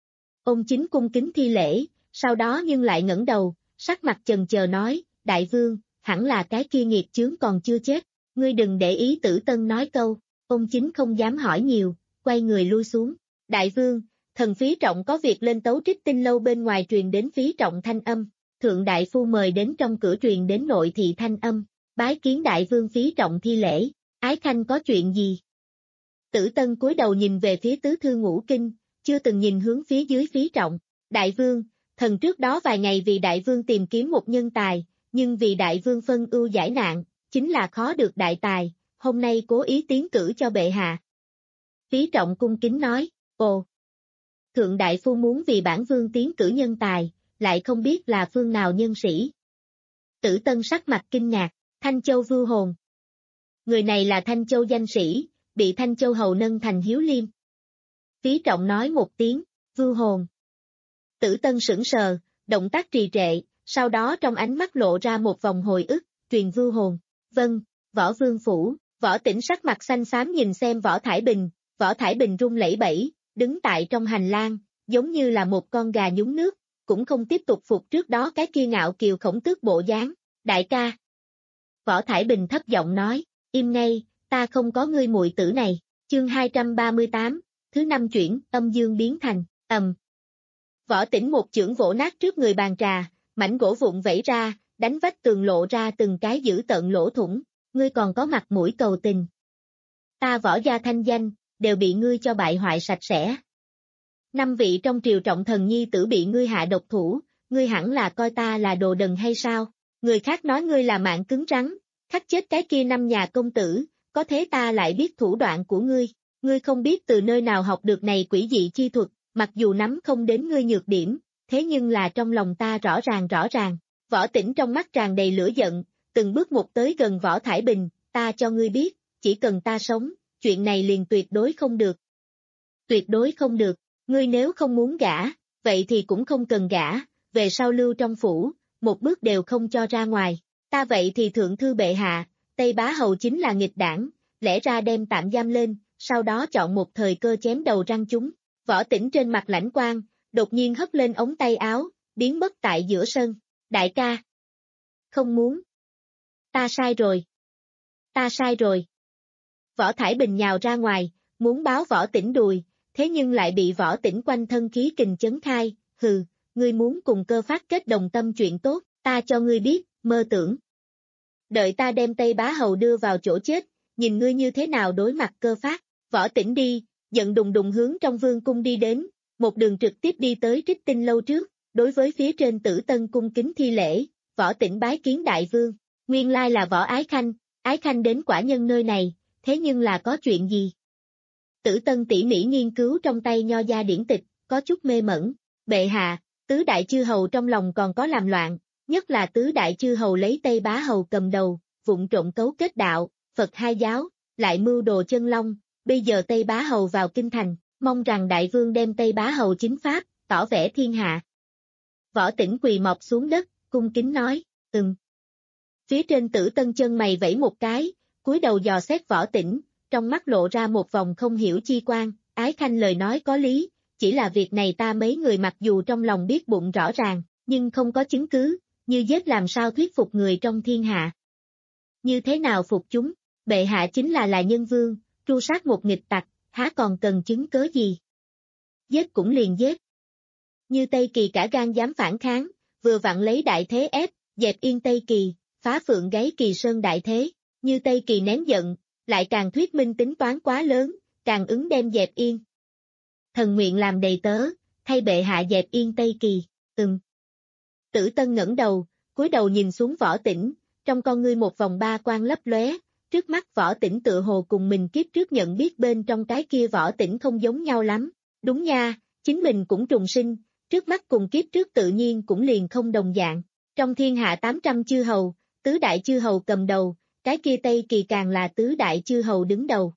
Ôn Chính cung kính thi lễ, sau đó nhưng lại ngẩng đầu, sắc mặt chần chờ nói, đại vương, hẳn là cái kia nghiệt chướng còn chưa chết, ngươi đừng để ý. Tử Tân nói câu, Ôn Chính không dám hỏi nhiều, quay người lui xuống. Đại vương, thần Phí Trọng có việc lên tấu Trích Tinh Lâu. Bên ngoài truyền đến Phí Trọng thanh âm, thượng đại phu mời đến. Trong cửa truyền đến nội thị thanh âm, bái kiến đại vương. Phí Trọng thi lễ, Ái Khanh có chuyện gì? Tử Tân cúi đầu nhìn về phía tứ thư ngũ kinh, chưa từng nhìn hướng phía dưới Phí Trọng. Đại vương, thần trước đó vài ngày vì đại vương tìm kiếm một nhân tài, nhưng vì đại vương phân ưu giải nạn, chính là khó được đại tài, hôm nay cố ý tiến cử cho bệ hạ. Phí Trọng cung kính nói, ồ, thượng đại phu muốn vì bản vương tiến cử nhân tài, lại không biết là phương nào nhân sĩ. Tử Tân sắc mặt kinh ngạc, Thanh Châu Vưu Hồn. Người này là Thanh Châu danh sĩ, bị Thanh Châu hầu nâng thành hiếu liêm. Phí Trọng nói một tiếng, Vưu Hồn. Tử Tân sững sờ, động tác trì trệ, sau đó trong ánh mắt lộ ra một vòng hồi ức, truyền Vưu Hồn. Vâng, Võ Vương Phủ. Võ Tĩnh sắc mặt xanh xám nhìn xem Võ Thải Bình, Võ Thải Bình run lẩy bẩy, đứng tại trong hành lang, giống như là một con gà nhúng nước, cũng không tiếp tục phục trước đó cái kia ngạo kiều khổng tước bộ dáng. Đại ca. Võ Thải Bình thấp giọng nói, im ngay, ta không có ngươi muội tử này. Chương hai trăm ba mươi tám, thứ năm chuyển, âm dương biến thành, ầm. Võ Tĩnh một chưởng vỗ nát trước người bàn trà, mảnh gỗ vụn vẩy ra, đánh vách tường lộ ra từng cái dữ tợn lỗ thủng, ngươi còn có mặt mũi cầu tình. Ta Võ gia thanh danh, đều bị ngươi cho bại hoại sạch sẽ. Năm vị trong triều trọng thần nhi tử bị ngươi hạ độc thủ, ngươi hẳn là coi ta là đồ đần hay sao? Người khác nói ngươi là mạng cứng rắn, khắc chết cái kia năm nhà công tử, có thế ta lại biết thủ đoạn của ngươi, ngươi không biết từ nơi nào học được này quỷ dị chi thuật, mặc dù nắm không đến ngươi nhược điểm, thế nhưng là trong lòng ta rõ ràng rõ ràng. Võ Tĩnh trong mắt tràn đầy lửa giận, từng bước một tới gần Võ Thải Bình, ta cho ngươi biết, chỉ cần ta sống, chuyện này liền tuyệt đối không được. Tuyệt đối không được, ngươi nếu không muốn gả, vậy thì cũng không cần gả, về sau lưu trong phủ, một bước đều không cho ra ngoài. Ta vậy thì thượng thư bệ hạ, Tây Bá Hầu chính là nghịch đảng, lẽ ra đem tạm giam lên, sau đó chọn một thời cơ chém đầu răng chúng. Võ Tĩnh trên mặt lãnh quang, đột nhiên hất lên ống tay áo, biến mất tại giữa sân. Đại ca. Không muốn. Ta sai rồi. Ta sai rồi. Võ Thải Bình nhào ra ngoài, muốn báo Võ Tĩnh đùi, thế nhưng lại bị Võ Tĩnh quanh thân khí kình chấn khai, hừ, ngươi muốn cùng Cơ Phát kết đồng tâm chuyện tốt, ta cho ngươi biết, mơ tưởng. Đợi ta đem Tây Bá Hầu đưa vào chỗ chết, nhìn ngươi như thế nào đối mặt Cơ Phát. Võ Tĩnh đi, giận đùng đùng hướng trong vương cung đi đến, một đường trực tiếp đi tới Trích Tinh lâu trước, đối với phía trên Tử Tân cung kính thi lễ, Võ Tĩnh bái kiến đại vương, nguyên lai là Võ Ái Khanh, Ái Khanh đến quả nhân nơi này, thế nhưng là có chuyện gì? Tử Tân tỉ mỉ nghiên cứu trong tay nho gia điển tịch, có chút mê mẩn, bệ hạ, tứ đại chư hầu trong lòng còn có làm loạn, nhất là tứ đại chư hầu lấy Tây Bá Hầu cầm đầu, vụng trộm cấu kết đạo, Phật hai giáo, lại mưu đồ chân long, bây giờ Tây Bá Hầu vào kinh thành, mong rằng đại vương đem Tây Bá Hầu chính pháp, tỏ vẻ thiên hạ. Võ Tĩnh quỳ mọp xuống đất, cung kính nói, ừm. Phía trên Tử Tân chân mày vẫy một cái, cúi đầu dò xét Võ Tĩnh, trong mắt lộ ra một vòng không hiểu chi quan, Ái Khanh lời nói có lý, chỉ là việc này ta mấy người mặc dù trong lòng biết bụng rõ ràng, nhưng không có chứng cứ, như giết làm sao thuyết phục người trong thiên hạ. Như thế nào phục chúng, bệ hạ chính là là nhân vương, tru sát một nghịch tặc, há còn cần chứng cớ gì. Giết cũng liền giết. Như Tây Kỳ cả gan dám phản kháng, vừa vặn lấy đại thế ép, dẹp yên Tây Kỳ, phá phượng gáy Kỳ Sơn đại thế, như Tây Kỳ nén giận, lại càng thuyết minh tính toán quá lớn, càng ứng đem dẹp yên. Thần nguyện làm đầy tớ, thay bệ hạ dẹp yên Tây Kỳ, ừm. Tử Tân ngẩng đầu, cúi đầu nhìn xuống Võ Tĩnh, trong con ngươi một vòng ba quang lấp lóe, trước mắt Võ Tĩnh tựa hồ cùng mình kiếp trước nhận biết bên trong cái kia Võ Tĩnh không giống nhau lắm, đúng nha, chính mình cũng trùng sinh, trước mắt cùng kiếp trước tự nhiên cũng liền không đồng dạng, trong thiên hạ tám trăm chư hầu, tứ đại chư hầu cầm đầu, cái kia Tây Kỳ càng là tứ đại chư hầu đứng đầu.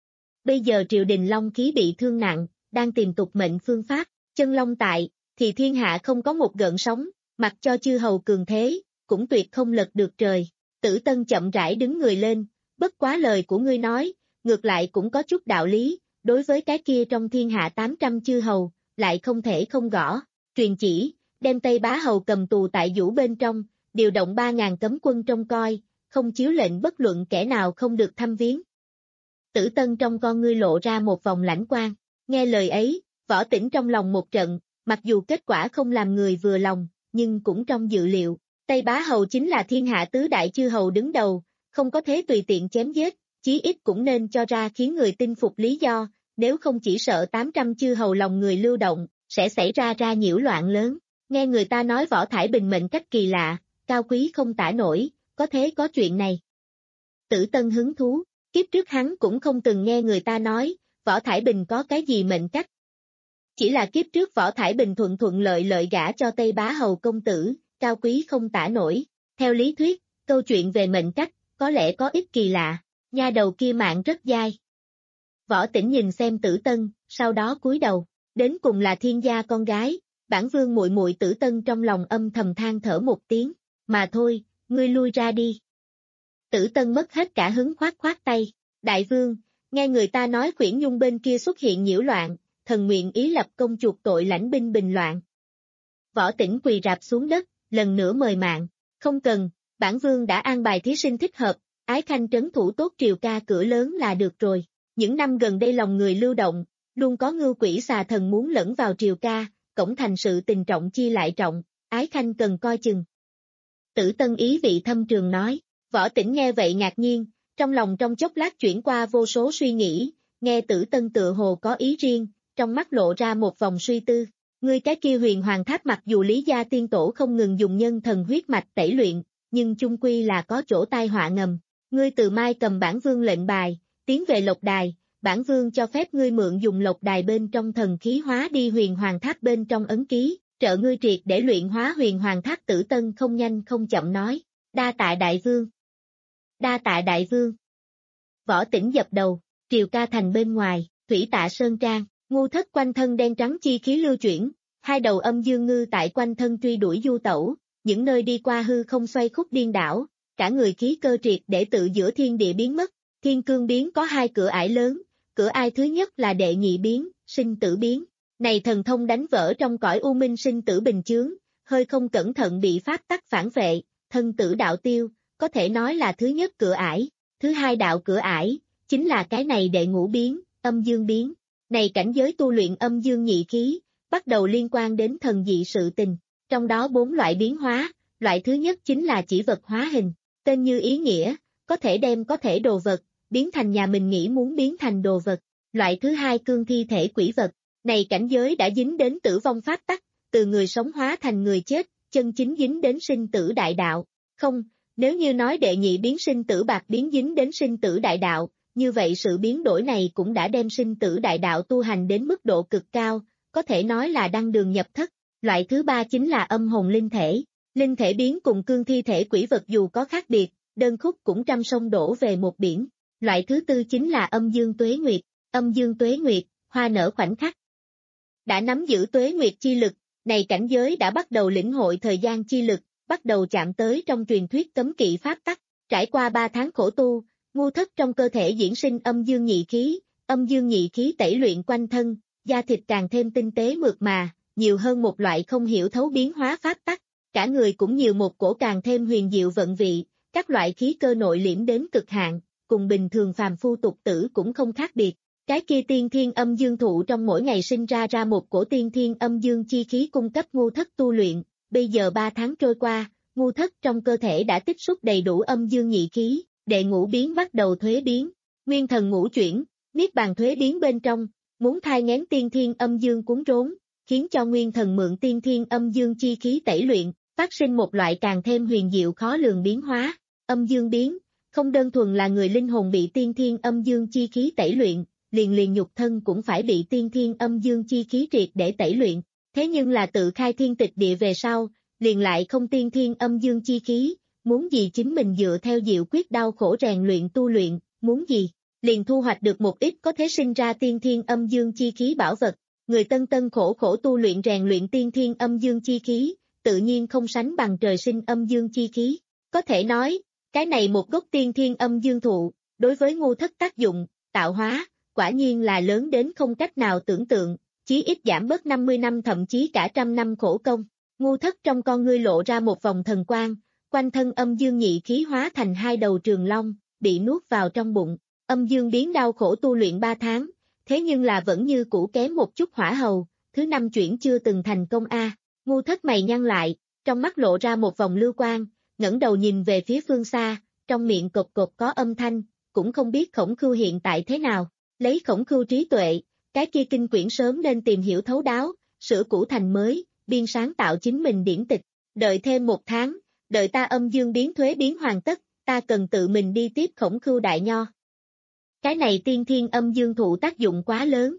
Bây giờ triều đình long khí bị thương nặng, đang tìm tục mệnh phương pháp, chân long tại, thì thiên hạ không có một gợn sóng, mặc cho chư hầu cường thế, cũng tuyệt không lật được trời. Tử Tân chậm rãi đứng người lên, bất quá lời của ngươi nói, ngược lại cũng có chút đạo lý, đối với cái kia trong thiên hạ tám trăm chư hầu, lại không thể không gõ, truyền chỉ, đem Tây Bá Hầu cầm tù tại vũ bên trong, điều động ba ngàn cấm quân trông coi, không chiếu lệnh bất luận kẻ nào không được thăm viếng. Tử Tân trong con ngươi lộ ra một vòng lãnh quang, nghe lời ấy, Võ Tĩnh trong lòng một trận, mặc dù kết quả không làm người vừa lòng, nhưng cũng trong dự liệu, Tây Bá Hầu chính là thiên hạ tứ đại chư hầu đứng đầu, không có thế tùy tiện chém giết, chí ít cũng nên cho ra khiến người tin phục lý do, nếu không chỉ sợ tám trăm chư hầu lòng người lưu động, sẽ xảy ra ra nhiễu loạn lớn. Nghe người ta nói Võ Thải Bình mệnh cách kỳ lạ, cao quý không tả nổi, có thế có chuyện này. Tử Tân hứng thú, kiếp trước hắn cũng không từng nghe người ta nói, Võ Thải Bình có cái gì mệnh cách. Chỉ là kiếp trước Võ Thải Bình thuận thuận lợi lợi gả cho Tây Bá Hầu công tử, cao quý không tả nổi. Theo lý thuyết, câu chuyện về mệnh cách, có lẽ có ít kỳ lạ, nha đầu kia mạng rất dai. Võ Tĩnh nhìn xem Tử Tân, sau đó cúi đầu, đến cùng là thiên gia con gái, bản vương muội muội Tử Tân trong lòng âm thầm than thở một tiếng, mà thôi, ngươi lui ra đi. Tử Tân mất hết cả hứng khoát khoát tay, đại vương, nghe người ta nói Khuyển Nhung bên kia xuất hiện nhiễu loạn, thần nguyện ý lập công chuộc tội lãnh binh bình loạn. Võ Tĩnh quỳ rạp xuống đất, lần nữa mời mạng, không cần, bản vương đã an bài thí sinh thích hợp, Ái Khanh trấn thủ tốt triều ca cửa lớn là được rồi. Những năm gần đây lòng người lưu động, luôn có ngưu quỷ xà thần muốn lẫn vào triều ca, cổng thành sự tình trọng chi lại trọng, Ái Khanh cần coi chừng. Tử Tân ý vị thâm trường nói, Võ Tĩnh nghe vậy ngạc nhiên, trong lòng trong chốc lát chuyển qua vô số suy nghĩ, nghe Tử Tân tựa hồ có ý riêng, trong mắt lộ ra một vòng suy tư. Ngươi cái kia Huyền Hoàng Tháp mặc dù Lý gia tiên tổ không ngừng dùng nhân thần huyết mạch tẩy luyện, nhưng chung quy là có chỗ tai họa ngầm. Ngươi từ mai cầm bản vương lệnh bài, tiến về Lộc Đài, bản vương cho phép ngươi mượn dùng lộc đài bên trong thần khí hóa đi huyền hoàng tháp bên trong ấn ký, trợ ngươi triệt để luyện hóa huyền hoàng tháp. Tử Tân không nhanh không chậm nói, đa tạ đại vương. Đa tạ đại vương. Võ Tĩnh dập đầu, Triều Ca Thành bên ngoài, Thủy Tạ Sơn Trang, Ngu Thất quanh thân đen trắng chi khí lưu chuyển, hai đầu âm dương ngư tại quanh thân truy đuổi du tẩu, những nơi đi qua hư không xoay khúc điên đảo, cả người khí cơ triệt để tự giữa thiên địa biến mất. Thiên cương biến có hai cửa ải lớn, cửa ai thứ nhất là đệ nhị biến, sinh tử biến. Này thần thông đánh vỡ trong cõi u minh sinh tử bình chướng, hơi không cẩn thận bị pháp tắc phản vệ, thân tử đạo tiêu, có thể nói là thứ nhất cửa ải. Thứ hai đạo cửa ải, chính là cái này đệ ngũ biến, âm dương biến. Này cảnh giới tu luyện âm dương nhị khí, bắt đầu liên quan đến thần dị sự tình. Trong đó bốn loại biến hóa, loại thứ nhất chính là chỉ vật hóa hình, tên như ý nghĩa, có thể đem có thể đồ vật, biến thành nhà mình nghĩ muốn biến thành đồ vật. Loại thứ hai cương thi thể quỷ vật, này cảnh giới đã dính đến tử vong pháp tắc, từ người sống hóa thành người chết, chân chính dính đến sinh tử đại đạo. Không, nếu như nói đệ nhị biến sinh tử bạc biến dính đến sinh tử đại đạo, như vậy sự biến đổi này cũng đã đem sinh tử đại đạo tu hành đến mức độ cực cao, có thể nói là đăng đường nhập thất. Loại thứ ba chính là âm hồn linh thể. Linh thể biến cùng cương thi thể quỷ vật dù có khác biệt, đơn khúc cũng trăm sông đổ về một biển. Loại thứ tư chính là âm dương tuế nguyệt. Âm dương tuế nguyệt, hoa nở khoảnh khắc. Đã nắm giữ tuế nguyệt chi lực, này cảnh giới đã bắt đầu lĩnh hội thời gian chi lực, bắt đầu chạm tới trong truyền thuyết cấm kỵ pháp tắc. Trải qua ba tháng khổ tu, Ngu Thất trong cơ thể diễn sinh âm dương nhị khí, âm dương nhị khí tẩy luyện quanh thân, da thịt càng thêm tinh tế mượt mà, nhiều hơn một loại không hiểu thấu biến hóa pháp tắc, cả người cũng nhiều một cổ càng thêm huyền diệu vận vị, các loại khí cơ nội liễm đến cực hạn, cùng bình thường phàm phu tục tử cũng không khác biệt. Cái kia tiên thiên âm dương thụ trong mỗi ngày sinh ra ra một cổ tiên thiên âm dương chi khí cung cấp Ngu Thất tu luyện, bây giờ ba tháng trôi qua, Ngu Thất trong cơ thể đã tích xúc đầy đủ âm dương nhị khí, đệ ngũ biến bắt đầu thuế biến, nguyên thần ngũ chuyển, niết bàn thuế biến bên trong, muốn thai nghén tiên thiên âm dương cuốn rốn, khiến cho nguyên thần mượn tiên thiên âm dương chi khí tẩy luyện, phát sinh một loại càng thêm huyền diệu khó lường biến hóa. Âm dương biến, không đơn thuần là người linh hồn bị tiên thiên âm dương chi khí tẩy luyện, liền liền nhục thân cũng phải bị tiên thiên âm dương chi khí triệt để tẩy luyện, thế nhưng là tự khai thiên tịch địa về sau, liền lại không tiên thiên âm dương chi khí, muốn gì chính mình dựa theo diệu quyết đau khổ rèn luyện tu luyện, muốn gì, liền thu hoạch được một ít có thể sinh ra tiên thiên âm dương chi khí bảo vật. Người tân tân khổ khổ tu luyện rèn luyện tiên thiên âm dương chi khí, tự nhiên không sánh bằng trời sinh âm dương chi khí. Có thể nói, cái này một gốc tiên thiên âm dương thụ, đối với Ngu Thất tác dụng, tạo hóa, quả nhiên là lớn đến không cách nào tưởng tượng, chí ít giảm bớt năm mươi năm thậm chí cả trăm năm khổ công. Ngu Thất trong con ngươi lộ ra một vòng thần quang, quanh thân âm dương nhị khí hóa thành hai đầu trường long, bị nuốt vào trong bụng. Âm dương biến đau khổ tu luyện ba tháng, thế nhưng là vẫn như cũ kém một chút hỏa hầu, thứ năm chuyển chưa từng thành công a. Ngu Thất mày nhăn lại, trong mắt lộ ra một vòng lưu quang, ngẩng đầu nhìn về phía phương xa, trong miệng cộc cộc có âm thanh, cũng không biết Khổng Khưu hiện tại thế nào. Lấy Khổng Khưu trí tuệ, cái kia kinh quyển sớm nên tìm hiểu thấu đáo, sửa cũ thành mới, biên sáng tạo chính mình điển tịch. Đợi thêm một tháng, đợi ta âm dương biến thuế biến hoàn tất, ta cần tự mình đi tiếp Khổng Khưu đại nho. Cái này tiên thiên âm dương thụ tác dụng quá lớn.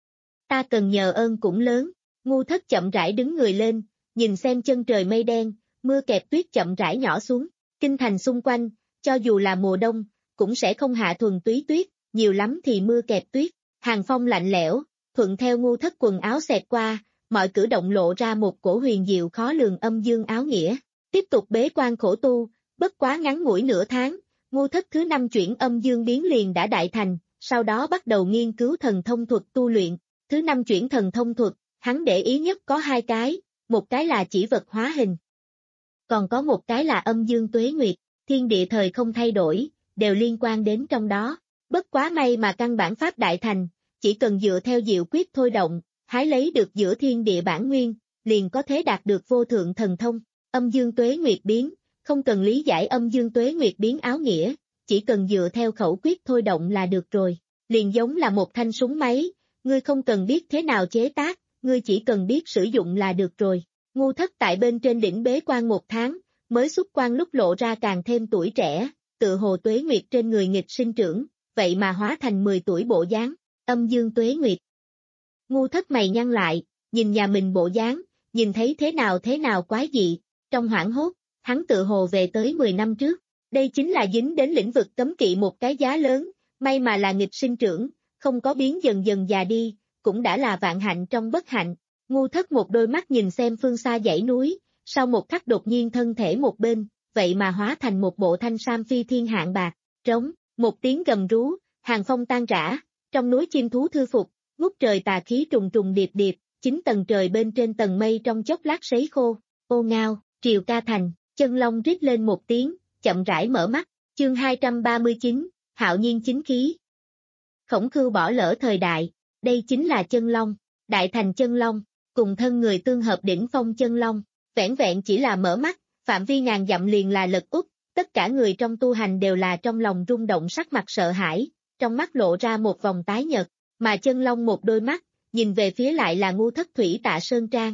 Ta cần nhờ ơn cũng lớn. Ngu Thất chậm rãi đứng người lên, nhìn xem chân trời mây đen, mưa kẹp tuyết chậm rãi nhỏ xuống. Kinh thành xung quanh, cho dù là mùa đông, cũng sẽ không hạ thuần túy tuyết, nhiều lắm thì mưa kẹp tuyết. Hàng phong lạnh lẽo, thuận theo Ngu Thất quần áo xẹt qua, mọi cử động lộ ra một cổ huyền diệu khó lường âm dương áo nghĩa. Tiếp tục bế quan khổ tu, bất quá ngắn ngủi nửa tháng, Ngu Thất thứ năm chuyển âm dương biến liền đã đại thành, sau đó bắt đầu nghiên cứu thần thông thuật tu luyện. Thứ năm chuyển thần thông thuật, hắn để ý nhất có hai cái, một cái là chỉ vật hóa hình. Còn có một cái là âm dương tuế nguyệt, thiên địa thời không thay đổi, đều liên quan đến trong đó. Bất quá may mà căn bản pháp đại thành, chỉ cần dựa theo diệu quyết thôi động, hái lấy được giữa thiên địa bản nguyên, liền có thể đạt được vô thượng thần thông. Âm dương tuế nguyệt biến, không cần lý giải âm dương tuế nguyệt biến áo nghĩa, chỉ cần dựa theo khẩu quyết thôi động là được rồi. Liền giống là một thanh súng máy, ngươi không cần biết thế nào chế tác, ngươi chỉ cần biết sử dụng là được rồi. Ngu Thất tại bên trên đỉnh bế quan một tháng, mới xuất quan lúc lộ ra càng thêm tuổi trẻ, tự hồ tuế nguyệt trên người nghịch sinh trưởng, vậy mà hóa thành mười tuổi bộ dáng, âm dương tuế nguyệt. Ngu Thất mày nhăn lại, nhìn nhà mình bộ dáng, nhìn thấy thế nào thế nào quái dị, trong hoảng hốt, hắn tự hồ về tới mười năm trước, đây chính là dính đến lĩnh vực cấm kỵ một cái giá lớn, may mà là nghịch sinh trưởng, không có biến dần dần già đi, cũng đã là vạn hạnh trong bất hạnh. Ngu Thất một đôi mắt nhìn xem phương xa dãy núi, sau một khắc đột nhiên thân thể một bên, vậy mà hóa thành một bộ thanh sam phi thiên hạng bạc, trống, một tiếng gầm rú, hàng phong tan rã, trong núi chim thú thư phục, ngút trời tà khí trùng trùng điệp điệp, chín tầng trời bên trên tầng mây trong chốc lát sấy khô, ô ngao, Triều Ca Thành, chân long rít lên một tiếng, chậm rãi mở mắt, chương hai trăm ba mươi chín, hạo nhiên chính khí. Khổng Khưu bỏ lỡ thời đại, đây chính là chân long, đại thành chân long, cùng thân người tương hợp đỉnh phong chân long, vẻn vẹn chỉ là mở mắt, phạm vi ngàn dặm liền là lật úp, tất cả người trong tu hành đều là trong lòng rung động sắc mặt sợ hãi, trong mắt lộ ra một vòng tái nhợt, mà chân long một đôi mắt, nhìn về phía lại là Ngu Thất Thủy Tạ Sơn Trang.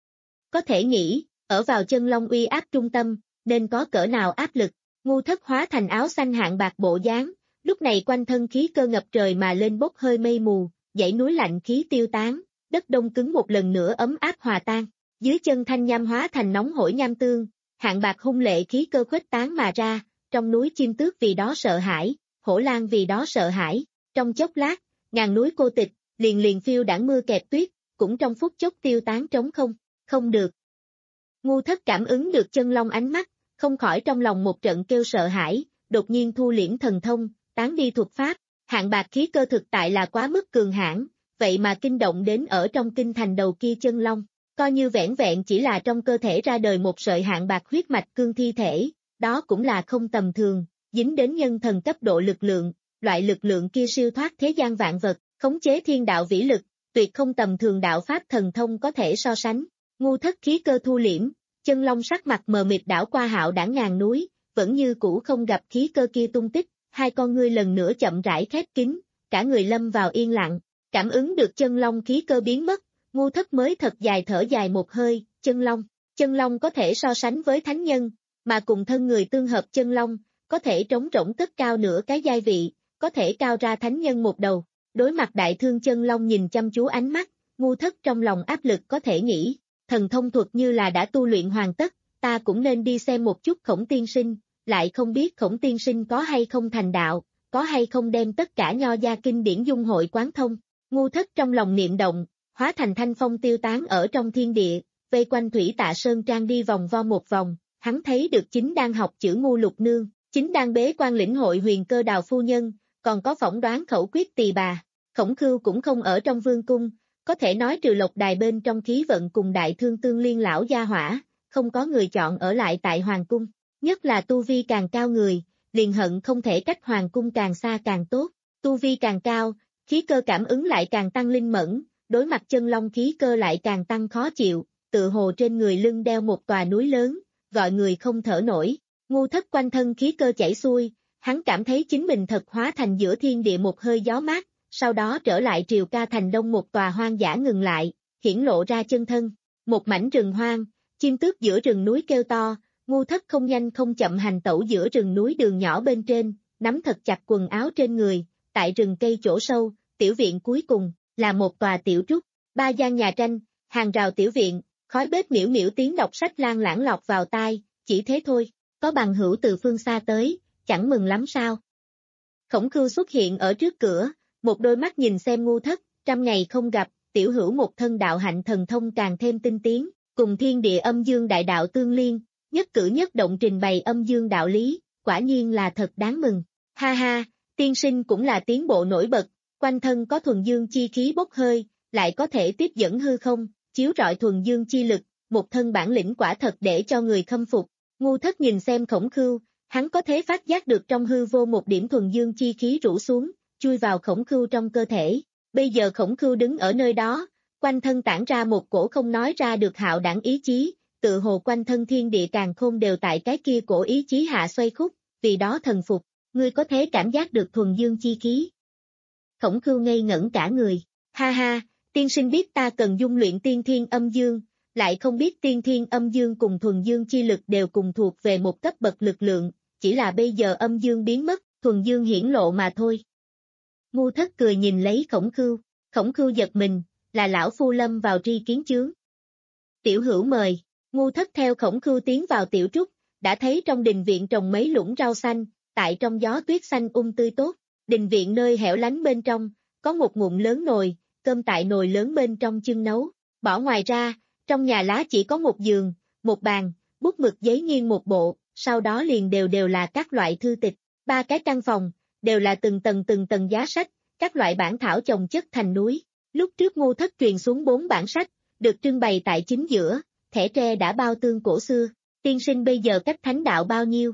Có thể nghĩ, ở vào chân long uy áp trung tâm, nên có cỡ nào áp lực, Ngu Thất hóa thành áo xanh hạng bạc bộ dáng, lúc này quanh thân khí cơ ngập trời mà lên bốc hơi mây mù, dãy núi lạnh khí tiêu tán, đất đông cứng một lần nữa ấm áp hòa tan, dưới chân thanh nham hóa thành nóng hổi nham tương, hạng bạc hung lệ khí cơ khuếch tán mà ra, trong núi chim tước vì đó sợ hãi, hổ lang vì đó sợ hãi, trong chốc lát, ngàn núi cô tịch, liền liền phiêu đãng mưa kẹp tuyết, cũng trong phút chốc tiêu tán trống không, không được. Ngu Thất cảm ứng được chân long ánh mắt, không khỏi trong lòng một trận kêu sợ hãi, đột nhiên thu liễm thần thông, tán đi thuật pháp, hạng bạc khí cơ thực tại là quá mức cường hãn, vậy mà kinh động đến ở trong kinh thành đầu kia chân long, coi như vẻn vẹn chỉ là trong cơ thể ra đời một sợi hạng bạc huyết mạch cương thi thể, đó cũng là không tầm thường, dính đến nhân thần cấp độ lực lượng, loại lực lượng kia siêu thoát thế gian vạn vật, khống chế thiên đạo vĩ lực, tuyệt không tầm thường đạo pháp thần thông có thể so sánh. Ngu Thất khí cơ thu liễm, chân long sắc mặt mờ mịt đảo qua hạo đảng ngàn núi, vẫn như cũ không gặp khí cơ kia tung tích, hai con ngươi lần nữa chậm rãi khép kín, cả người lâm vào yên lặng, cảm ứng được chân long khí cơ biến mất, Ngu Thất mới thật dài thở dài một hơi, chân long, chân long có thể so sánh với thánh nhân, mà cùng thân người tương hợp chân long, có thể trống rỗng cất cao nửa cái giai vị, có thể cao ra thánh nhân một đầu. Đối mặt đại thương chân long nhìn chăm chú ánh mắt, Ngu Thất trong lòng áp lực có thể nghĩ, thần thông thuật như là đã tu luyện hoàn tất, ta cũng nên đi xem một chút Khổng tiên sinh, lại không biết Khổng tiên sinh có hay không thành đạo, có hay không đem tất cả nho gia kinh điển dung hội quán thông. Ngu Thất trong lòng niệm động, hóa thành thanh phong tiêu tán ở trong thiên địa, vây quanh Thủy Tạ Sơn Trang đi vòng vo một vòng, hắn thấy được chính đang học chữ Ngu Lục Nương, chính đang bế quan lĩnh hội huyền cơ đào phu nhân, còn có phỏng đoán khẩu quyết tỳ bà. Khổng Khưu cũng không ở trong vương cung, có thể nói trừ Lộc Đài bên trong khí vận cùng đại thương tương liên lão gia hỏa, không có người chọn ở lại tại hoàng cung, nhất là tu vi càng cao người, liền hận không thể cách hoàng cung càng xa càng tốt, tu vi càng cao, khí cơ cảm ứng lại càng tăng linh mẫn, đối mặt chân long khí cơ lại càng tăng khó chịu, tự hồ trên người lưng đeo một tòa núi lớn, gọi người không thở nổi. Ngu Thất quanh thân khí cơ chảy xuôi, hắn cảm thấy chính mình thật hóa thành giữa thiên địa một hơi gió mát, sau đó trở lại Triều Ca Thành đông một tòa hoang dã ngừng lại, hiển lộ ra chân thân, một mảnh rừng hoang, chim tước giữa rừng núi kêu to, Ngu Thất không nhanh không chậm hành tẩu giữa rừng núi đường nhỏ bên trên, nắm thật chặt quần áo trên người, tại rừng cây chỗ sâu, tiểu viện cuối cùng, là một tòa tiểu trúc, ba gian nhà tranh, hàng rào tiểu viện, khói bếp miễu miễu tiếng đọc sách lan lãng lọt vào tai, chỉ thế thôi, có bằng hữu từ phương xa tới, chẳng mừng lắm sao. Khổng Khưu xuất hiện ở trước cửa, một đôi mắt nhìn xem Ngu Thất, trăm ngày không gặp, tiểu hữu một thân đạo hạnh thần thông càng thêm tinh tiến, cùng thiên địa âm dương đại đạo tương liên, nhất cử nhất động trình bày âm dương đạo lý, quả nhiên là thật đáng mừng. Ha ha, tiên sinh cũng là tiến bộ nổi bật, quanh thân có thuần dương chi khí bốc hơi, lại có thể tiếp dẫn hư không, chiếu rọi thuần dương chi lực, một thân bản lĩnh quả thật để cho người khâm phục. Ngu Thất nhìn xem Khổng Khưu, hắn có thể phát giác được trong hư vô một điểm thuần dương chi khí rủ xuống, chui vào Khổng Khưu trong cơ thể. Bây giờ Khổng Khưu đứng ở nơi đó, quanh thân tản ra một cổ không nói ra được hạo đảng ý chí, tự hồ quanh thân thiên địa càn khôn đều tại cái kia cổ ý chí hạ xoay khúc, vì đó thần phục, ngươi có thể cảm giác được thuần dương chi khí. Khổng Khưu ngây ngẩn cả người, ha ha, tiên sinh biết ta cần dung luyện tiên thiên âm dương, lại không biết tiên thiên âm dương cùng thuần dương chi lực đều cùng thuộc về một cấp bậc lực lượng, chỉ là bây giờ âm dương biến mất, thuần dương hiển lộ mà thôi. Ngu Thất cười nhìn lấy Khổng Khưu, Khổng Khưu giật mình, là lão phu lâm vào tri kiến chướng. Tiểu hữu mời, Ngu Thất theo Khổng Khưu tiến vào tiểu trúc, đã thấy trong đình viện trồng mấy lũng rau xanh, tại trong gió tuyết xanh um tươi tốt, đình viện nơi hẻo lánh bên trong, có một ngụm lớn nồi, cơm tại nồi lớn bên trong chưng nấu, bỏ ngoài ra, trong nhà lá chỉ có một giường, một bàn, bút mực giấy nghiêng một bộ, sau đó liền đều đều là các loại thư tịch, ba cái căn phòng, đều là từng tầng từng tầng giá sách, các loại bản thảo chồng chất thành núi. Lúc trước Ngu Thất truyền xuống bốn bản sách, được trưng bày tại chính giữa, thẻ tre đã bao tương cổ xưa, tiên sinh bây giờ cách thánh đạo bao nhiêu?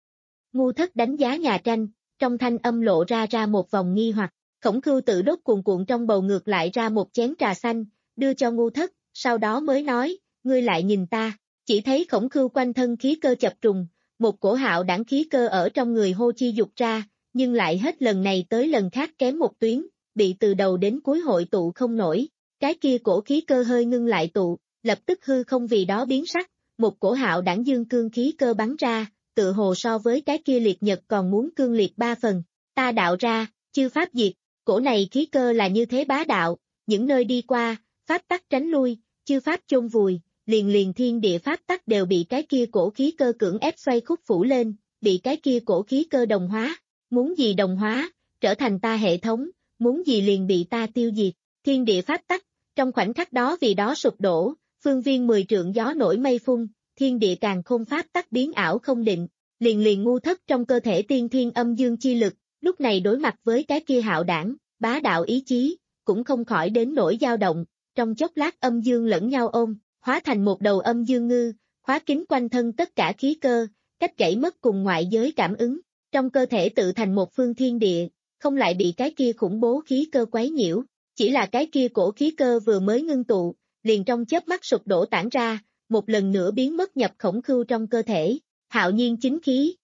Ngu Thất đánh giá nhà tranh, trong thanh âm lộ ra ra một vòng nghi hoặc, Khổng Khưu tự đốt cuồn cuộn trong bầu ngược lại ra một chén trà xanh, đưa cho Ngu Thất, sau đó mới nói, ngươi lại nhìn ta, chỉ thấy Khổng Khưu quanh thân khí cơ chập trùng, một cổ hạo đẳng khí cơ ở trong người hô chi dục ra, nhưng lại hết lần này tới lần khác kém một tuyến, bị từ đầu đến cuối hội tụ không nổi, cái kia cổ khí cơ hơi ngưng lại tụ, lập tức hư không vì đó biến sắc, một cổ hạo đẳng dương cương khí cơ bắn ra, tự hồ so với cái kia liệt nhật còn muốn cương liệt ba phần, ta đạo ra, chư pháp diệt, cổ này khí cơ là như thế bá đạo, những nơi đi qua, pháp tắc tránh lui, chư pháp chôn vùi, liền liền thiên địa pháp tắc đều bị cái kia cổ khí cơ cưỡng ép xoay khúc phủ lên, bị cái kia cổ khí cơ đồng hóa, muốn gì đồng hóa, trở thành ta hệ thống, muốn gì liền bị ta tiêu diệt, thiên địa pháp tắc, trong khoảnh khắc đó vì đó sụp đổ, phương viên mười trượng gió nổi mây phun, thiên địa càng không pháp tắc biến ảo không định, liền liền Ngu Thất trong cơ thể tiên thiên âm dương chi lực, lúc này đối mặt với cái kia hạo đảng, bá đạo ý chí, cũng không khỏi đến nỗi dao động, trong chốc lát âm dương lẫn nhau ôm, hóa thành một đầu âm dương ngư, khóa kín quanh thân tất cả khí cơ, cách gãy mất cùng ngoại giới cảm ứng, trong cơ thể tự thành một phương thiên địa, không lại bị cái kia khủng bố khí cơ quấy nhiễu, chỉ là cái kia cổ khí cơ vừa mới ngưng tụ, liền trong chớp mắt sụp đổ tản ra, một lần nữa biến mất nhập Khổng Khưu trong cơ thể, hạo nhiên chính khí.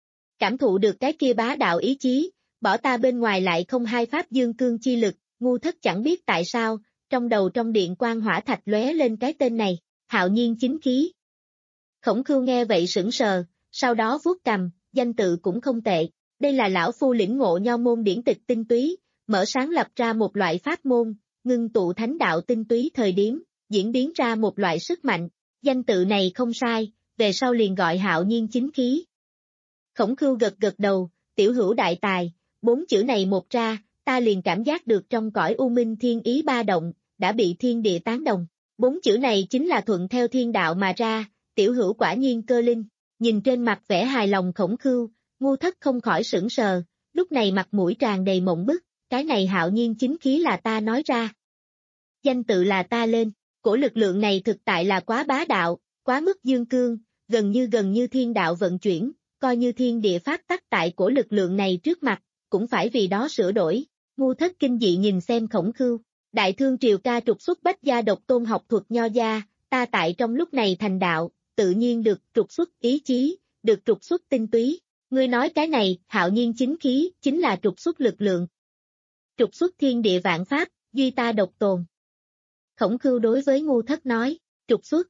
Cảm thụ được cái kia bá đạo ý chí, bỏ ta bên ngoài lại không hai pháp dương cương chi lực, Ngu Thất chẳng biết tại sao, trong đầu trong điện quang hỏa thạch lóe lên cái tên này, hạo nhiên chính khí. Khổng Khưu nghe vậy sững sờ, sau đó vuốt cằm, danh tự cũng không tệ, đây là lão phu lĩnh ngộ nho môn điển tịch tinh túy, mở sáng lập ra một loại pháp môn, ngưng tụ thánh đạo tinh túy thời điểm, diễn biến ra một loại sức mạnh, danh tự này không sai, về sau liền gọi hạo nhiên chính khí. Khổng Khưu gật gật đầu, tiểu hữu đại tài, bốn chữ này một ra, ta liền cảm giác được trong cõi u minh thiên ý ba động, đã bị thiên địa tán đồng. Bốn chữ này chính là thuận theo thiên đạo mà ra, tiểu hữu quả nhiên cơ linh. Nhìn trên mặt vẻ hài lòng Khổng Khưu, Ngu Thất không khỏi sững sờ, lúc này mặt mũi tràn đầy mộng bức, cái này hạo nhiên chính khí là ta nói ra. Danh tự là ta lên, cổ lực lượng này thực tại là quá bá đạo, quá mức dương cương, gần như gần như thiên đạo vận chuyển, coi như thiên địa pháp tắc tại cổ lực lượng này trước mặt, cũng phải vì đó sửa đổi. Ngu Thất kinh dị nhìn xem Khổng Khưu, đại thương triều ca trục xuất bách gia độc tôn học thuật nho gia, ta tại trong lúc này thành đạo, tự nhiên được trục xuất ý chí, được trục xuất tinh túy. Ngươi nói cái này, hạo nhiên chính khí, chính là trục xuất lực lượng. Trục xuất thiên địa vạn pháp, duy ta độc tồn. Khổng Khưu đối với Ngu Thất nói, trục xuất.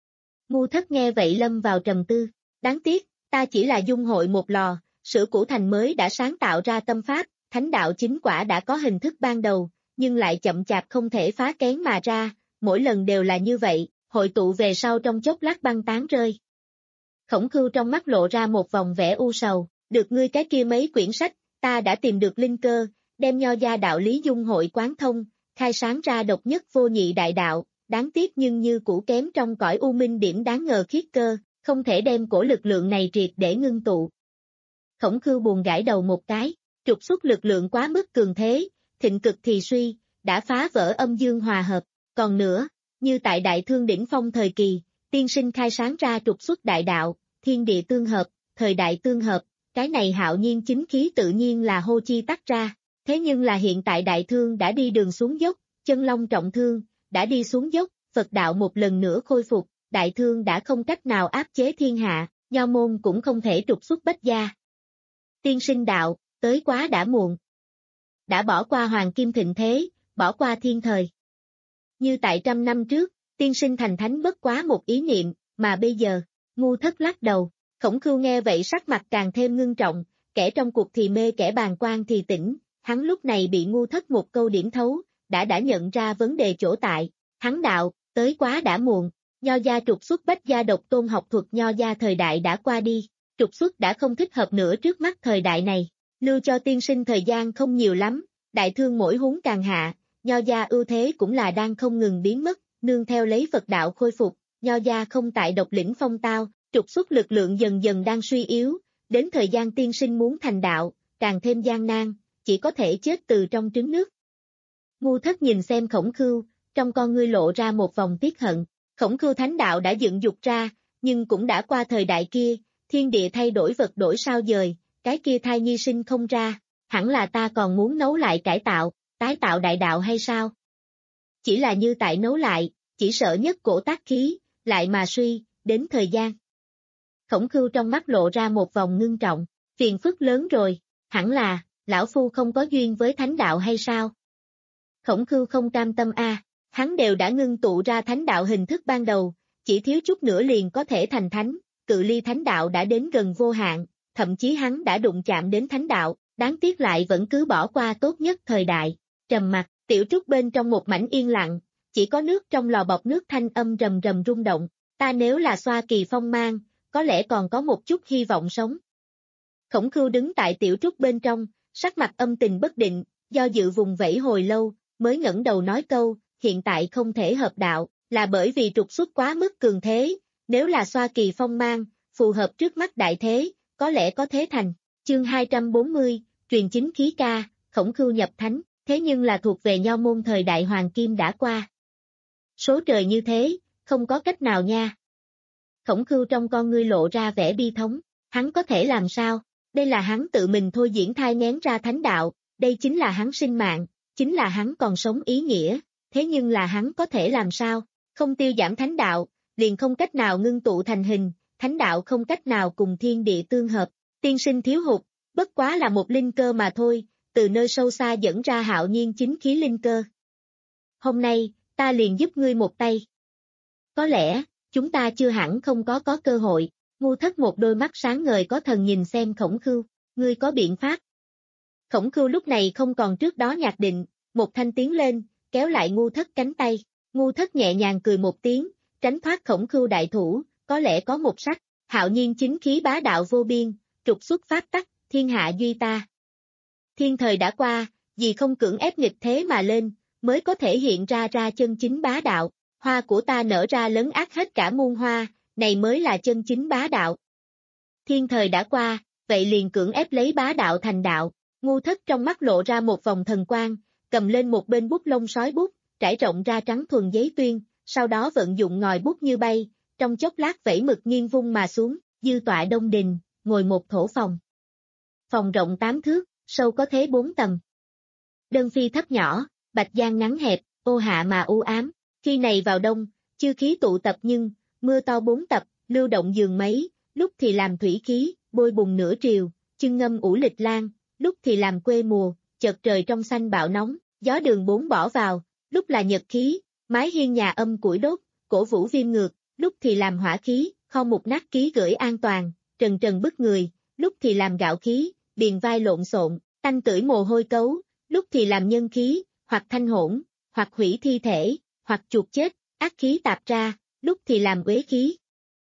Ngu Thất nghe vậy lâm vào trầm tư, đáng tiếc, ta chỉ là dung hội một lò, sửa cũ thành mới đã sáng tạo ra tâm pháp, thánh đạo chính quả đã có hình thức ban đầu, nhưng lại chậm chạp không thể phá kén mà ra, mỗi lần đều là như vậy, hội tụ về sau trong chốc lát băng tán rơi. Khổng Khưu trong mắt lộ ra một vòng vẻ u sầu, được ngươi cái kia mấy quyển sách, ta đã tìm được linh cơ, đem nho gia đạo lý dung hội quán thông, khai sáng ra độc nhất vô nhị đại đạo, đáng tiếc nhưng như cũ kém trong cõi u minh điểm đáng ngờ khiết cơ, không thể đem cổ lực lượng này triệt để ngưng tụ. Khổng Khưu buồn gãi đầu một cái, trục xuất lực lượng quá mức cường thế, thịnh cực thì suy, đã phá vỡ âm dương hòa hợp, còn nữa, như tại đại thương đỉnh phong thời kỳ, tiên sinh khai sáng ra trục xuất đại đạo, thiên địa tương hợp, thời đại tương hợp, cái này hạo nhiên chính khí tự nhiên là hô chi tách ra, thế nhưng là hiện tại đại thương đã đi đường xuống dốc, chân long trọng thương, đã đi xuống dốc, Phật đạo một lần nữa khôi phục, đại thương đã không cách nào áp chế thiên hạ, nho môn cũng không thể trục xuất bách gia. Tiên sinh đạo, tới quá đã muộn. Đã bỏ qua hoàng kim thịnh thế, bỏ qua thiên thời. Như tại trăm năm trước, tiên sinh thành thánh bất quá một ý niệm, mà bây giờ, Ngu Thất lắc đầu. Khổng Khưu nghe vậy sắc mặt càng thêm ngưng trọng, kẻ trong cuộc thì mê kẻ bàng quan thì tỉnh, hắn lúc này bị ngu thất một câu điểm thấu, đã đã nhận ra vấn đề chỗ tại, hắn đạo, tới quá đã muộn, nho gia trục xuất bách gia độc tôn học thuật nho gia thời đại đã qua đi, trục xuất đã không thích hợp nữa trước mắt thời đại này, lưu cho tiên sinh thời gian không nhiều lắm, đại thương mỗi huống càng hạ, nho gia ưu thế cũng là đang không ngừng biến mất, nương theo lấy Phật đạo khôi phục, nho gia không tại độc lĩnh phong tao, trục xuất lực lượng dần dần đang suy yếu, đến thời gian tiên sinh muốn thành đạo, càng thêm gian nan, chỉ có thể chết từ trong trứng nước. Ngu thất nhìn xem Khổng Khưu, trong con ngươi lộ ra một vòng tiếc hận, Khổng Khưu thánh đạo đã dựng dục ra, nhưng cũng đã qua thời đại kia, thiên địa thay đổi vật đổi sao dời, cái kia thai nhi sinh không ra, hẳn là ta còn muốn nấu lại cải tạo, tái tạo đại đạo hay sao? Chỉ là như tại nấu lại, chỉ sợ nhất cổ tác khí, lại mà suy, đến thời gian. Khổng Khưu trong mắt lộ ra một vòng ngưng trọng, phiền phức lớn rồi, hẳn là, lão phu không có duyên với thánh đạo hay sao? Khổng Khưu không cam tâm a, à, hắn đều đã ngưng tụ ra thánh đạo hình thức ban đầu, chỉ thiếu chút nữa liền có thể thành thánh, cự ly thánh đạo đã đến gần vô hạn, thậm chí hắn đã đụng chạm đến thánh đạo, đáng tiếc lại vẫn cứ bỏ qua tốt nhất thời đại. Trầm mặc, tiểu trúc bên trong một mảnh yên lặng, chỉ có nước trong lò bọc nước thanh âm rầm rầm rung động, ta nếu là xoa kỳ phong mang, có lẽ còn có một chút hy vọng sống. Khổng Khưu đứng tại tiểu trúc bên trong, sắc mặt âm tình bất định, do dự vùng vẫy hồi lâu, mới ngẩng đầu nói câu, hiện tại không thể hợp đạo, là bởi vì trục xuất quá mức cường thế, nếu là xoa kỳ phong mang, phù hợp trước mắt đại thế, có lẽ có thế thành. Chương hai trăm bốn mươi, truyền chính khí ca, Khổng Khưu nhập thánh, thế nhưng là thuộc về nho môn thời đại hoàng kim đã qua. Số trời như thế, không có cách nào nha. Khổng Khưu trong con ngươi lộ ra vẻ bi thống, hắn có thể làm sao, đây là hắn tự mình thôi diễn thai nghén ra thánh đạo, đây chính là hắn sinh mạng, chính là hắn còn sống ý nghĩa, thế nhưng là hắn có thể làm sao, không tiêu giảm thánh đạo, liền không cách nào ngưng tụ thành hình, thánh đạo không cách nào cùng thiên địa tương hợp, tiên sinh thiếu hụt, bất quá là một linh cơ mà thôi, từ nơi sâu xa dẫn ra hạo nhiên chính khí linh cơ. Hôm nay, ta liền giúp ngươi một tay. Có lẽ, chúng ta chưa hẳn không có có cơ hội, ngu thất một đôi mắt sáng ngời có thần nhìn xem Khổng Khưu, ngươi có biện pháp. Khổng Khưu lúc này không còn trước đó nhạc định, một thanh tiến lên, kéo lại ngu thất cánh tay, ngu thất nhẹ nhàng cười một tiếng, tránh thoát Khổng Khưu đại thủ, có lẽ có một sách, hạo nhiên chính khí bá đạo vô biên, trục xuất pháp tắc, thiên hạ duy ta. Thiên thời đã qua, vì không cưỡng ép nghịch thế mà lên, mới có thể hiện ra ra chân chính bá đạo, hoa của ta nở ra lấn át hết cả muôn hoa, này mới là chân chính bá đạo. Thiên thời đã qua, vậy liền cưỡng ép lấy bá đạo thành đạo, ngu thất trong mắt lộ ra một vòng thần quang, cầm lên một bên bút lông sói bút, trải rộng ra trắng thuần giấy tuyên, sau đó vận dụng ngòi bút như bay, trong chốc lát vẫy mực nghiêng vung mà xuống, dư tọa đông đình, ngồi một thổ phòng. Phòng rộng tám thước, sâu có thế bốn tầng. Đơn phi thấp nhỏ, bạch giang ngắn hẹp, ô hạ mà u ám, khi này vào đông, chư khí tụ tập nhưng, mưa to bốn tập, lưu động giường mấy, lúc thì làm thủy khí, bôi bùng nửa triều, chưng ngâm ủ lịch lan, lúc thì làm quê mùa, chợt trời trong xanh bạo nóng, gió đường bốn bỏ vào, lúc là nhật khí, mái hiên nhà âm củi đốt, cổ vũ viêm ngược, lúc thì làm hỏa khí, kho mục nát ký gửi an toàn, trần trần bức người, lúc thì làm gạo khí, biền vai lộn xộn, tanh tưởi mồ hôi cấu, lúc thì làm nhân khí, hoặc thanh hỗn, hoặc hủy thi thể, hoặc chuột chết, ác khí tạp ra, lúc thì làm uế khí.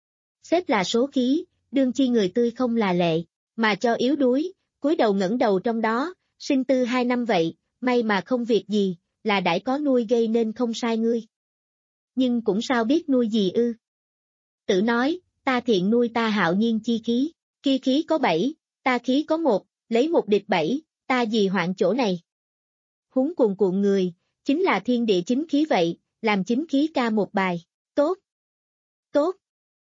Xếp là số khí, đương chi người tươi không là lệ, mà cho yếu đuối, cúi đầu ngẩng đầu trong đó, sinh tư hai năm vậy, may mà không việc gì, là đãi có nuôi gây nên không sai ngươi. Nhưng cũng sao biết nuôi gì ư? Tự nói, ta thiện nuôi ta hạo nhiên chi khí, kia khí có bảy, ta khí có một, lấy một địch bảy, ta gì hoạn chỗ này. Húng cuồn cuộn người, chính là thiên địa chính khí vậy, làm chính khí ca một bài, tốt, tốt,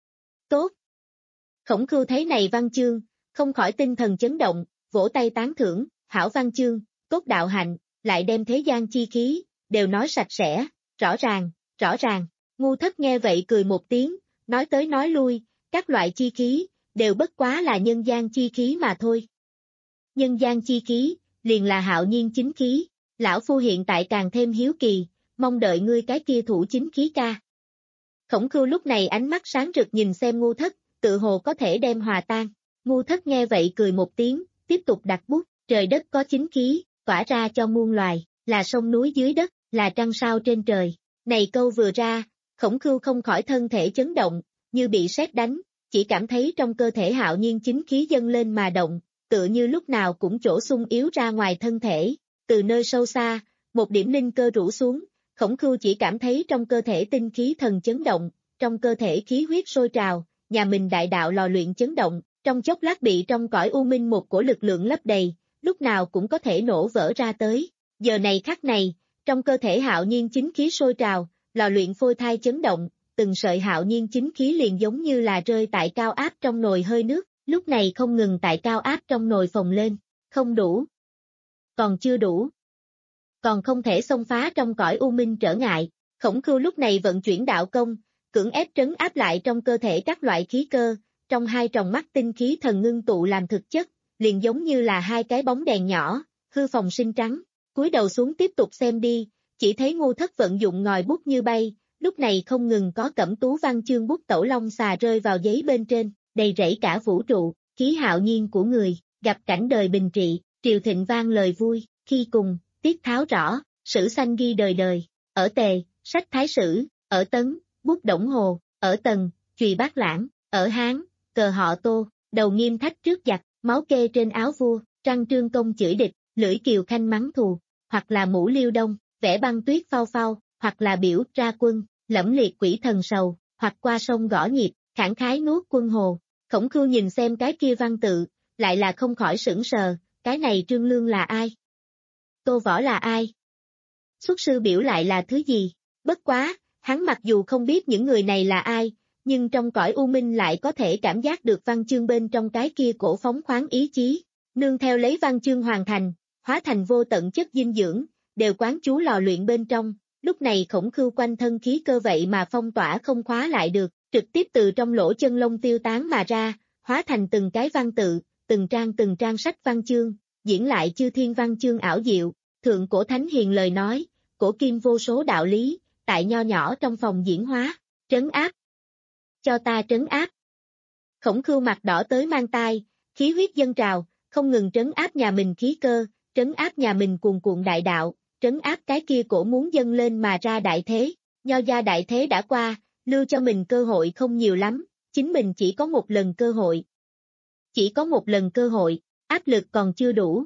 tốt. Khổng Khưu thấy này văn chương, không khỏi tinh thần chấn động, vỗ tay tán thưởng, hảo văn chương, cốt đạo hạnh, lại đem thế gian chi khí, đều nói sạch sẽ, rõ ràng, rõ ràng. Ngu thất nghe vậy cười một tiếng, nói tới nói lui, các loại chi khí, đều bất quá là nhân gian chi khí mà thôi. Nhân gian chi khí, liền là hạo nhiên chính khí, lão phu hiện tại càng thêm hiếu kỳ, mong đợi ngươi cái kia thủ chính khí ca. Khổng Khưu lúc này ánh mắt sáng rực nhìn xem ngu thất, tự hồ có thể đem hòa tan. Ngu thất nghe vậy cười một tiếng, tiếp tục đặt bút, trời đất có chính khí, tỏa ra cho muôn loài, là sông núi dưới đất, là trăng sao trên trời. Này câu vừa ra, Khổng Khưu không khỏi thân thể chấn động, như bị sét đánh, chỉ cảm thấy trong cơ thể hạo nhiên chính khí dâng lên mà động, tựa như lúc nào cũng chỗ sung yếu ra ngoài thân thể. Từ nơi sâu xa, một điểm linh cơ rủ xuống, Khổng Khưu chỉ cảm thấy trong cơ thể tinh khí thần chấn động, trong cơ thể khí huyết sôi trào, nhà mình đại đạo lò luyện chấn động, trong chốc lát bị trong cõi u minh một cổ lực lượng lấp đầy, lúc nào cũng có thể nổ vỡ ra tới. Giờ này khắc này, trong cơ thể hạo nhiên chính khí sôi trào, lò luyện phôi thai chấn động, từng sợi hạo nhiên chính khí liền giống như là rơi tại cao áp trong nồi hơi nước, lúc này không ngừng tại cao áp trong nồi phồng lên, không đủ, còn chưa đủ, còn không thể xông phá trong cõi u minh trở ngại. Khổng Khưu lúc này vận chuyển đạo công, cưỡng ép trấn áp lại trong cơ thể các loại khí cơ, trong hai tròng mắt tinh khí thần ngưng tụ làm thực chất, liền giống như là hai cái bóng đèn nhỏ, hư phòng sinh trắng. Cúi đầu xuống tiếp tục xem đi, chỉ thấy Ngô Thất vận dụng ngòi bút như bay, lúc này không ngừng có cẩm tú văn chương bút tẩu long xà rơi vào giấy bên trên, đầy rẫy cả vũ trụ, khí hạo nhiên của người, gặp cảnh đời bình trị, triều thịnh vang lời vui, khi cùng, tiết tháo rõ, sử sanh ghi đời đời, ở Tề, sách Thái Sử, ở Tấn, bút Đổng Hồ, ở Tần, chùy Bát Lãng, ở Hán, cờ họ Tô, đầu nghiêm thách trước giặc, máu kê trên áo vua, trăng trương công chửi địch, lưỡi kiều khanh mắng thù, hoặc là mũ liêu đông, vẽ băng tuyết phao phao, hoặc là biểu ra quân, lẫm liệt quỷ thần sầu, hoặc qua sông gõ nhịp, khẳng khái nuốt quân hồ. Khổng Khưu nhìn xem cái kia văn tự, lại là không khỏi sững sờ, cái này Trương Lương là ai? Tô Võ là ai? Xuất sư biểu lại là thứ gì? Bất quá, hắn mặc dù không biết những người này là ai, nhưng trong cõi u minh lại có thể cảm giác được văn chương bên trong cái kia cổ phóng khoáng ý chí. Nương theo lấy văn chương hoàn thành, hóa thành vô tận chất dinh dưỡng, đều quán chú lò luyện bên trong, lúc này Khổng Khưu quanh thân khí cơ vậy mà phong tỏa không khóa lại được, trực tiếp từ trong lỗ chân lông tiêu tán mà ra, hóa thành từng cái văn tự, từng trang từng trang sách văn chương, diễn lại chư thiên văn chương ảo diệu, thượng cổ thánh hiền lời nói, cổ kim vô số đạo lý, tại nho nhỏ trong phòng diễn hóa, trấn áp. Cho ta trấn áp. Khổng Khưu mặt đỏ tới mang tai, khí huyết dâng trào, không ngừng trấn áp nhà mình khí cơ, trấn áp nhà mình cuồn cuộn đại đạo, trấn áp cái kia cổ muốn dâng lên mà ra đại thế. Nho gia đại thế đã qua, lưu cho mình cơ hội không nhiều lắm, chính mình chỉ có một lần cơ hội. Chỉ có một lần cơ hội, áp lực còn chưa đủ.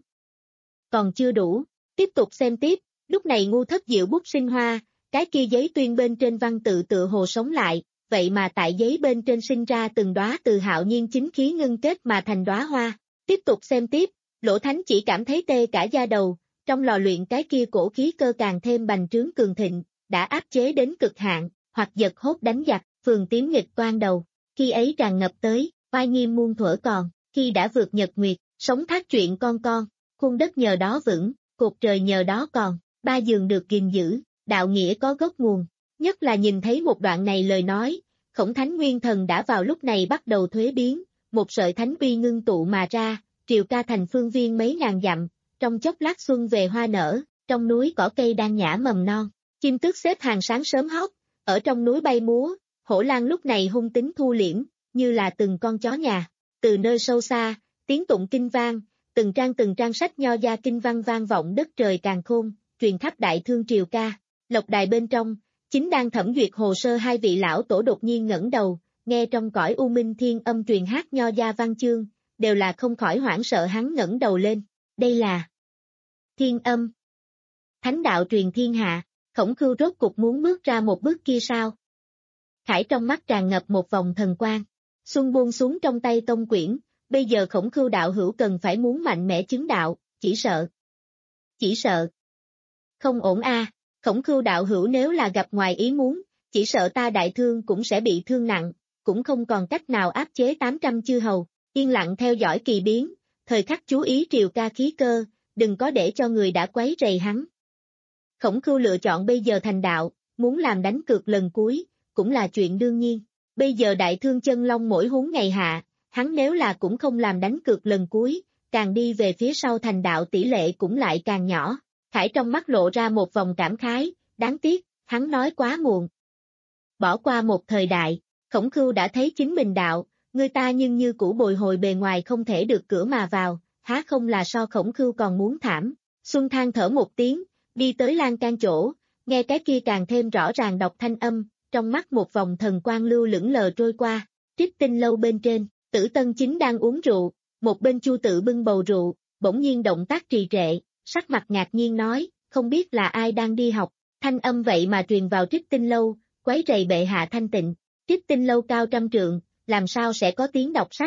Còn chưa đủ, tiếp tục xem tiếp, lúc này Ngu Thất diệu bút sinh hoa, cái kia giấy tuyên bên trên văn tự tựa hồ sống lại, vậy mà tại giấy bên trên sinh ra từng đóa từ hạo nhiên chính khí ngưng kết mà thành đóa hoa. Tiếp tục xem tiếp, Lỗ Thánh chỉ cảm thấy tê cả da đầu, trong lò luyện cái kia cổ khí cơ càng thêm bành trướng cường thịnh, đã áp chế đến cực hạn, hoặc giật hốt đánh giặc, phường tím nghịch toan đầu, khi ấy tràn ngập tới, oai nghiêm muôn thuở còn, khi đã vượt nhật nguyệt, sống thác chuyện con con, khuôn đất nhờ đó vững, cột trời nhờ đó còn, ba giường được gìn giữ, đạo nghĩa có gốc nguồn. Nhất là nhìn thấy một đoạn này lời nói, Khổng Thánh Nguyên Thần đã vào lúc này bắt đầu thuế biến, một sợi thánh uy ngưng tụ mà ra, triều ca thành phương viên mấy ngàn dặm, trong chốc lát xuân về hoa nở, trong núi cỏ cây đang nhả mầm non, chim tước xếp hàng sáng sớm hót, ở trong núi bay múa, hổ lang lúc này hung tính thu liễm, như là từng con chó nhà. Từ nơi sâu xa, tiếng tụng kinh vang, từng trang từng trang sách nho gia kinh văn vang vọng đất trời càn khôn, truyền khắp đại thương triều ca. Lộc đài bên trong, chính đang thẩm duyệt hồ sơ hai vị lão tổ đột nhiên ngẩng đầu, nghe trong cõi u minh thiên âm truyền hát nho gia văn chương, đều là không khỏi hoảng sợ hắn ngẩng đầu lên. Đây là thiên âm. Thánh đạo truyền thiên hạ, Khổng Khưu rốt cục muốn bước ra một bước kia sao? Khải trong mắt tràn ngập một vòng thần quang. Xuân buông xuống trong tay tông quyển, bây giờ Khổng Khưu đạo hữu cần phải muốn mạnh mẽ chứng đạo, chỉ sợ. Chỉ sợ. Không ổn a, à. Khổng Khưu đạo hữu nếu là gặp ngoài ý muốn, chỉ sợ ta đại thương cũng sẽ bị thương nặng, cũng không còn cách nào áp chế tám trăm chư hầu, yên lặng theo dõi kỳ biến, thời khắc chú ý triều ca khí cơ, đừng có để cho người đã quấy rầy hắn. Khổng Khưu lựa chọn bây giờ thành đạo, muốn làm đánh cược lần cuối, cũng là chuyện đương nhiên. Bây giờ đại thương chân long mỗi huống ngày hạ, hắn nếu là cũng không làm đánh cược lần cuối, càng đi về phía sau thành đạo tỷ lệ cũng lại càng nhỏ. Khải trong mắt lộ ra một vòng cảm khái, đáng tiếc, hắn nói quá muộn. Bỏ qua một thời đại, Khổng Khưu đã thấy chính mình đạo, người ta nhưng như cũ bồi hồi bề ngoài không thể được cửa mà vào, há không là so Khổng Khưu còn muốn thảm. Xuân than thở một tiếng, đi tới lan can chỗ, nghe cái kia càng thêm rõ ràng đọc thanh âm, trong mắt một vòng thần quang lưu lững lờ trôi qua. Trích Tinh lâu bên trên, Tử Tân chính đang uống rượu, một bên Chu Tự bưng bầu rượu, bỗng nhiên động tác trì trệ, sắc mặt ngạc nhiên nói, không biết là ai đang đi học, thanh âm vậy mà truyền vào Trích Tinh lâu, quấy rầy bệ hạ thanh tịnh. Trích Tinh lâu cao trăm trượng, làm sao sẽ có tiếng đọc sách?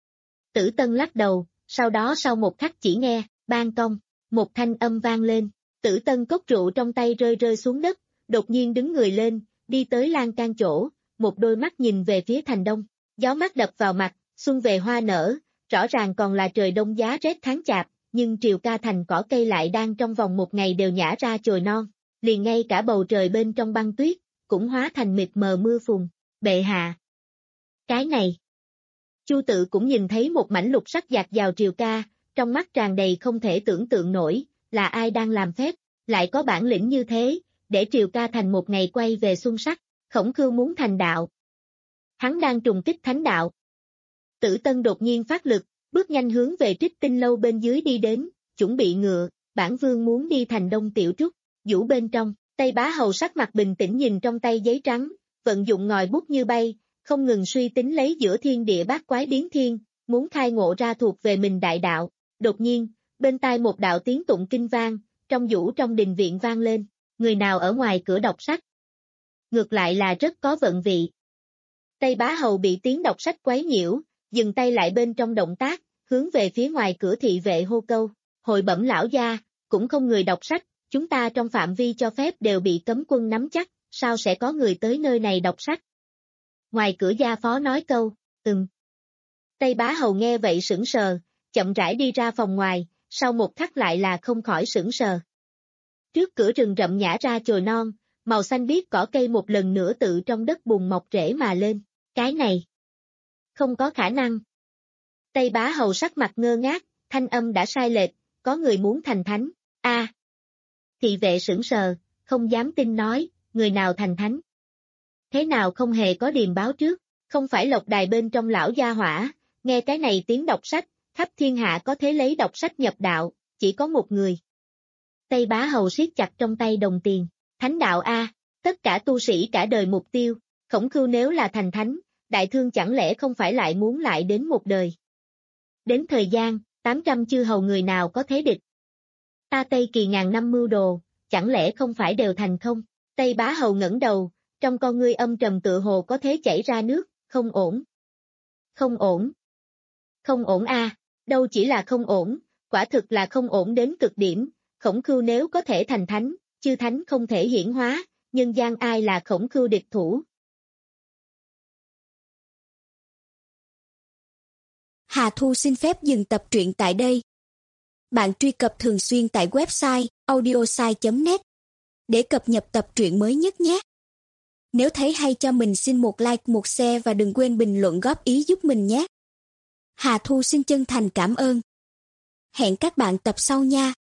Tử Tân lắc đầu, sau đó sau một khắc chỉ nghe, bang cong, một thanh âm vang lên, Tử Tân cốc rượu trong tay rơi rơi xuống đất, đột nhiên đứng người lên, đi tới lan can chỗ, một đôi mắt nhìn về phía thành đông, gió mát đập vào mặt, xuân về hoa nở, rõ ràng còn là trời đông giá rét tháng chạp, nhưng Triều Ca thành cỏ cây lại đang trong vòng một ngày đều nhả ra chồi non, liền ngay cả bầu trời bên trong băng tuyết, cũng hóa thành mịt mờ mưa phùn, bệ hạ. Cái này. Chu Tự cũng nhìn thấy một mảnh lục sắc dạt vào Triều Ca, trong mắt tràn đầy không thể tưởng tượng nổi, là ai đang làm phép, lại có bản lĩnh như thế, để Triều Ca thành một ngày quay về xuân sắc, Khổng Khưu muốn thành đạo. Hắn đang trùng kích thánh đạo. Tử Tân đột nhiên phát lực, bước nhanh hướng về Trích Tinh lâu bên dưới đi đến, chuẩn bị ngựa, bản vương muốn đi thành Đông Tiểu Trúc, vũ bên trong, Tây Bá Hầu sắc mặt bình tĩnh nhìn trong tay giấy trắng, vận dụng ngòi bút như bay, không ngừng suy tính lấy giữa thiên địa bát quái biến thiên, muốn khai ngộ ra thuộc về mình đại đạo. Đột nhiên, bên tai một đạo tiếng tụng kinh vang, trong vũ trong đình viện vang lên, người nào ở ngoài cửa đọc sách. Ngược lại là rất có vận vị. Tây Bá Hầu bị tiếng đọc sách quấy nhiễu, dừng tay lại bên trong động tác, hướng về phía ngoài cửa thị vệ hô câu, hội bẩm lão gia, cũng không người đọc sách, chúng ta trong phạm vi cho phép đều bị cấm quân nắm chắc, sao sẽ có người tới nơi này đọc sách? Ngoài cửa gia phó nói câu, ừm. Tây Bá Hầu nghe vậy sững sờ, chậm rãi đi ra phòng ngoài, sau một khắc lại là không khỏi sững sờ. Trước cửa rừng rậm nhả ra chồi non, màu xanh biếc cỏ cây một lần nữa tự trong đất bùn mọc rễ mà lên, cái này. Không có khả năng. Tây Bá Hầu sắc mặt ngơ ngác, thanh âm đã sai lệch, có người muốn thành thánh, a. À. Thị vệ sững sờ, không dám tin nói, người nào thành thánh. Thế nào không hề có điềm báo trước, không phải Lộc Đài bên trong lão gia hỏa, nghe cái này tiếng đọc sách, khắp thiên hạ có thế lấy đọc sách nhập đạo, chỉ có một người. Tây Bá Hầu siết chặt trong tay đồng tiền, thánh đạo a, tất cả tu sĩ cả đời mục tiêu, Khổng Khưu nếu là thành thánh, đại thương chẳng lẽ không phải lại muốn lại đến một đời. Đến thời gian, tám trăm chư hầu người nào có thế địch. Ta Tây Kỳ ngàn năm mưu đồ, chẳng lẽ không phải đều thành không? Tây Bá Hầu ngẩng đầu, trong con ngươi âm trầm tựa hồ có thế chảy ra nước, không ổn. Không ổn. Không ổn a, à, đâu chỉ là không ổn, quả thực là không ổn đến cực điểm, Khổng Khưu nếu có thể thành thánh, chư thánh không thể hiển hóa, nhân gian ai là Khổng Khưu địch thủ. Hà Thu xin phép dừng tập truyện tại đây. Bạn truy cập thường xuyên tại website audiosai chấm net để cập nhật tập truyện mới nhất nhé. Nếu thấy hay cho mình xin một like, một share và đừng quên bình luận góp ý giúp mình nhé. Hà Thu xin chân thành cảm ơn. Hẹn các bạn tập sau nha.